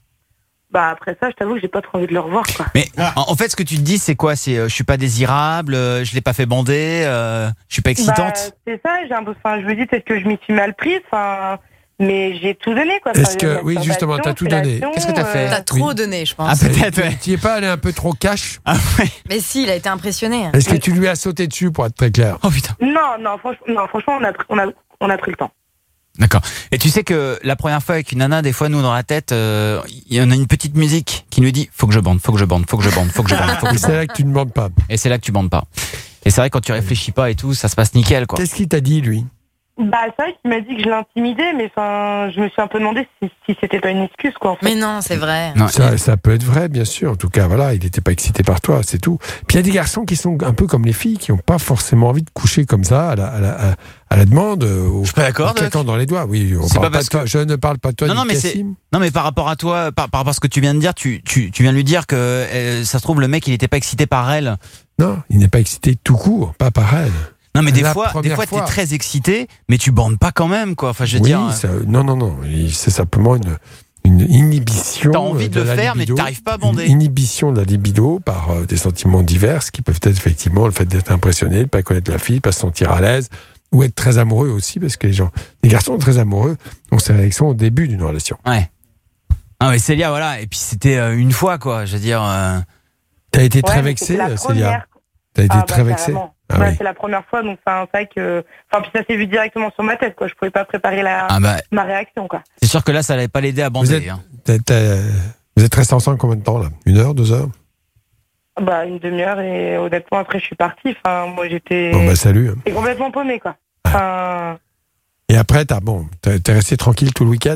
Speaker 18: Bah après ça, je t'avoue que j'ai pas trop envie de le revoir, quoi.
Speaker 15: Mais en, en fait, ce que tu te dis, c'est quoi? C'est euh, je suis pas désirable, euh, je l'ai pas fait bander, euh, je suis pas excitante.
Speaker 18: Bah, c'est ça, j'ai un peu, enfin, je me dis peut-être que je m'y suis mal prise, enfin, mais j'ai tout donné, quoi.
Speaker 22: Est-ce
Speaker 18: Enfin,
Speaker 22: que, oui, justement, t'as tout donné.
Speaker 15: Qu'est-ce que t'as fait?
Speaker 7: T'as trop
Speaker 22: Oui.
Speaker 7: donné, je pense.
Speaker 15: Ah, peut-être, ouais.
Speaker 22: Tu n'y es pas allé un peu trop cash?
Speaker 15: Ah, ouais.
Speaker 7: Mais si, il a été impressionné.
Speaker 22: Est-ce que tu lui as sauté dessus, pour être très clair?
Speaker 15: Oh putain.
Speaker 18: Non, non, franchement, non, franchement, on a, pris- on a, on a pris le temps.
Speaker 15: D'accord. Et tu sais que la première fois avec une nana, des fois, nous, dans la tête, euh, il y en a une petite musique qui nous dit faut que je bande, faut que je bande, faut que je bande, faut que je bande, faut que
Speaker 22: Et
Speaker 15: je
Speaker 22: c'est
Speaker 15: bande.
Speaker 22: là que tu ne bandes pas.
Speaker 15: Et c'est là que tu bandes pas. Et c'est vrai, quand tu réfléchis pas et tout, ça se passe nickel, quoi.
Speaker 22: Qu'est-ce qu'il t'a dit, lui?
Speaker 18: Bah c'est vrai qu'il m'a dit que je l'intimidais, mais enfin, je me suis un peu demandé si, si c'était pas une excuse, quoi. En fait.
Speaker 7: Mais non, c'est vrai.
Speaker 15: Non,
Speaker 22: Ça, ça peut être vrai, bien sûr. En tout cas, voilà, il n'était pas excité par toi, c'est tout. Puis il y a des garçons qui sont un peu comme les filles, qui n'ont pas forcément envie de coucher comme ça, à la, à la, à- à la demande. Je
Speaker 15: suis pas d'accord,
Speaker 22: En claquant dans les doigts, oui. On
Speaker 15: C'est
Speaker 22: parle
Speaker 15: pas
Speaker 22: pas
Speaker 15: parce
Speaker 22: de toi.
Speaker 15: que-
Speaker 22: Je ne parle pas de toi,
Speaker 15: Non, non,
Speaker 22: du
Speaker 15: mais c'est.
Speaker 22: Cassim.
Speaker 15: Non, mais par rapport à toi, par, par rapport à ce que tu viens de dire, tu, tu, tu viens de lui dire que euh, ça se trouve, le mec, il était pas excité par elle.
Speaker 22: Non, il n'est pas excité tout court, pas par elle.
Speaker 15: Non, mais des
Speaker 22: La
Speaker 15: fois, des
Speaker 22: première
Speaker 15: fois, t'es
Speaker 22: fois.
Speaker 15: très excité, mais tu bandes pas quand même, quoi. Enfin, je veux
Speaker 22: Oui,
Speaker 15: dire.
Speaker 22: ça- non, non, non. il- C'est simplement une, une inhibition.
Speaker 15: T'as envie de le
Speaker 22: la
Speaker 15: faire, mais
Speaker 22: libido,
Speaker 15: t'arrives pas à bander.
Speaker 22: Une inhibition de la libido par euh, des sentiments divers, qui peuvent être effectivement le fait d'être impressionné, de ne pas connaître la fille, de ne pas se sentir à l'aise, ou être très amoureux aussi, parce que les gens, les garçons très amoureux ont ces réactions au début d'une relation.
Speaker 15: Ouais. Ah, mais Célia, voilà. Et puis c'était euh, une fois, quoi. Je veux dire. euh,
Speaker 22: T'as été
Speaker 18: Ouais,
Speaker 22: très
Speaker 18: mais
Speaker 22: vexée,
Speaker 18: c'était la
Speaker 22: Célia?
Speaker 18: première.
Speaker 22: T'as été
Speaker 18: Ah, bah,
Speaker 22: très vexée?
Speaker 18: carrément.
Speaker 22: Ah
Speaker 18: Ouais,
Speaker 22: oui.
Speaker 18: c'est la première fois, donc enfin, c'est vrai que, enfin, puis ça s'est vu directement sur ma tête, quoi. Je pouvais pas préparer la,
Speaker 15: Ah bah.
Speaker 18: ma réaction, quoi.
Speaker 15: C'est sûr que là, ça allait pas l'aider à
Speaker 22: Vous
Speaker 15: bander.
Speaker 22: êtes,
Speaker 15: hein.
Speaker 22: t'as- t'as- vous êtes restés ensemble combien de temps, là? Une heure, deux heures?
Speaker 18: Bah, une demi-heure, et honnêtement, après, je suis partie. Enfin, moi, j'étais.
Speaker 22: Bon, bah, salut.
Speaker 18: j'étais complètement paumée, quoi. Enfin.
Speaker 22: Et après, t'as, bon, t'es t'es resté tranquille tout le week-end?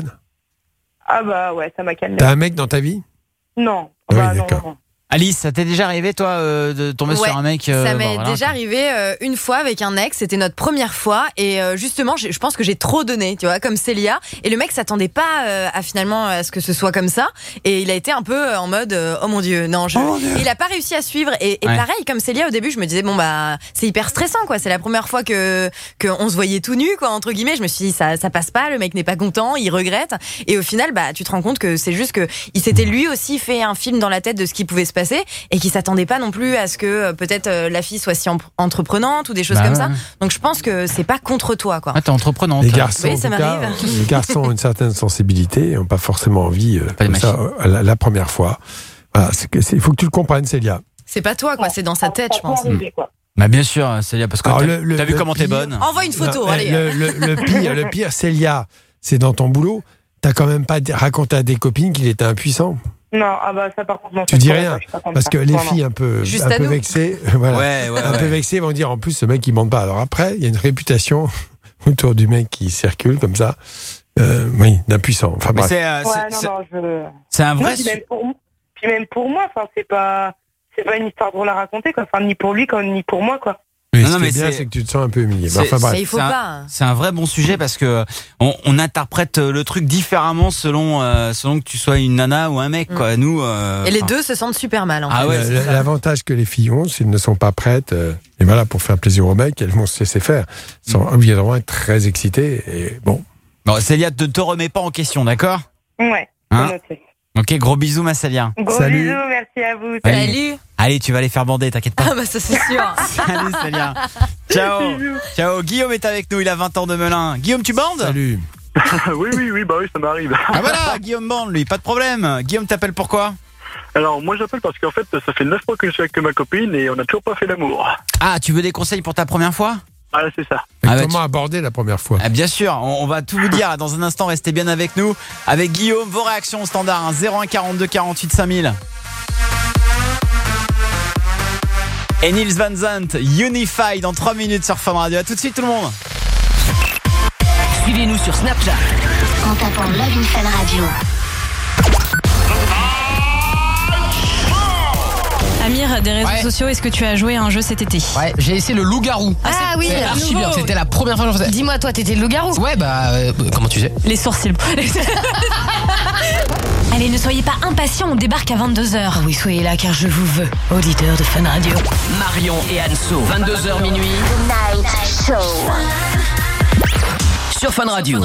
Speaker 18: Ah, bah, ouais, ça m'a calmé.
Speaker 22: T'as un mec dans ta vie?
Speaker 18: Non.
Speaker 22: Oui,
Speaker 18: Bah, non,
Speaker 22: d'accord.
Speaker 18: non.
Speaker 15: Alice, ça t'est déjà arrivé, toi, euh, de tomber
Speaker 7: Ouais,
Speaker 15: sur un mec euh,
Speaker 7: ça
Speaker 15: bon,
Speaker 7: m'est
Speaker 15: voilà,
Speaker 7: déjà
Speaker 15: quoi.
Speaker 7: arrivé euh, une fois avec un ex, c'était notre première fois et euh, justement j'ai- je pense que j'ai trop donné, tu vois, comme Célia, et le mec s'attendait pas euh, à finalement à ce que ce soit comme ça et il a été un peu en mode euh, oh mon dieu, non, je... il a pas réussi à suivre et, et
Speaker 15: Ouais.
Speaker 7: pareil comme Célia au début, je me disais bon bah c'est hyper stressant quoi, c'est la première fois que que on se voyait tout nu quoi entre guillemets, je me suis dit ça ça passe pas, le mec n'est pas content, il regrette et au final bah tu te rends compte que c'est juste que il s'était lui aussi fait un film dans la tête de ce qui pouvait se passer et qu'il s'attendait pas non plus à ce que euh, peut-être euh, la fille soit si em- entreprenante ou des choses
Speaker 15: Bah
Speaker 7: comme
Speaker 15: ouais.
Speaker 7: ça. Donc je pense que c'est pas contre toi quoi.
Speaker 15: Ah, t'es entreprenante.
Speaker 22: Les garçons,
Speaker 7: Oui,
Speaker 22: en
Speaker 7: ça
Speaker 22: tout cas,
Speaker 7: m'arrive.
Speaker 22: les garçons ont une certaine sensibilité et n'ont pas forcément envie, euh,
Speaker 15: des
Speaker 22: comme ça, euh, la, la première fois. Voilà, c'est que- c'est- il faut que tu le comprennes, Célia.
Speaker 7: C'est pas toi quoi, c'est dans sa tête je pense.
Speaker 15: Bah bien sûr, Célia, parce que
Speaker 22: Alors,
Speaker 15: t'as
Speaker 22: le- le-
Speaker 15: t'as vu
Speaker 22: le
Speaker 15: comment t'es
Speaker 22: pire-
Speaker 15: bonne.
Speaker 7: Envoie une photo,
Speaker 22: Non,
Speaker 7: allez.
Speaker 22: Le, le- le pire, le pire, Célia, c'est dans ton boulot. T'as quand même pas raconté à des copines qu'il était impuissant.
Speaker 18: Non, ah bah ça par contre, non.
Speaker 22: Tu
Speaker 18: ça,
Speaker 22: dis
Speaker 18: je pourrais
Speaker 22: rien,
Speaker 18: pas, je suis pas comme
Speaker 22: parce
Speaker 18: ça.
Speaker 22: que les
Speaker 18: Non,
Speaker 22: filles
Speaker 18: non.
Speaker 22: un peu,
Speaker 7: Juste
Speaker 22: un
Speaker 7: à
Speaker 22: peu
Speaker 7: nous.
Speaker 22: vexées, voilà,
Speaker 15: Ouais, ouais,
Speaker 22: un
Speaker 15: ouais.
Speaker 22: peu vexées vont dire en plus ce mec il mente pas. Alors après, il y a une réputation autour du mec qui circule comme ça, euh, oui, d'impuissant. Enfin
Speaker 15: Mais
Speaker 22: bref.
Speaker 15: c'est euh,
Speaker 18: Ouais,
Speaker 15: c'est-
Speaker 18: non,
Speaker 15: c'est-
Speaker 18: non, je.
Speaker 15: c'est un
Speaker 18: Non,
Speaker 15: vrai.
Speaker 18: puis
Speaker 15: su-
Speaker 18: même pour, puis même pour moi, enfin, c'est pas, c'est pas une histoire drôle à raconter, quoi. Enfin, ni pour lui, comme ni pour moi, quoi.
Speaker 22: Mais
Speaker 15: Non,
Speaker 22: ce
Speaker 15: non,
Speaker 22: qui
Speaker 15: mais
Speaker 22: est bien,
Speaker 15: c'est-
Speaker 22: c'est que tu te sens un peu humilié.
Speaker 15: C'est-
Speaker 22: Mais enfin bref.
Speaker 7: Mais il faut
Speaker 15: c'est un-
Speaker 7: pas.
Speaker 15: C'est un vrai bon sujet parce que on, on interprète le truc différemment selon euh, selon que tu sois une nana ou un mec. Quoi. Nous. euh,
Speaker 7: Et les
Speaker 15: enfin,
Speaker 7: deux se sentent super mal en
Speaker 15: Ah
Speaker 7: fait.
Speaker 15: ouais,
Speaker 22: Le-
Speaker 15: c'est ça.
Speaker 22: L'avantage que les filles ont, s'ils ne sont pas prêtes, euh, et voilà, pour faire plaisir aux mecs, elles vont se laisser faire. Elles sont
Speaker 15: Mm.
Speaker 22: obligatoirement être très excitées. Et bon,
Speaker 15: Bon, Célia, ne te remets pas en question, d'accord?
Speaker 18: Ouais.
Speaker 15: Hein
Speaker 18: c'est noté.
Speaker 15: Ok, gros bisous, ma Célia.
Speaker 18: Gros
Speaker 22: Salut.
Speaker 18: bisous, merci à vous.
Speaker 15: Allez.
Speaker 7: Salut.
Speaker 15: Allez, tu vas les faire bander, t'inquiète pas.
Speaker 7: Ah bah ça c'est sûr.
Speaker 15: Salut Célia. Ciao. Ciao. Guillaume est avec nous, il a vingt ans de Melun. Guillaume, tu bandes?
Speaker 22: salut.
Speaker 2: oui, oui, oui, bah oui, ça m'arrive.
Speaker 15: Ah voilà, Guillaume bande, lui, pas de problème. Guillaume t'appelle pourquoi?
Speaker 2: Alors, moi, j'appelle parce qu'en fait, ça fait neuf mois que je suis avec ma copine et on n'a toujours pas fait l'amour.
Speaker 15: Ah, tu veux des conseils pour ta première fois?
Speaker 2: Ah, c'est ça.
Speaker 22: Et
Speaker 15: Ah bah,
Speaker 22: comment aborder la première fois?
Speaker 15: Ah, bien sûr, on, on va tout vous dire dans un instant, restez bien avec nous. Avec Guillaume, vos réactions au standard, hein, zéro un quarante-deux quarante-huit cinq mille. Et Nils Van Zandt, Unify dans trois minutes sur Fun Radio. A tout de suite tout le monde.
Speaker 5: Suivez-nous sur Snapchat.
Speaker 8: En tapant Love in Fun Radio.
Speaker 9: Amir, des réseaux
Speaker 17: Ouais.
Speaker 9: sociaux, est-ce que tu as joué à un jeu cet été?
Speaker 17: Ouais, j'ai essayé le loup-garou.
Speaker 9: Ah oui,
Speaker 17: c'est
Speaker 9: à
Speaker 17: archi
Speaker 9: nouveau.
Speaker 17: bien. C'était la première fois que j'en faisais.
Speaker 9: Dis-moi, toi, t'étais le loup-garou?
Speaker 17: Ouais, bah, euh, comment tu sais?
Speaker 9: Les sourcils. Allez, ne soyez pas impatients, on débarque à vingt-deux heures. Oui, soyez là car je vous veux, auditeur de Fun Radio.
Speaker 5: Marion et Anso, vingt-deux heures minuit.
Speaker 8: Night Show.
Speaker 5: Sur Fun Radio.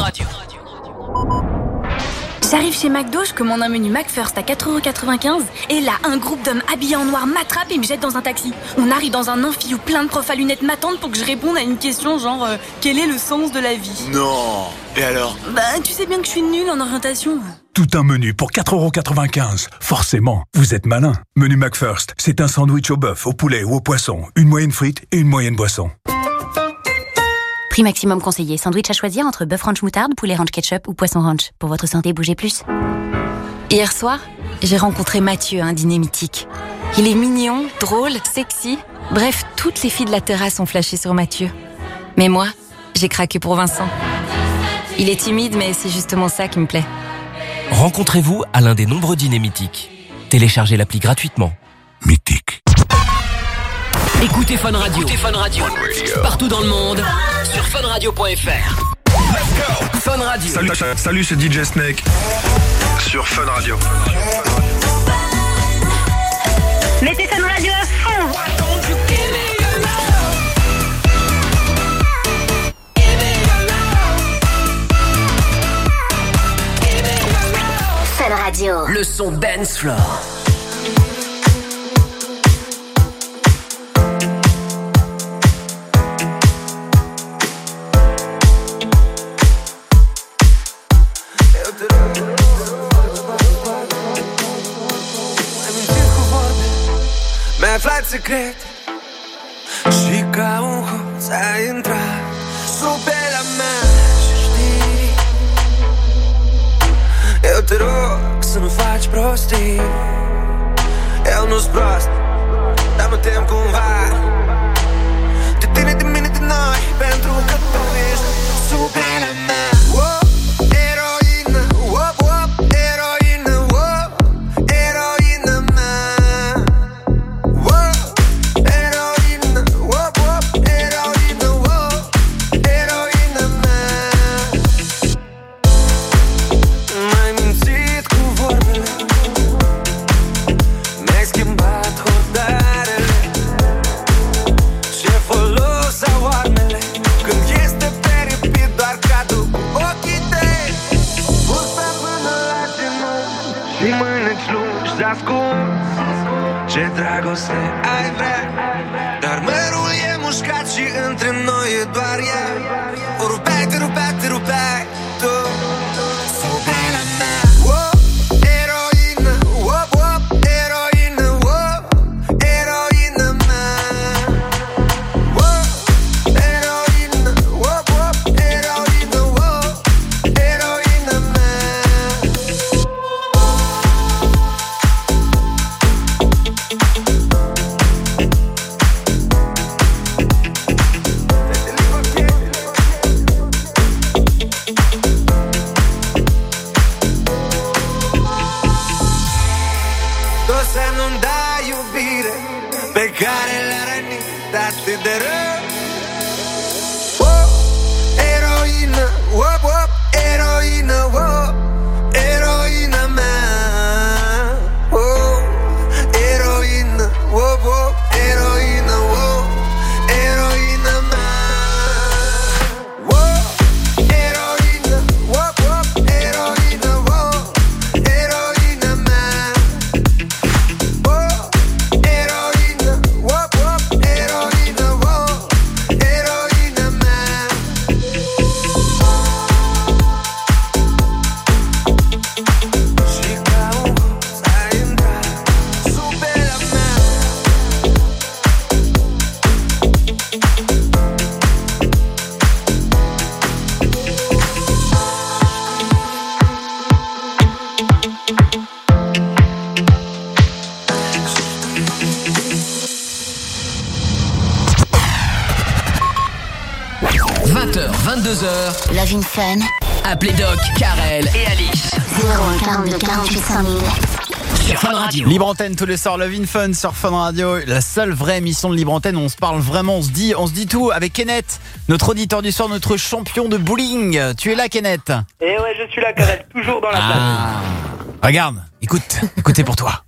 Speaker 21: J'arrive chez McDo, je commande un menu McFirst à quatre euros quatre-vingt-quinze et là, un groupe d'hommes habillés en noir m'attrape et me jette dans un taxi. On arrive dans un amphi où plein de profs à lunettes m'attendent pour que je réponde à une question genre euh, quel est le sens de la vie?
Speaker 23: Non. Et alors?
Speaker 21: Bah, tu sais bien que je suis nulle en orientation.
Speaker 19: Tout un menu pour quatre euros quatre-vingt-quinze. Forcément, vous êtes malin. Menu McFirst, c'est un sandwich au bœuf, au poulet ou au poisson. Une moyenne frite et une moyenne boisson.
Speaker 16: Prix maximum conseillé. Sandwich à choisir entre bœuf ranch moutarde, poulet ranch ketchup ou poisson ranch. Pour votre santé, bougez plus.
Speaker 11: Hier soir, j'ai rencontré Mathieu à un dîner mythique. Il est mignon, drôle, sexy. Bref, toutes les filles de la terrasse ont flashé sur Mathieu. Mais moi, j'ai craqué pour Vincent. Il est timide, mais c'est justement ça qui me plaît.
Speaker 3: Rencontrez-vous à l'un des nombreux dîners mythiques. Téléchargez l'appli gratuitement.
Speaker 14: Mythique.
Speaker 5: Écoutez Fun Radio. Écoutez Fun Radio. Partout dans le monde sur fun radio point f r. Fun Radio.
Speaker 24: Salut, salut, c'est D J Snake sur Fun Radio.
Speaker 21: Mettez Fun Radio à fond.
Speaker 8: Fun Radio.
Speaker 5: Le son dance floor.
Speaker 1: Mi-ai aflat secret și ca un hoț ai intrat sub pielea mea și știi eu te rog să nu faci prostii. Eu nu-s prost, dar mă tem cumva de tine, de mine, de noi, pentru că tu ești sub pielea mea. Oh, eroină, oh, oh, eroină, oh, eroină mea. Oh, eroină, oh, oh, eroină, oh, eroină mea. M-ai mințit cu vorbele, mi-ai schimbat hotarele. Ce folos au armele când este peripit doar cadru cu ochii tăi. Bursa până la genunchi și mâneci lungi de ascuns. Ce dragoste ai vrea, dar mărul e mușcat și între noi e doar ea. O rupeai, te rupeai, te rupeai tu sub pielea mea. Oh, eroină, oh, oh, eroină, oh, eroină mea. Oh, eroină, oh, oh, eroină, oh, eroină mea. Tu o să nu-mi dai iubire pe care le-a rănit atât de rău. Oh, eroină, oh, oh, eroină, oh, eroină mea. Oh, eroină, oh, oh, eroină, oh, eroină mea. Oh, eroină, oh, oh, eroină, oh, eroină mea. Oh, eroină, oh, oh, eroină, oh, eroină mea. Și ca un hoț ai intrat sub pielea mea.
Speaker 5: vingt heures, vingt-deux heures.
Speaker 8: Love in Fun.
Speaker 5: Appelez Doc, Karel et Alice.
Speaker 8: zéro un quarante-deux quarante-huit cent mille.
Speaker 5: Sur Fun Radio.
Speaker 15: Libre Antenne tous les soirs, Love in Fun sur Fun Radio, la seule vraie émission de Libre Antenne où on se parle vraiment, on se dit, on se dit tout avec Kenneth, notre auditeur du soir, notre champion de bowling. Tu es là, Kenneth?
Speaker 10: Et ouais, je suis là, Karel, toujours dans la place.
Speaker 15: Ah. Regarde, écoute, écoutez pour toi.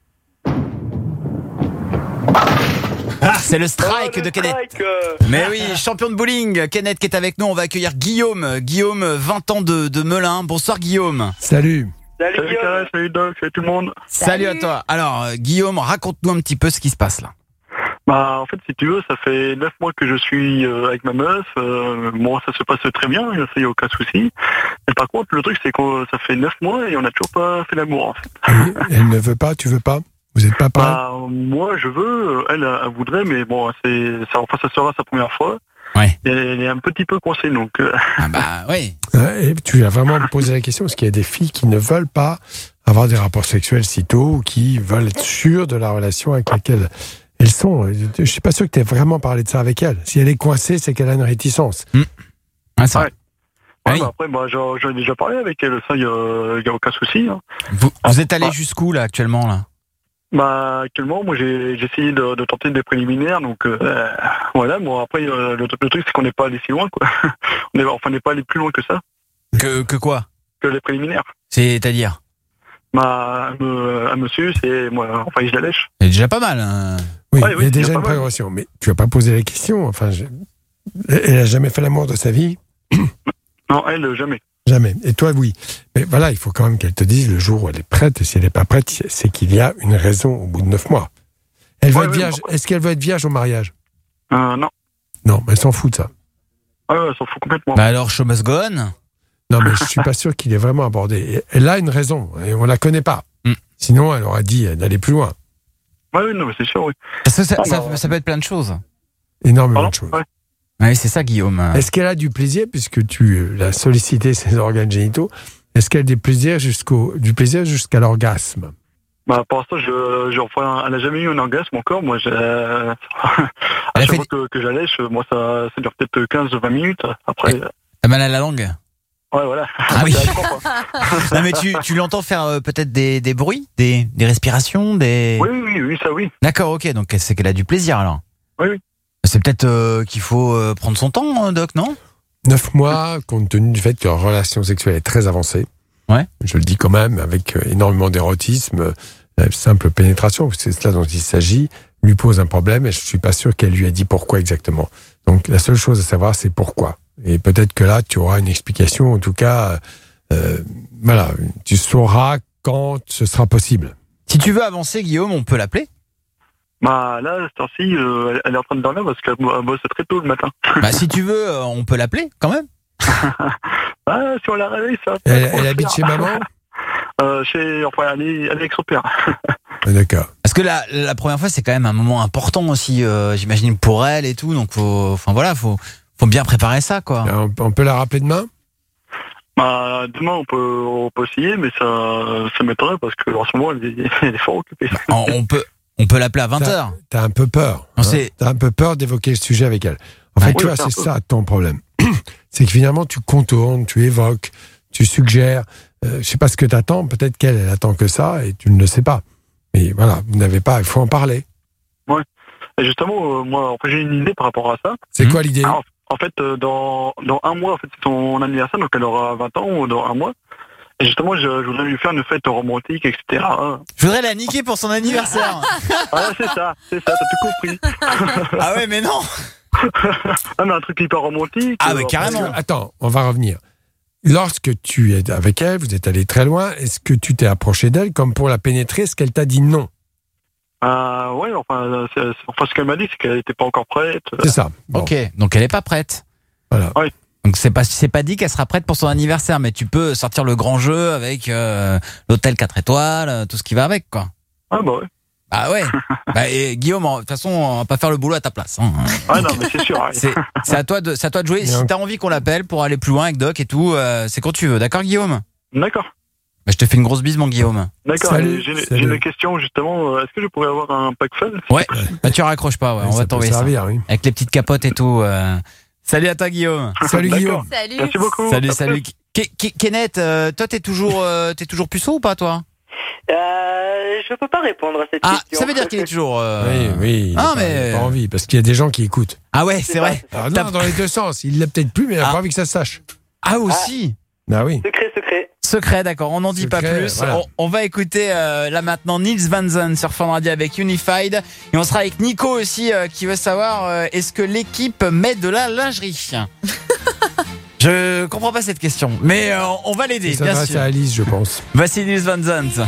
Speaker 15: Ah, c'est le strike
Speaker 10: oh, le
Speaker 15: de Kenneth.
Speaker 10: Strike, euh...
Speaker 15: Mais oui, champion de bowling, Kenneth qui est avec nous. On va accueillir Guillaume. Guillaume, vingt ans de, de Melun. Bonsoir Guillaume.
Speaker 22: Salut.
Speaker 10: Salut,
Speaker 2: Salut Karel, salut Doc, salut tout le monde.
Speaker 15: Salut, Salut à toi. Alors euh, Guillaume, raconte-nous un petit peu ce qui se passe là.
Speaker 2: Bah en fait si tu veux, ça fait neuf mois que je suis euh, avec ma meuf. Euh, bon ça se passe très bien, ça y a aucun souci. Mais par contre le truc c'est que ça fait neuf mois et on n'a toujours pas fait l'amour en fait.
Speaker 22: Et elle ne veut pas, tu veux pas? Vous êtes pas pareil?
Speaker 2: Bah moi je veux, elle, elle voudrait, mais bon c'est ça, enfin ça sera sa première fois.
Speaker 15: Ouais.
Speaker 2: Et elle est un petit peu coincée donc. Euh...
Speaker 15: Ah bah oui.
Speaker 22: Et tu as vraiment posé la question parce qu'il y a des filles qui ne veulent pas avoir des rapports sexuels si tôt ou qui veulent être sûres de la relation avec laquelle elles sont. Je suis pas sûr que tu aies vraiment parlé de ça avec elle. Si elle est coincée, c'est qu'elle a une réticence.
Speaker 15: Mmh. Ah, ça.
Speaker 2: Ouais. Ouais,
Speaker 15: oui.
Speaker 2: bah après, bah, j'en, j'en ai déjà parlé avec elle, ça, il n'y a, y a aucun souci. Hein.
Speaker 15: Vous, vous êtes allé ah. jusqu'où, là, actuellement là?
Speaker 2: Bah, actuellement, moi, j'ai, j'ai essayé de, de tenter des préliminaires, donc euh, voilà. Bon, après, euh, le, le truc, c'est qu'on n'est pas allé si loin, quoi. on est, enfin, on n'est pas allé plus loin que ça.
Speaker 15: Que, que quoi?
Speaker 2: Que les préliminaires.
Speaker 15: C'est-à-dire?
Speaker 2: Bah, un monsieur, c'est moi, enfin, je la lèche.
Speaker 15: C'est déjà pas mal. Hein.
Speaker 22: Oui,
Speaker 2: ouais,
Speaker 22: il
Speaker 2: oui,
Speaker 22: y a déjà une
Speaker 2: mal.
Speaker 22: progression, mais tu n'as pas posé la question. Enfin, je... elle a jamais fait l'amour de sa vie?
Speaker 2: Non, elle, jamais.
Speaker 22: Jamais. Et toi, oui. Mais voilà, il faut quand même qu'elle te dise le jour où elle est prête. Et si elle n'est pas prête, c'est qu'il y a une raison au bout de neuf mois. Elle va
Speaker 2: ouais,
Speaker 22: être
Speaker 2: ouais,
Speaker 22: vierge.
Speaker 2: bon.
Speaker 22: Est-ce qu'elle va être vierge au mariage?
Speaker 2: Euh, non.
Speaker 22: Non, mais elle s'en fout de ça.
Speaker 2: Ah ouais, elle s'en fout complètement.
Speaker 15: Bah alors, show must go on.
Speaker 22: Non, mais je suis pas sûr qu'il ait vraiment abordé. Et elle a une raison, et on la connaît pas. Mm. Sinon, elle aurait dit d'aller plus loin.
Speaker 2: Oui, oui, non, mais c'est sûr, oui.
Speaker 15: Parce que ça,
Speaker 2: ah,
Speaker 15: ça,
Speaker 2: bah,
Speaker 15: ça peut être plein de choses.
Speaker 22: Énormément
Speaker 2: Pardon
Speaker 22: de choses.
Speaker 2: Ouais.
Speaker 15: Oui, c'est ça, Guillaume.
Speaker 22: Est-ce qu'elle a du plaisir, puisque tu l'as sollicité ses organes génitaux, est-ce qu'elle a du plaisir, jusqu'au, du plaisir jusqu'à l'orgasme?
Speaker 2: Bah, pour l'instant, je, je, enfin, elle n'a jamais eu un orgasme encore. Moi, j'ai, à
Speaker 15: elle
Speaker 2: chaque
Speaker 15: fait...
Speaker 2: fois que, que j'allèche, moi, ça, ça dure peut-être quinze à vingt minutes. Après.
Speaker 15: T'as mal à la langue?
Speaker 2: Ouais, voilà.
Speaker 15: Ah oui. Non, mais tu, tu l'entends faire euh, peut-être des, des bruits, des, des respirations, des.
Speaker 2: Oui, oui, oui, ça oui.
Speaker 15: D'accord, ok. Donc c'est qu'elle a du plaisir alors.
Speaker 2: Oui, oui.
Speaker 15: C'est peut-être euh, qu'il faut euh, prendre son temps, Doc, non?
Speaker 22: Neuf mois, compte tenu du fait que leur relation sexuelle est très avancée.
Speaker 15: Ouais.
Speaker 22: Je le dis quand même, avec euh, énormément d'érotisme, la simple pénétration, c'est cela dont il s'agit, lui pose un problème et je suis pas sûr qu'elle lui a dit pourquoi exactement. Donc la seule chose à savoir, c'est pourquoi. Et peut-être que là, tu auras une explication. En tout cas, euh, voilà, tu sauras quand ce sera possible.
Speaker 15: Si tu veux avancer, Guillaume, on peut l'appeler?
Speaker 2: Bah là, cette heure-ci, euh, elle est en train de dormir parce qu'elle bosse très tôt le matin.
Speaker 15: Bah si tu veux, euh, on peut l'appeler quand même.
Speaker 2: Ah, si on la réveille, ça.
Speaker 22: Elle, elle habite chez maman?
Speaker 2: euh, chez, enfin, elle est, elle est avec son père.
Speaker 22: Ah, d'accord.
Speaker 15: Parce que la, la première fois, c'est quand même un moment important aussi, euh, j'imagine, pour elle et tout. Donc, faut, enfin voilà, faut, faut bien préparer ça, quoi.
Speaker 22: On, on peut la rappeler demain?
Speaker 2: Bah, demain, on peut, on peut essayer, mais ça, ça m'étonnerait parce que en ce moment, elle est, elle est fort occupée.
Speaker 15: On, on peut, on peut l'appeler à vingt heures.
Speaker 22: T'as, t'as un peu peur. Hein, t'as un peu peur d'évoquer le sujet avec elle. En fait, oui, tu vois, c'est ça ton problème. C'est que finalement, tu contournes, tu évoques, tu suggères. Euh, je sais pas ce que t'attends. Peut-être qu'elle, elle attend que ça et tu ne le sais pas. Mais voilà, vous n'avez pas, il faut en parler.
Speaker 2: Ouais. Et justement, euh, moi, en fait, j'ai une idée par rapport à ça.
Speaker 22: C'est mmh. quoi l'idée?
Speaker 2: Alors, en fait, euh, dans, dans un mois, en fait, c'est son anniversaire, donc elle aura vingt ans, ou dans un mois. Et justement, je, je voudrais lui faire une fête romantique, et cetera.
Speaker 15: Je voudrais la niquer pour son anniversaire.
Speaker 2: Ah, c'est ça, c'est ça, t'as tout compris.
Speaker 15: Ah ouais, mais non.
Speaker 2: Ah, mais un truc hyper romantique.
Speaker 15: Ah, mais carrément.
Speaker 22: Que, attends, on va revenir. Lorsque tu es avec elle, vous êtes allé très loin, est-ce que tu t'es approché d'elle comme pour la pénétrer? Est-ce qu'elle t'a dit non?
Speaker 2: Ah, euh, ouais, enfin, c'est, c'est, enfin, ce qu'elle m'a dit, c'est qu'elle n'était pas encore prête.
Speaker 22: C'est ça.
Speaker 15: Bon. Ok, donc elle n'est pas prête.
Speaker 22: Voilà.
Speaker 2: Oui.
Speaker 15: Donc c'est pas, c'est pas dit qu'elle sera prête pour son anniversaire, mais tu peux sortir le grand jeu avec euh, l'hôtel quatre étoiles, tout ce qui va avec, quoi.
Speaker 2: Ah, bah ouais.
Speaker 15: Ah ouais. Bah, et Guillaume, de toute façon, on va pas faire le boulot à ta place. Hein.
Speaker 2: Ah non, mais c'est sûr. Ouais.
Speaker 15: C'est, c'est à toi de, c'est à toi de jouer. Si t'as envie qu'on l'appelle pour aller plus loin avec Doc et tout, euh, c'est quand tu veux. D'accord, Guillaume?
Speaker 2: D'accord.
Speaker 15: Bah, je te fais une grosse bise, mon Guillaume.
Speaker 2: D'accord.
Speaker 22: Salut,
Speaker 2: j'ai,
Speaker 22: salut.
Speaker 2: j'ai une question justement. Est-ce que je pourrais avoir un pack fun?
Speaker 15: Ouais. Bah, tu raccroches pas. Ouais.
Speaker 22: Ouais,
Speaker 15: on va t'envoyer ça.
Speaker 22: Servir, oui.
Speaker 15: Avec les petites capotes et tout. Euh... Salut à toi, Guillaume.
Speaker 22: Salut Guillaume.
Speaker 7: Salut.
Speaker 2: Merci beaucoup.
Speaker 15: Salut, salut. K- K- Kenneth, euh, toi, t'es toujours, euh, t'es toujours puceau ou pas, toi?
Speaker 4: Euh, je peux pas répondre à cette
Speaker 15: Ah,
Speaker 4: question.
Speaker 15: ça veut dire qu'il est toujours. euh,
Speaker 22: Oui, oui. Il
Speaker 15: Ah,
Speaker 22: n'a pas,
Speaker 15: mais-
Speaker 22: il a pas envie, parce qu'il y a des gens qui écoutent.
Speaker 15: Ah ouais, c'est vrai.
Speaker 22: Alors, non, dans les deux sens. Il l'a peut-être plus, mais il n'a
Speaker 15: Ah.
Speaker 22: pas envie que ça se sache.
Speaker 15: Ah aussi.
Speaker 22: Ah oui.
Speaker 4: Secret, secret.
Speaker 15: Secret, d'accord, on n'en dit pas
Speaker 22: Secret,
Speaker 15: plus.
Speaker 22: voilà.
Speaker 15: On, on va écouter euh, là maintenant Nils Van Zandt sur Fun Radio avec Unified. Et on sera avec Nico aussi euh, qui veut savoir euh, est-ce que l'équipe met de la lingerie. Je comprends pas cette question, mais euh, on va l'aider,
Speaker 22: Ça
Speaker 15: bien
Speaker 22: s'adresse
Speaker 15: sûr.
Speaker 22: à Alice, je pense.
Speaker 15: Voici Nils Van Zandt.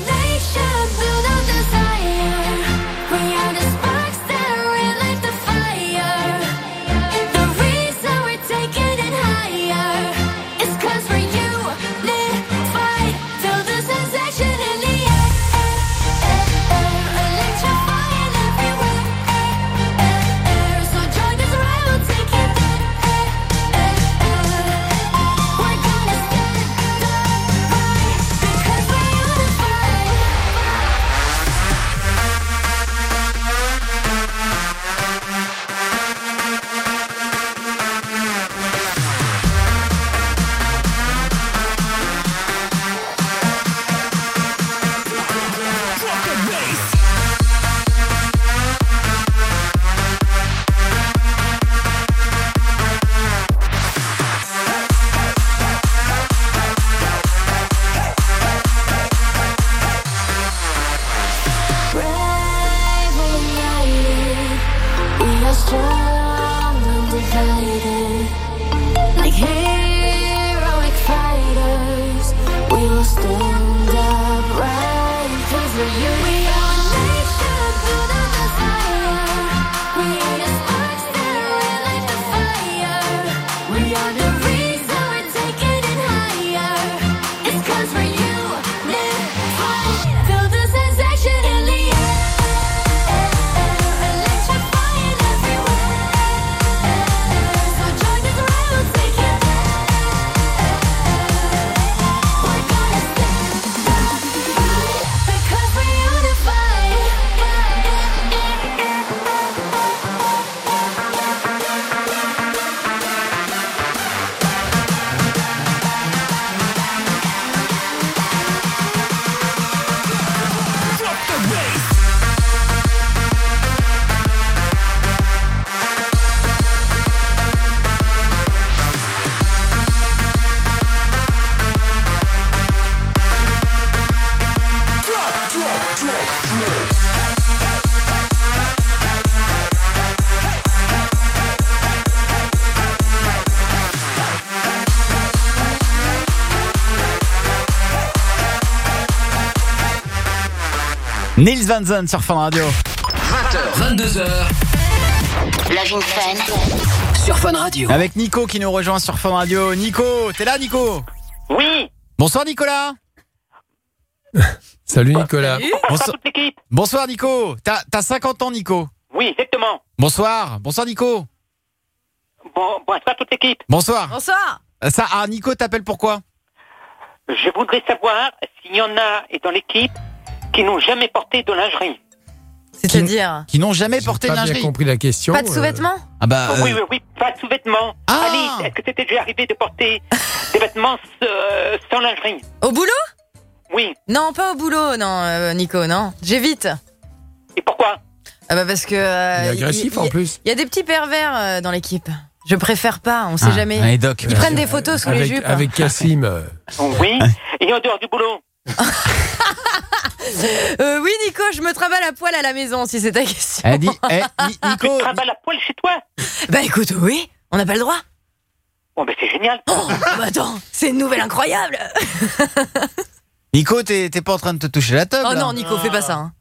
Speaker 15: Nils Van Zandt sur Fun Radio.
Speaker 5: vingt heures, vingt-deux heures.
Speaker 8: Love in Fun.
Speaker 5: Sur Fun Radio.
Speaker 15: Avec Nico qui nous rejoint sur Fun Radio. Nico, t'es là Nico?
Speaker 4: Oui.
Speaker 15: Bonsoir Nicolas.
Speaker 22: Salut Nicolas.
Speaker 15: Bonsoir, Bonsoir Nico. T'as, t'as cinquante ans Nico?
Speaker 4: Oui, exactement.
Speaker 15: Bonsoir. Bonsoir Nico.
Speaker 4: Bon, bonsoir toute l'équipe.
Speaker 15: Bonsoir.
Speaker 7: Bonsoir.
Speaker 15: Ça, ah, Nico t'appelle pourquoi?
Speaker 4: Je voudrais savoir s'il y en a dans l'équipe qui n'ont jamais porté de lingerie.
Speaker 7: C'est-à-dire
Speaker 15: Qui n'ont jamais porté de
Speaker 22: Pas bien
Speaker 15: lingerie.
Speaker 22: compris la question.
Speaker 7: Pas de sous-vêtements
Speaker 15: Ah bah.
Speaker 4: Oui,
Speaker 15: euh,
Speaker 4: oui, oui, pas de sous-vêtements.
Speaker 15: Ah.
Speaker 4: Alice, est-ce que c'était déjà arrivé de porter des vêtements euh, sans lingerie?
Speaker 7: Au boulot?
Speaker 4: Oui.
Speaker 7: Non, pas au boulot, non, euh, Nico, non. J'évite.
Speaker 4: Et pourquoi?
Speaker 7: Ah bah parce que... euh,
Speaker 22: Il est agressif,
Speaker 7: y- y-
Speaker 22: en plus.
Speaker 7: Il y a des petits pervers euh, dans l'équipe. Je préfère pas, on sait
Speaker 15: Ah,
Speaker 7: jamais.
Speaker 15: allez, Doc.
Speaker 7: Ils prennent des photos sous les
Speaker 22: avec,
Speaker 7: jupes.
Speaker 22: avec Cassim. euh,
Speaker 4: Oui. Et en dehors du boulot?
Speaker 7: Euh, oui, Nico, je me travaille à poil à la maison, si c'est ta question.
Speaker 15: Elle dit, eh, Ni-
Speaker 4: Tu
Speaker 15: Nico.
Speaker 4: travailles à poil chez toi?
Speaker 7: Bah écoute, oui, on n'a pas le droit.
Speaker 4: Bon, ben c'est génial.
Speaker 7: Oh, bah attends, c'est une nouvelle incroyable.
Speaker 15: Nico, t'es, t'es pas en train de te toucher la table
Speaker 7: Oh
Speaker 15: là
Speaker 7: non, Nico, fais pas ça. hein.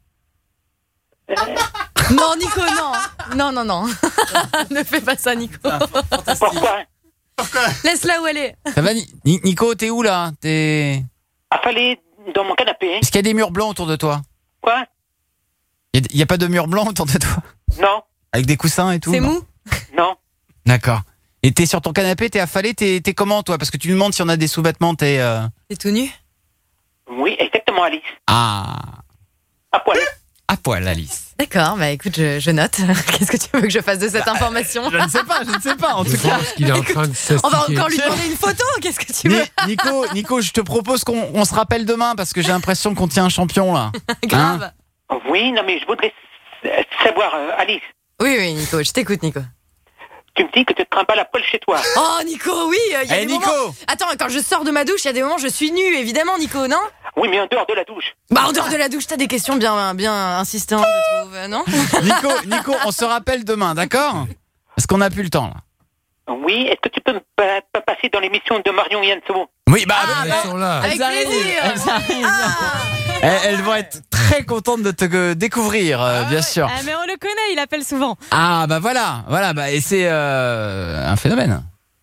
Speaker 7: Non, Nico, non. Non, non, non. Ne fais pas ça, Nico.
Speaker 4: Pourquoi?
Speaker 7: Laisse-la où elle est.
Speaker 15: Ça va, Ni- Ni- Nico, t'es où là? T'es.
Speaker 4: Affalé dans mon canapé.
Speaker 15: Est-ce qu'il y a des murs blancs autour de toi?
Speaker 4: Quoi?
Speaker 15: Il y a- il y a pas de murs blancs autour de toi?
Speaker 4: Non.
Speaker 15: Avec des coussins et tout?
Speaker 7: C'est
Speaker 15: non
Speaker 7: mou?
Speaker 4: Non.
Speaker 15: D'accord. Et t'es sur ton canapé, t'es affalé, t'es, t'es comment toi? Parce que tu nous demandes si on a des sous-vêtements, t'es. euh,
Speaker 7: T'es tout nu?
Speaker 4: Oui, exactement, Alice.
Speaker 15: Ah.
Speaker 4: À poil.
Speaker 15: à poil, Alice.
Speaker 7: D'accord, bah écoute, je, je note. Qu'est-ce que tu veux que je fasse de cette information?
Speaker 15: Je ne sais pas, je ne sais pas. En
Speaker 22: Je
Speaker 15: tout cas,
Speaker 22: pense qu'il est en train de
Speaker 7: On va
Speaker 22: s'astiquer.
Speaker 7: encore lui demander une photo. Qu'est-ce que tu veux?
Speaker 15: Ni- Nico, Nico, je te propose qu'on on se rappelle demain parce que j'ai l'impression qu'on tient un champion là.
Speaker 7: Grave.
Speaker 15: Hein
Speaker 4: Oui, non, mais je voudrais s- savoir, euh, Alice,
Speaker 7: Oui, oui, Nico, je t'écoute, Nico.
Speaker 4: tu me dis que tu te trimbales à poil chez toi.
Speaker 7: Oh, Nico, oui, il y a
Speaker 15: Eh,
Speaker 7: des
Speaker 15: Nico
Speaker 7: moments... Attends, quand je sors de ma douche, il y a des moments où je suis nue, évidemment, Nico, non?
Speaker 4: Oui, mais en dehors de la douche.
Speaker 7: Bah, en dehors de la douche, t'as des questions bien, bien insistantes, je trouve, euh, non?
Speaker 15: Nico, Nico, on se rappelle demain, d'accord? Parce qu'on n'a plus le temps là.
Speaker 4: Oui, est-ce que tu peux me pa- pa- passer dans l'émission de Marion et Anso?
Speaker 15: Oui, bah,
Speaker 7: Ah,
Speaker 22: Elles
Speaker 7: bah,
Speaker 22: sont là.
Speaker 7: avec
Speaker 15: elles arrivent,
Speaker 7: plaisir.
Speaker 15: elles arrivent.
Speaker 7: Ah.
Speaker 15: elles, elles vont être très contentes de te euh, découvrir, euh, bien sûr.
Speaker 6: Ah, mais on le connaît, il appelle souvent.
Speaker 15: Ah bah voilà, voilà, bah et c'est euh, un phénomène.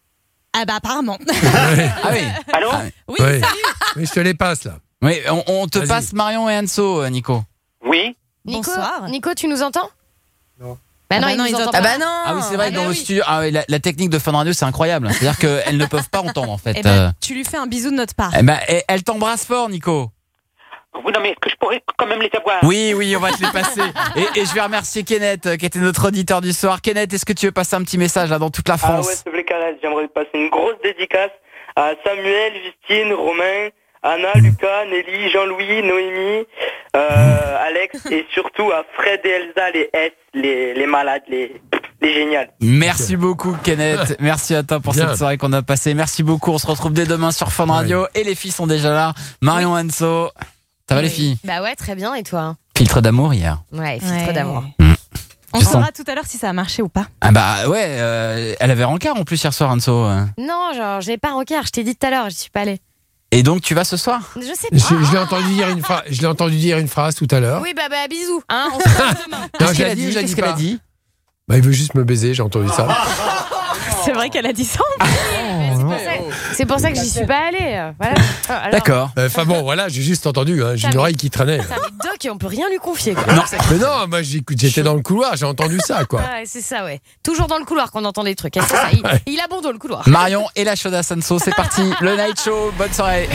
Speaker 6: Ah bah apparemment.
Speaker 15: Ah oui.
Speaker 4: Allô?
Speaker 15: Ah oui.
Speaker 6: Oui,
Speaker 22: Oui.
Speaker 6: salut.
Speaker 22: Mais je te les passe là.
Speaker 15: Oui, on, on te
Speaker 22: Vas-y.
Speaker 15: passe Marion et Anso, euh, Nico.
Speaker 4: Oui.
Speaker 12: Nico,
Speaker 6: Bonsoir.
Speaker 12: Nico, tu nous entends?
Speaker 22: Non.
Speaker 12: Bah non,
Speaker 6: Ah bah
Speaker 12: il
Speaker 6: non,
Speaker 12: nous
Speaker 6: ils
Speaker 12: entend
Speaker 6: entendent
Speaker 12: pas.
Speaker 7: Ah bah non.
Speaker 15: Ah oui, c'est vrai
Speaker 12: Ah
Speaker 15: que
Speaker 12: bah
Speaker 15: dans le
Speaker 12: oui.
Speaker 15: studio, ah oui, la, la technique de Fun Radio, c'est incroyable. C'est-à-dire qu'elles ne peuvent pas entendre en fait.
Speaker 6: Eh ben,
Speaker 15: Euh,
Speaker 6: tu lui fais un bisou de notre part.
Speaker 15: eh ben, et- elle t'embrasse fort, Nico.
Speaker 4: Oui, non, mais est-ce que je pourrais quand même les avoir?
Speaker 15: Oui, oui, on va te les passer. Et, et je vais remercier Kenneth, euh, qui était notre auditeur du soir. Kenneth, est-ce que tu veux passer un petit message là dans toute la
Speaker 10: Ah
Speaker 15: France?
Speaker 10: ouais, s'il te plaît, Khaled, j'aimerais passer une grosse dédicace à Samuel, Justine, Romain, Anna, Lucas, Nelly, Jean-Louis, Noémie, euh, Alex et surtout à Fred et Elsa, les S, les, les malades, les, les géniales.
Speaker 15: Merci beaucoup, Kenneth. Merci à toi pour
Speaker 22: Bien.
Speaker 15: cette soirée qu'on a passée. Merci beaucoup. On se retrouve dès demain sur Fun Radio. Et les filles sont déjà là. Marion Anso. Ça va les filles?
Speaker 12: Bah ouais, très bien, et toi?
Speaker 15: Filtre d'amour hier.
Speaker 12: Ouais, filtre
Speaker 6: Ouais.
Speaker 12: d'amour.
Speaker 6: On
Speaker 15: Je
Speaker 6: saura
Speaker 15: sens-
Speaker 6: tout à l'heure si ça a marché ou pas.
Speaker 15: Ah bah ouais, euh, elle avait rencard en plus hier soir, Anso. euh.
Speaker 12: Non, genre, j'ai pas rencard, je t'ai dit tout à l'heure, j'y suis pas allée.
Speaker 15: Et donc tu vas ce soir?
Speaker 12: Je sais
Speaker 22: Je,
Speaker 12: pas.
Speaker 22: je l'ai entendu dire une phrase. Je l'ai entendu dire une phrase tout à l'heure.
Speaker 12: Oui, bah, bah, bisous. Hein, on se retrouve demain.
Speaker 22: Non,
Speaker 15: Qu'est-ce
Speaker 22: je
Speaker 15: qu'elle
Speaker 22: l'ai
Speaker 15: a
Speaker 22: dit,
Speaker 15: dit?
Speaker 22: je l'ai
Speaker 15: Qu'est-ce
Speaker 22: dit
Speaker 15: qu'elle a
Speaker 22: pas.
Speaker 15: dit?
Speaker 22: Bah, il veut juste me baiser. J'ai entendu ça.
Speaker 6: C'est vrai qu'elle a dit ça.
Speaker 12: C'est pour ça- C'est pour ça que j'y suis pas allée. euh, Voilà. Ah, alors,
Speaker 15: D'accord.
Speaker 22: Enfin bon, voilà, j'ai juste entendu. Hein, j'ai une oreille qui traînait.
Speaker 12: Ça avec Doc et on peut rien lui confier. Quoi.
Speaker 22: Non, mais non, moi j'écoute, j'étais dans le couloir, j'ai entendu ça, quoi.
Speaker 12: Ah ouais, c'est ça, ouais. Toujours dans le couloir qu'on entend des trucs. Et c'est ça, il, il a bon dans le couloir.
Speaker 15: Marion et la chaudasse Anso, c'est parti. Le Night Show, bonne soirée.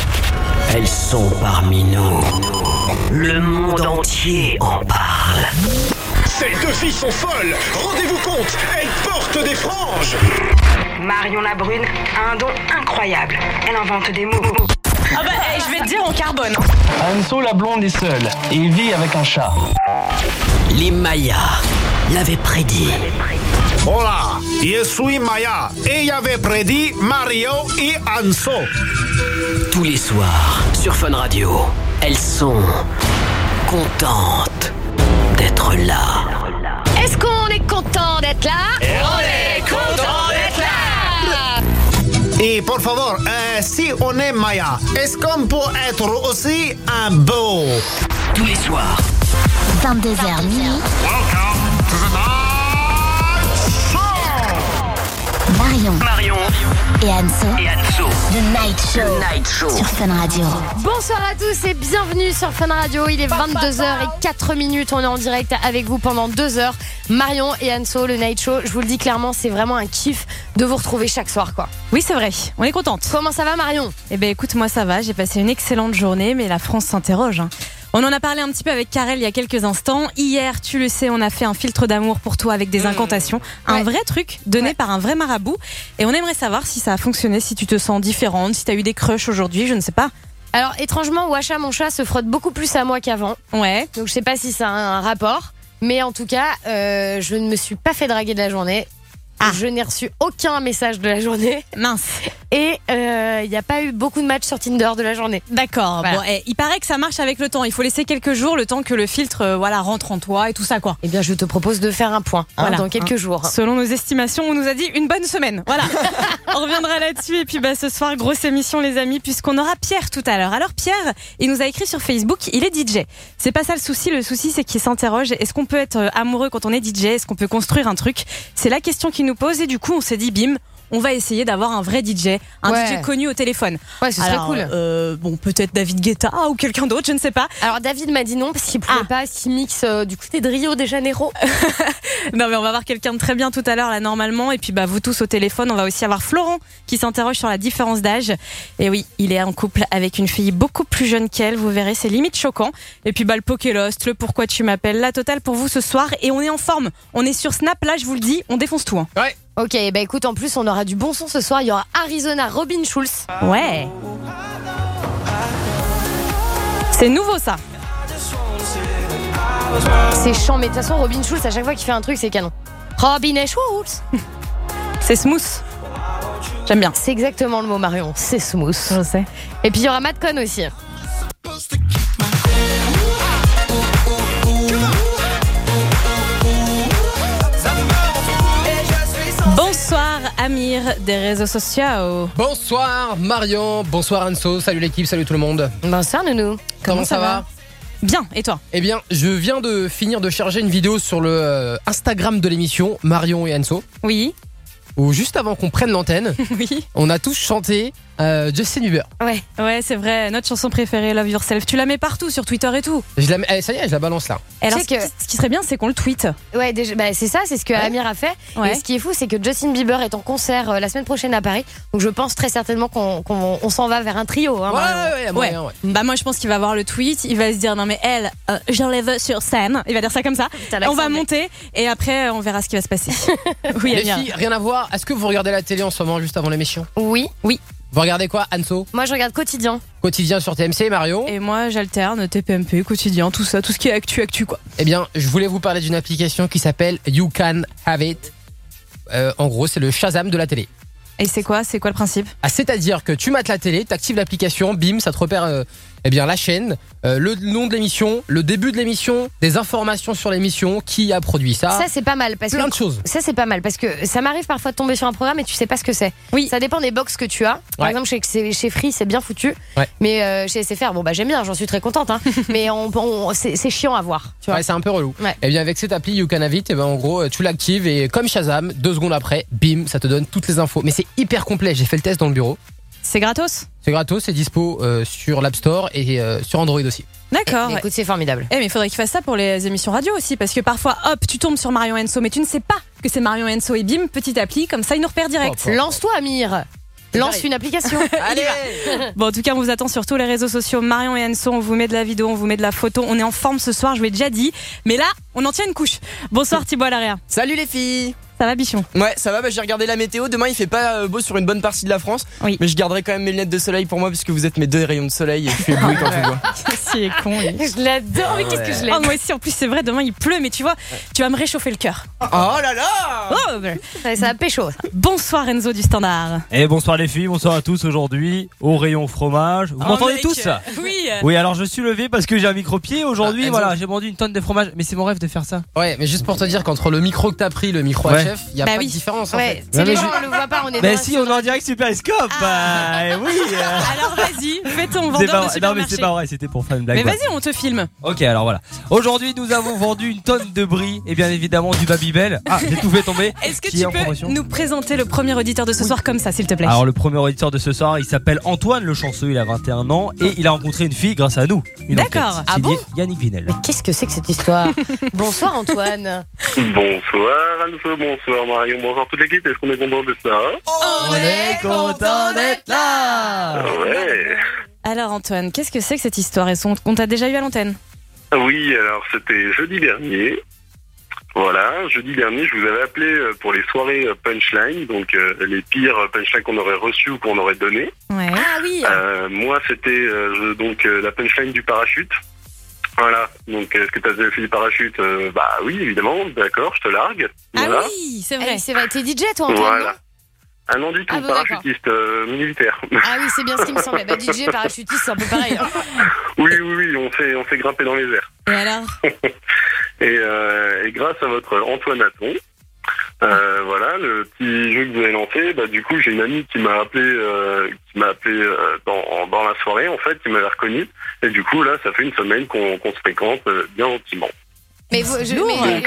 Speaker 5: Elles sont parmi nous. Le monde entier en parle.
Speaker 24: Ces deux filles sont folles. Rendez-vous compte, elles portent des franges.
Speaker 13: Marion la Brune a un don incroyable. Elle invente des mots.
Speaker 6: Ah bah, eh, je vais te dire, on carbone.
Speaker 20: Anso la blonde est seule et vit avec un chat.
Speaker 5: Les Mayas l'avaient prédit.
Speaker 24: Hola, je suis Maya et j'avais prédit Mario et Anso.
Speaker 5: Tous les soirs, sur Fun Radio, elles sont contentes d'être là.
Speaker 12: Est-ce qu'on est content d'être là?
Speaker 5: On est content d'être
Speaker 12: là.
Speaker 24: Et pour favor, euh, si on est Maya, est-ce qu'on peut être aussi un beau?
Speaker 5: Tous les soirs.
Speaker 16: vingt-deux heures minuit. Marion.
Speaker 5: Marion.
Speaker 16: Et Anso.
Speaker 5: Et Anso.
Speaker 16: The Night Show.
Speaker 5: The Night Show.
Speaker 16: Sur Fun Radio.
Speaker 12: Bonsoir à tous et bienvenue sur Fun Radio. Il est vingt-deux heures zéro quatre minutes. On est en direct avec vous pendant deux heures. Marion et Anso, le Night Show. Je vous le dis clairement, c'est vraiment un kiff de vous retrouver chaque soir, quoi.
Speaker 6: Oui, c'est vrai. On est contente.
Speaker 12: Comment ça va, Marion?
Speaker 6: Eh ben, écoute, moi ça va. J'ai passé une excellente journée, mais la France s'interroge. hein. On en a parlé un petit peu avec Karel il y a quelques instants. Hier, tu le sais, on a fait un filtre d'amour pour toi avec des incantations. Un
Speaker 12: Ouais.
Speaker 6: vrai truc donné
Speaker 12: Ouais.
Speaker 6: par un vrai marabout. Et on aimerait savoir si ça a fonctionné, si tu te sens différente, si tu as eu des crushs aujourd'hui, je ne sais pas.
Speaker 12: Alors, étrangement, Wacha, mon chat, se frotte beaucoup plus à moi qu'avant.
Speaker 6: Ouais.
Speaker 12: Donc, je sais pas si ça a un rapport. Mais en tout cas, euh, je ne me suis pas fait draguer de la journée.
Speaker 6: Ah.
Speaker 12: Je n'ai reçu aucun message de la journée.
Speaker 6: Mince.
Speaker 12: Et euh, il n'y a pas eu beaucoup de matchs sur Tinder de la journée.
Speaker 6: D'accord.
Speaker 12: Voilà.
Speaker 6: Bon, eh, il paraît que ça marche avec le temps. Il faut laisser quelques jours, le temps que le filtre euh, voilà, rentre en toi et tout ça, quoi.
Speaker 12: Eh bien, je te propose de faire un point hein,
Speaker 6: Voilà.
Speaker 12: dans quelques
Speaker 6: Hein.
Speaker 12: jours.
Speaker 6: Selon nos estimations, on nous a dit une bonne semaine. Voilà. On reviendra là-dessus. Et puis bah, ce soir, grosse émission, les amis, puisqu'on aura Pierre tout à l'heure. Alors Pierre, il nous a écrit sur Facebook, il est D J. C'est pas ça le souci. Le souci, c'est qu'il s'interroge. Est-ce qu'on peut être euh, amoureux quand on est D J? Est-ce qu'on peut construire un truc? C'est la question qu'il nous pose. Et du coup, on s'est dit, bim, on va essayer d'avoir un vrai D J, un
Speaker 12: Ouais.
Speaker 6: D J connu au téléphone.
Speaker 12: Ouais, ce serait
Speaker 6: Alors,
Speaker 12: cool.
Speaker 6: euh, bon, peut-être David Guetta ou quelqu'un d'autre, je ne sais pas.
Speaker 12: Alors David m'a dit non parce qu'il pouvait pas, s'il mixe euh, du côté de Rio de Janeiro.
Speaker 6: Non, mais on va avoir quelqu'un de très bien tout à l'heure, là, normalement. Et puis, bah, vous tous au téléphone, on va aussi avoir Florent qui s'interroge sur la différence d'âge. Et oui, il est en couple avec une fille beaucoup plus jeune qu'elle. Vous verrez, c'est limite choquant. Et puis, bah, le Pokélost, le Pourquoi tu m'appelles, la totale pour vous ce soir. Et on est en forme. On est sur Snap, là, je vous le dis, on défonce tout. Hein.
Speaker 12: Ouais. Ok, bah écoute, en plus, on aura du bon son ce soir. Il y aura Arizona, Robin Schulz.
Speaker 6: Ouais. C'est nouveau, ça.
Speaker 12: C'est chiant, mais de toute façon, Robin Schulz, à chaque fois qu'il fait un truc, c'est canon. Robin Schulz.
Speaker 6: C'est smooth. J'aime bien.
Speaker 12: C'est exactement le mot, Marion. C'est smooth.
Speaker 6: Je sais.
Speaker 12: Et puis, il y aura Matt Cohn aussi.
Speaker 6: Bonsoir Amir des réseaux sociaux.
Speaker 9: Bonsoir Marion, bonsoir Anso, salut l'équipe, salut tout le monde.
Speaker 12: Bonsoir Nounou.
Speaker 9: Comment, ça, va,
Speaker 6: Bien, et toi?
Speaker 9: Eh bien, je viens de finir de charger une vidéo sur le euh, Instagram de l'émission Marion et Anso.
Speaker 6: Oui.
Speaker 9: Où juste avant qu'on prenne l'antenne,
Speaker 6: oui.
Speaker 9: on a tous chanté euh, Justin Bieber.
Speaker 6: Ouais, ouais, c'est vrai, notre chanson préférée, Love Yourself. Tu la mets partout sur Twitter et tout.
Speaker 9: Je la, eh, ça y est, je la balance là.
Speaker 6: Et alors,
Speaker 12: Tu
Speaker 6: ce,
Speaker 12: sais
Speaker 6: qui,
Speaker 12: que-
Speaker 6: ce qui serait bien, c'est qu'on le tweete.
Speaker 12: Ouais, déjà, bah, c'est ça, c'est ce que Amir a fait.
Speaker 6: Ouais.
Speaker 12: Et ce qui est fou, c'est que Justin Bieber est en concert euh, la semaine prochaine à Paris. Donc je pense très certainement qu'on qu'on- on s'en va vers un trio. Hein,
Speaker 9: Ouais,
Speaker 12: Marion.
Speaker 9: ouais, ouais, y a moyen, ouais.
Speaker 6: Bah moi je pense qu'il va voir le tweet, il va se dire non mais elle, euh, j'enlève sur scène, il va dire ça comme ça.
Speaker 12: T'as
Speaker 6: On
Speaker 12: l'accent
Speaker 6: va
Speaker 12: anglais.
Speaker 6: monter et après on verra ce qui va se passer. Oui,
Speaker 9: Les
Speaker 6: Amir.
Speaker 9: filles, rien à voir. Est-ce que vous regardez la télé en ce moment juste avant l'émission?
Speaker 12: Oui.
Speaker 6: Oui.
Speaker 9: Vous regardez quoi, Anso?
Speaker 12: Moi, je regarde Quotidien.
Speaker 9: Quotidien sur T M C, Marion?
Speaker 6: Et moi j'alterne T P M P, quotidien, tout ça, tout ce qui est actu, actu quoi.
Speaker 9: Eh bien, je voulais vous parler d'une application qui s'appelle You Can Have It. Euh, en gros, c'est le Shazam de la télé.
Speaker 6: Et c'est quoi, c'est quoi le principe?
Speaker 9: Ah, c'est-à-dire que tu mates la télé, t'actives l'application, bim, ça te repère euh, eh bien, la chaîne, euh, le nom de l'émission, le début de l'émission, des informations sur l'émission, qui a produit ça.
Speaker 12: Ça, c'est pas mal. Parce
Speaker 9: plein
Speaker 12: que
Speaker 9: de choses.
Speaker 12: Ça, c'est pas mal. Parce que ça m'arrive parfois de tomber sur un programme et tu sais pas ce que c'est.
Speaker 6: Oui.
Speaker 12: Ça dépend des box que tu as. Par
Speaker 9: Ouais.
Speaker 12: exemple, chez, chez- chez Free, c'est bien foutu.
Speaker 9: Ouais.
Speaker 12: Mais euh, chez S F R, bon, bah, j'aime bien, j'en suis très contente. Hein. Mais on, on- c'est c'est chiant à voir. Tu vois.
Speaker 9: Ouais, c'est un peu relou.
Speaker 12: Ouais.
Speaker 9: Et bien avec cette appli You Can Have It, eh ben, en gros, tu l'actives et comme Shazam, deux secondes après, bim, ça te donne toutes les infos. Mais c'est hyper complet. J'ai fait le test dans le bureau.
Speaker 6: C'est gratos?
Speaker 9: C'est gratos, c'est dispo euh, sur l'App Store et euh, sur Android aussi.
Speaker 6: D'accord.
Speaker 12: Écoute, c'est formidable.
Speaker 6: Eh mais il faudrait qu'il fasse ça pour les émissions radio aussi, parce que parfois, hop, tu tombes sur Marion Enso, mais tu ne sais pas que c'est Marion Enso et bim, petite appli, comme ça il nous repère direct.
Speaker 9: Oh, oh.
Speaker 12: Lance-toi, Amir. Lance
Speaker 9: pareil.
Speaker 12: une application.
Speaker 9: Allez.
Speaker 6: Bon, en tout cas, on vous attend sur tous les réseaux sociaux. Marion et Enso, on vous met de la vidéo, on vous met de la photo. On est en forme ce soir, je vous l'ai déjà dit. Mais là, on en tient une couche. Bonsoir Thibaut Larrea.
Speaker 17: Salut les filles.
Speaker 6: Ça va, bichon?
Speaker 17: Ouais, ça va, bah, j'ai regardé la météo. Demain, il fait pas euh, beau sur une bonne partie de la France.
Speaker 6: Oui.
Speaker 17: Mais je garderai quand même mes lunettes de soleil pour moi, puisque vous êtes mes deux rayons de soleil et je suis ébloui quand je vous vois.
Speaker 6: Si, il est con, lui.
Speaker 12: Je l'adore, mais qu'est-ce que je l'aime.
Speaker 6: Oh, moi aussi, en plus, c'est vrai, demain il pleut, mais tu vois, tu vas me réchauffer le cœur.
Speaker 17: Oh là là.
Speaker 6: Oh, ben.
Speaker 12: Ça, ça va pécho. ça.
Speaker 6: Bonsoir Enzo du Standard.
Speaker 18: Et bonsoir les filles, bonsoir à tous aujourd'hui au rayon fromage. Vous
Speaker 6: Oh,
Speaker 18: m'entendez
Speaker 6: mec,
Speaker 18: tous?
Speaker 6: Oui.
Speaker 18: Oui, alors je suis levé parce que j'ai un micro-pied aujourd'hui.
Speaker 9: Ah,
Speaker 18: voilà,
Speaker 9: Enzo.
Speaker 18: j'ai vendu une tonne de fromage. Mais c'est mon rêve de faire ça.
Speaker 9: Ouais, mais juste pour te dire qu'entre le micro que t'as pris, le micro à
Speaker 18: Ouais.
Speaker 9: chef, il y a
Speaker 6: Bah
Speaker 9: pas
Speaker 6: oui.
Speaker 9: de différence en
Speaker 12: Ouais,
Speaker 9: fait.
Speaker 12: tu sais,
Speaker 18: Ouais,
Speaker 12: les
Speaker 18: mais
Speaker 12: gens,
Speaker 18: je-
Speaker 12: on le voit pas, on est
Speaker 18: Mais
Speaker 12: dans
Speaker 18: si,
Speaker 12: un-
Speaker 18: on est en direct Superscope. Bah oui. euh.
Speaker 6: Alors vas-y, fais ton
Speaker 18: C'est
Speaker 6: vendeur
Speaker 18: pas
Speaker 6: de
Speaker 18: vrai. Non mais
Speaker 6: supermarché.
Speaker 18: c'est pas vrai, c'était pour faire une blague.
Speaker 6: Mais
Speaker 18: voilà.
Speaker 6: vas-y, on te filme.
Speaker 18: Ok, alors voilà. Aujourd'hui, nous avons vendu une tonne de brie et bien évidemment du Babybel. Ah, j'ai tout fait tomber.
Speaker 6: Est-ce que
Speaker 18: Qui
Speaker 6: tu
Speaker 18: est en
Speaker 6: peux
Speaker 18: promotion.
Speaker 6: nous présenter le premier auditeur de ce soir comme ça, s'il te plaît?
Speaker 18: Alors le premier auditeur de ce soir, il s'appelle Antoine le chanceux, il a vingt et un ans et il a rencontré une fille grâce à nous. Une
Speaker 6: D'accord.
Speaker 18: enquête
Speaker 12: Ah
Speaker 18: signée
Speaker 12: bon
Speaker 18: Yannick Vinel.
Speaker 12: Qu'est-ce que c'est que cette histoire? Bonsoir, Antoine.
Speaker 2: Bonsoir Anso, bonsoir Marion, bonsoir toute l'équipe, est-ce qu'on est content de ça?
Speaker 18: On est content d'être là.
Speaker 2: Ouais.
Speaker 6: Alors Antoine, qu'est-ce que c'est que cette histoire? Est-ce qu'on t'a déjà eu à l'antenne?
Speaker 2: Oui, alors c'était jeudi dernier. Voilà, jeudi dernier, je vous avais appelé euh, pour les soirées euh, punchline, donc euh, les pires punchlines qu'on aurait reçues ou qu'on aurait données.
Speaker 6: Ouais.
Speaker 12: Ah oui.
Speaker 2: Euh, moi, c'était euh, je- donc euh, la punchline du parachute. Voilà, donc est-ce que t'as déjà fait du parachute? Euh, Bah oui, évidemment, d'accord, je te largue. Voilà.
Speaker 6: Ah oui, c'est vrai.
Speaker 12: Eh, c'est vrai, t'es D J toi, Antoine,
Speaker 2: Voilà. Ah non du tout,
Speaker 12: Ah bon,
Speaker 2: parachutiste euh, militaire.
Speaker 12: non? Ah oui, c'est bien ce qui me semblait. Bah, D J, parachutiste, c'est un peu pareil. hein.
Speaker 2: Oui, oui, oui, on fait, on fait grimper dans les airs.
Speaker 6: Et alors?
Speaker 2: Et, euh, et grâce à votre Antoine Aton, euh, voilà, le petit jeu que vous avez lancé, bah, du coup, j'ai une amie qui m'a appelé, euh, qui m'a appelé euh, dans, dans la soirée, en fait, qui m'avait reconnu. Et du coup, là, ça fait une semaine qu'on qu'on se fréquente euh, bien gentiment.
Speaker 12: Mais, vous, je,
Speaker 6: lourd.
Speaker 12: mais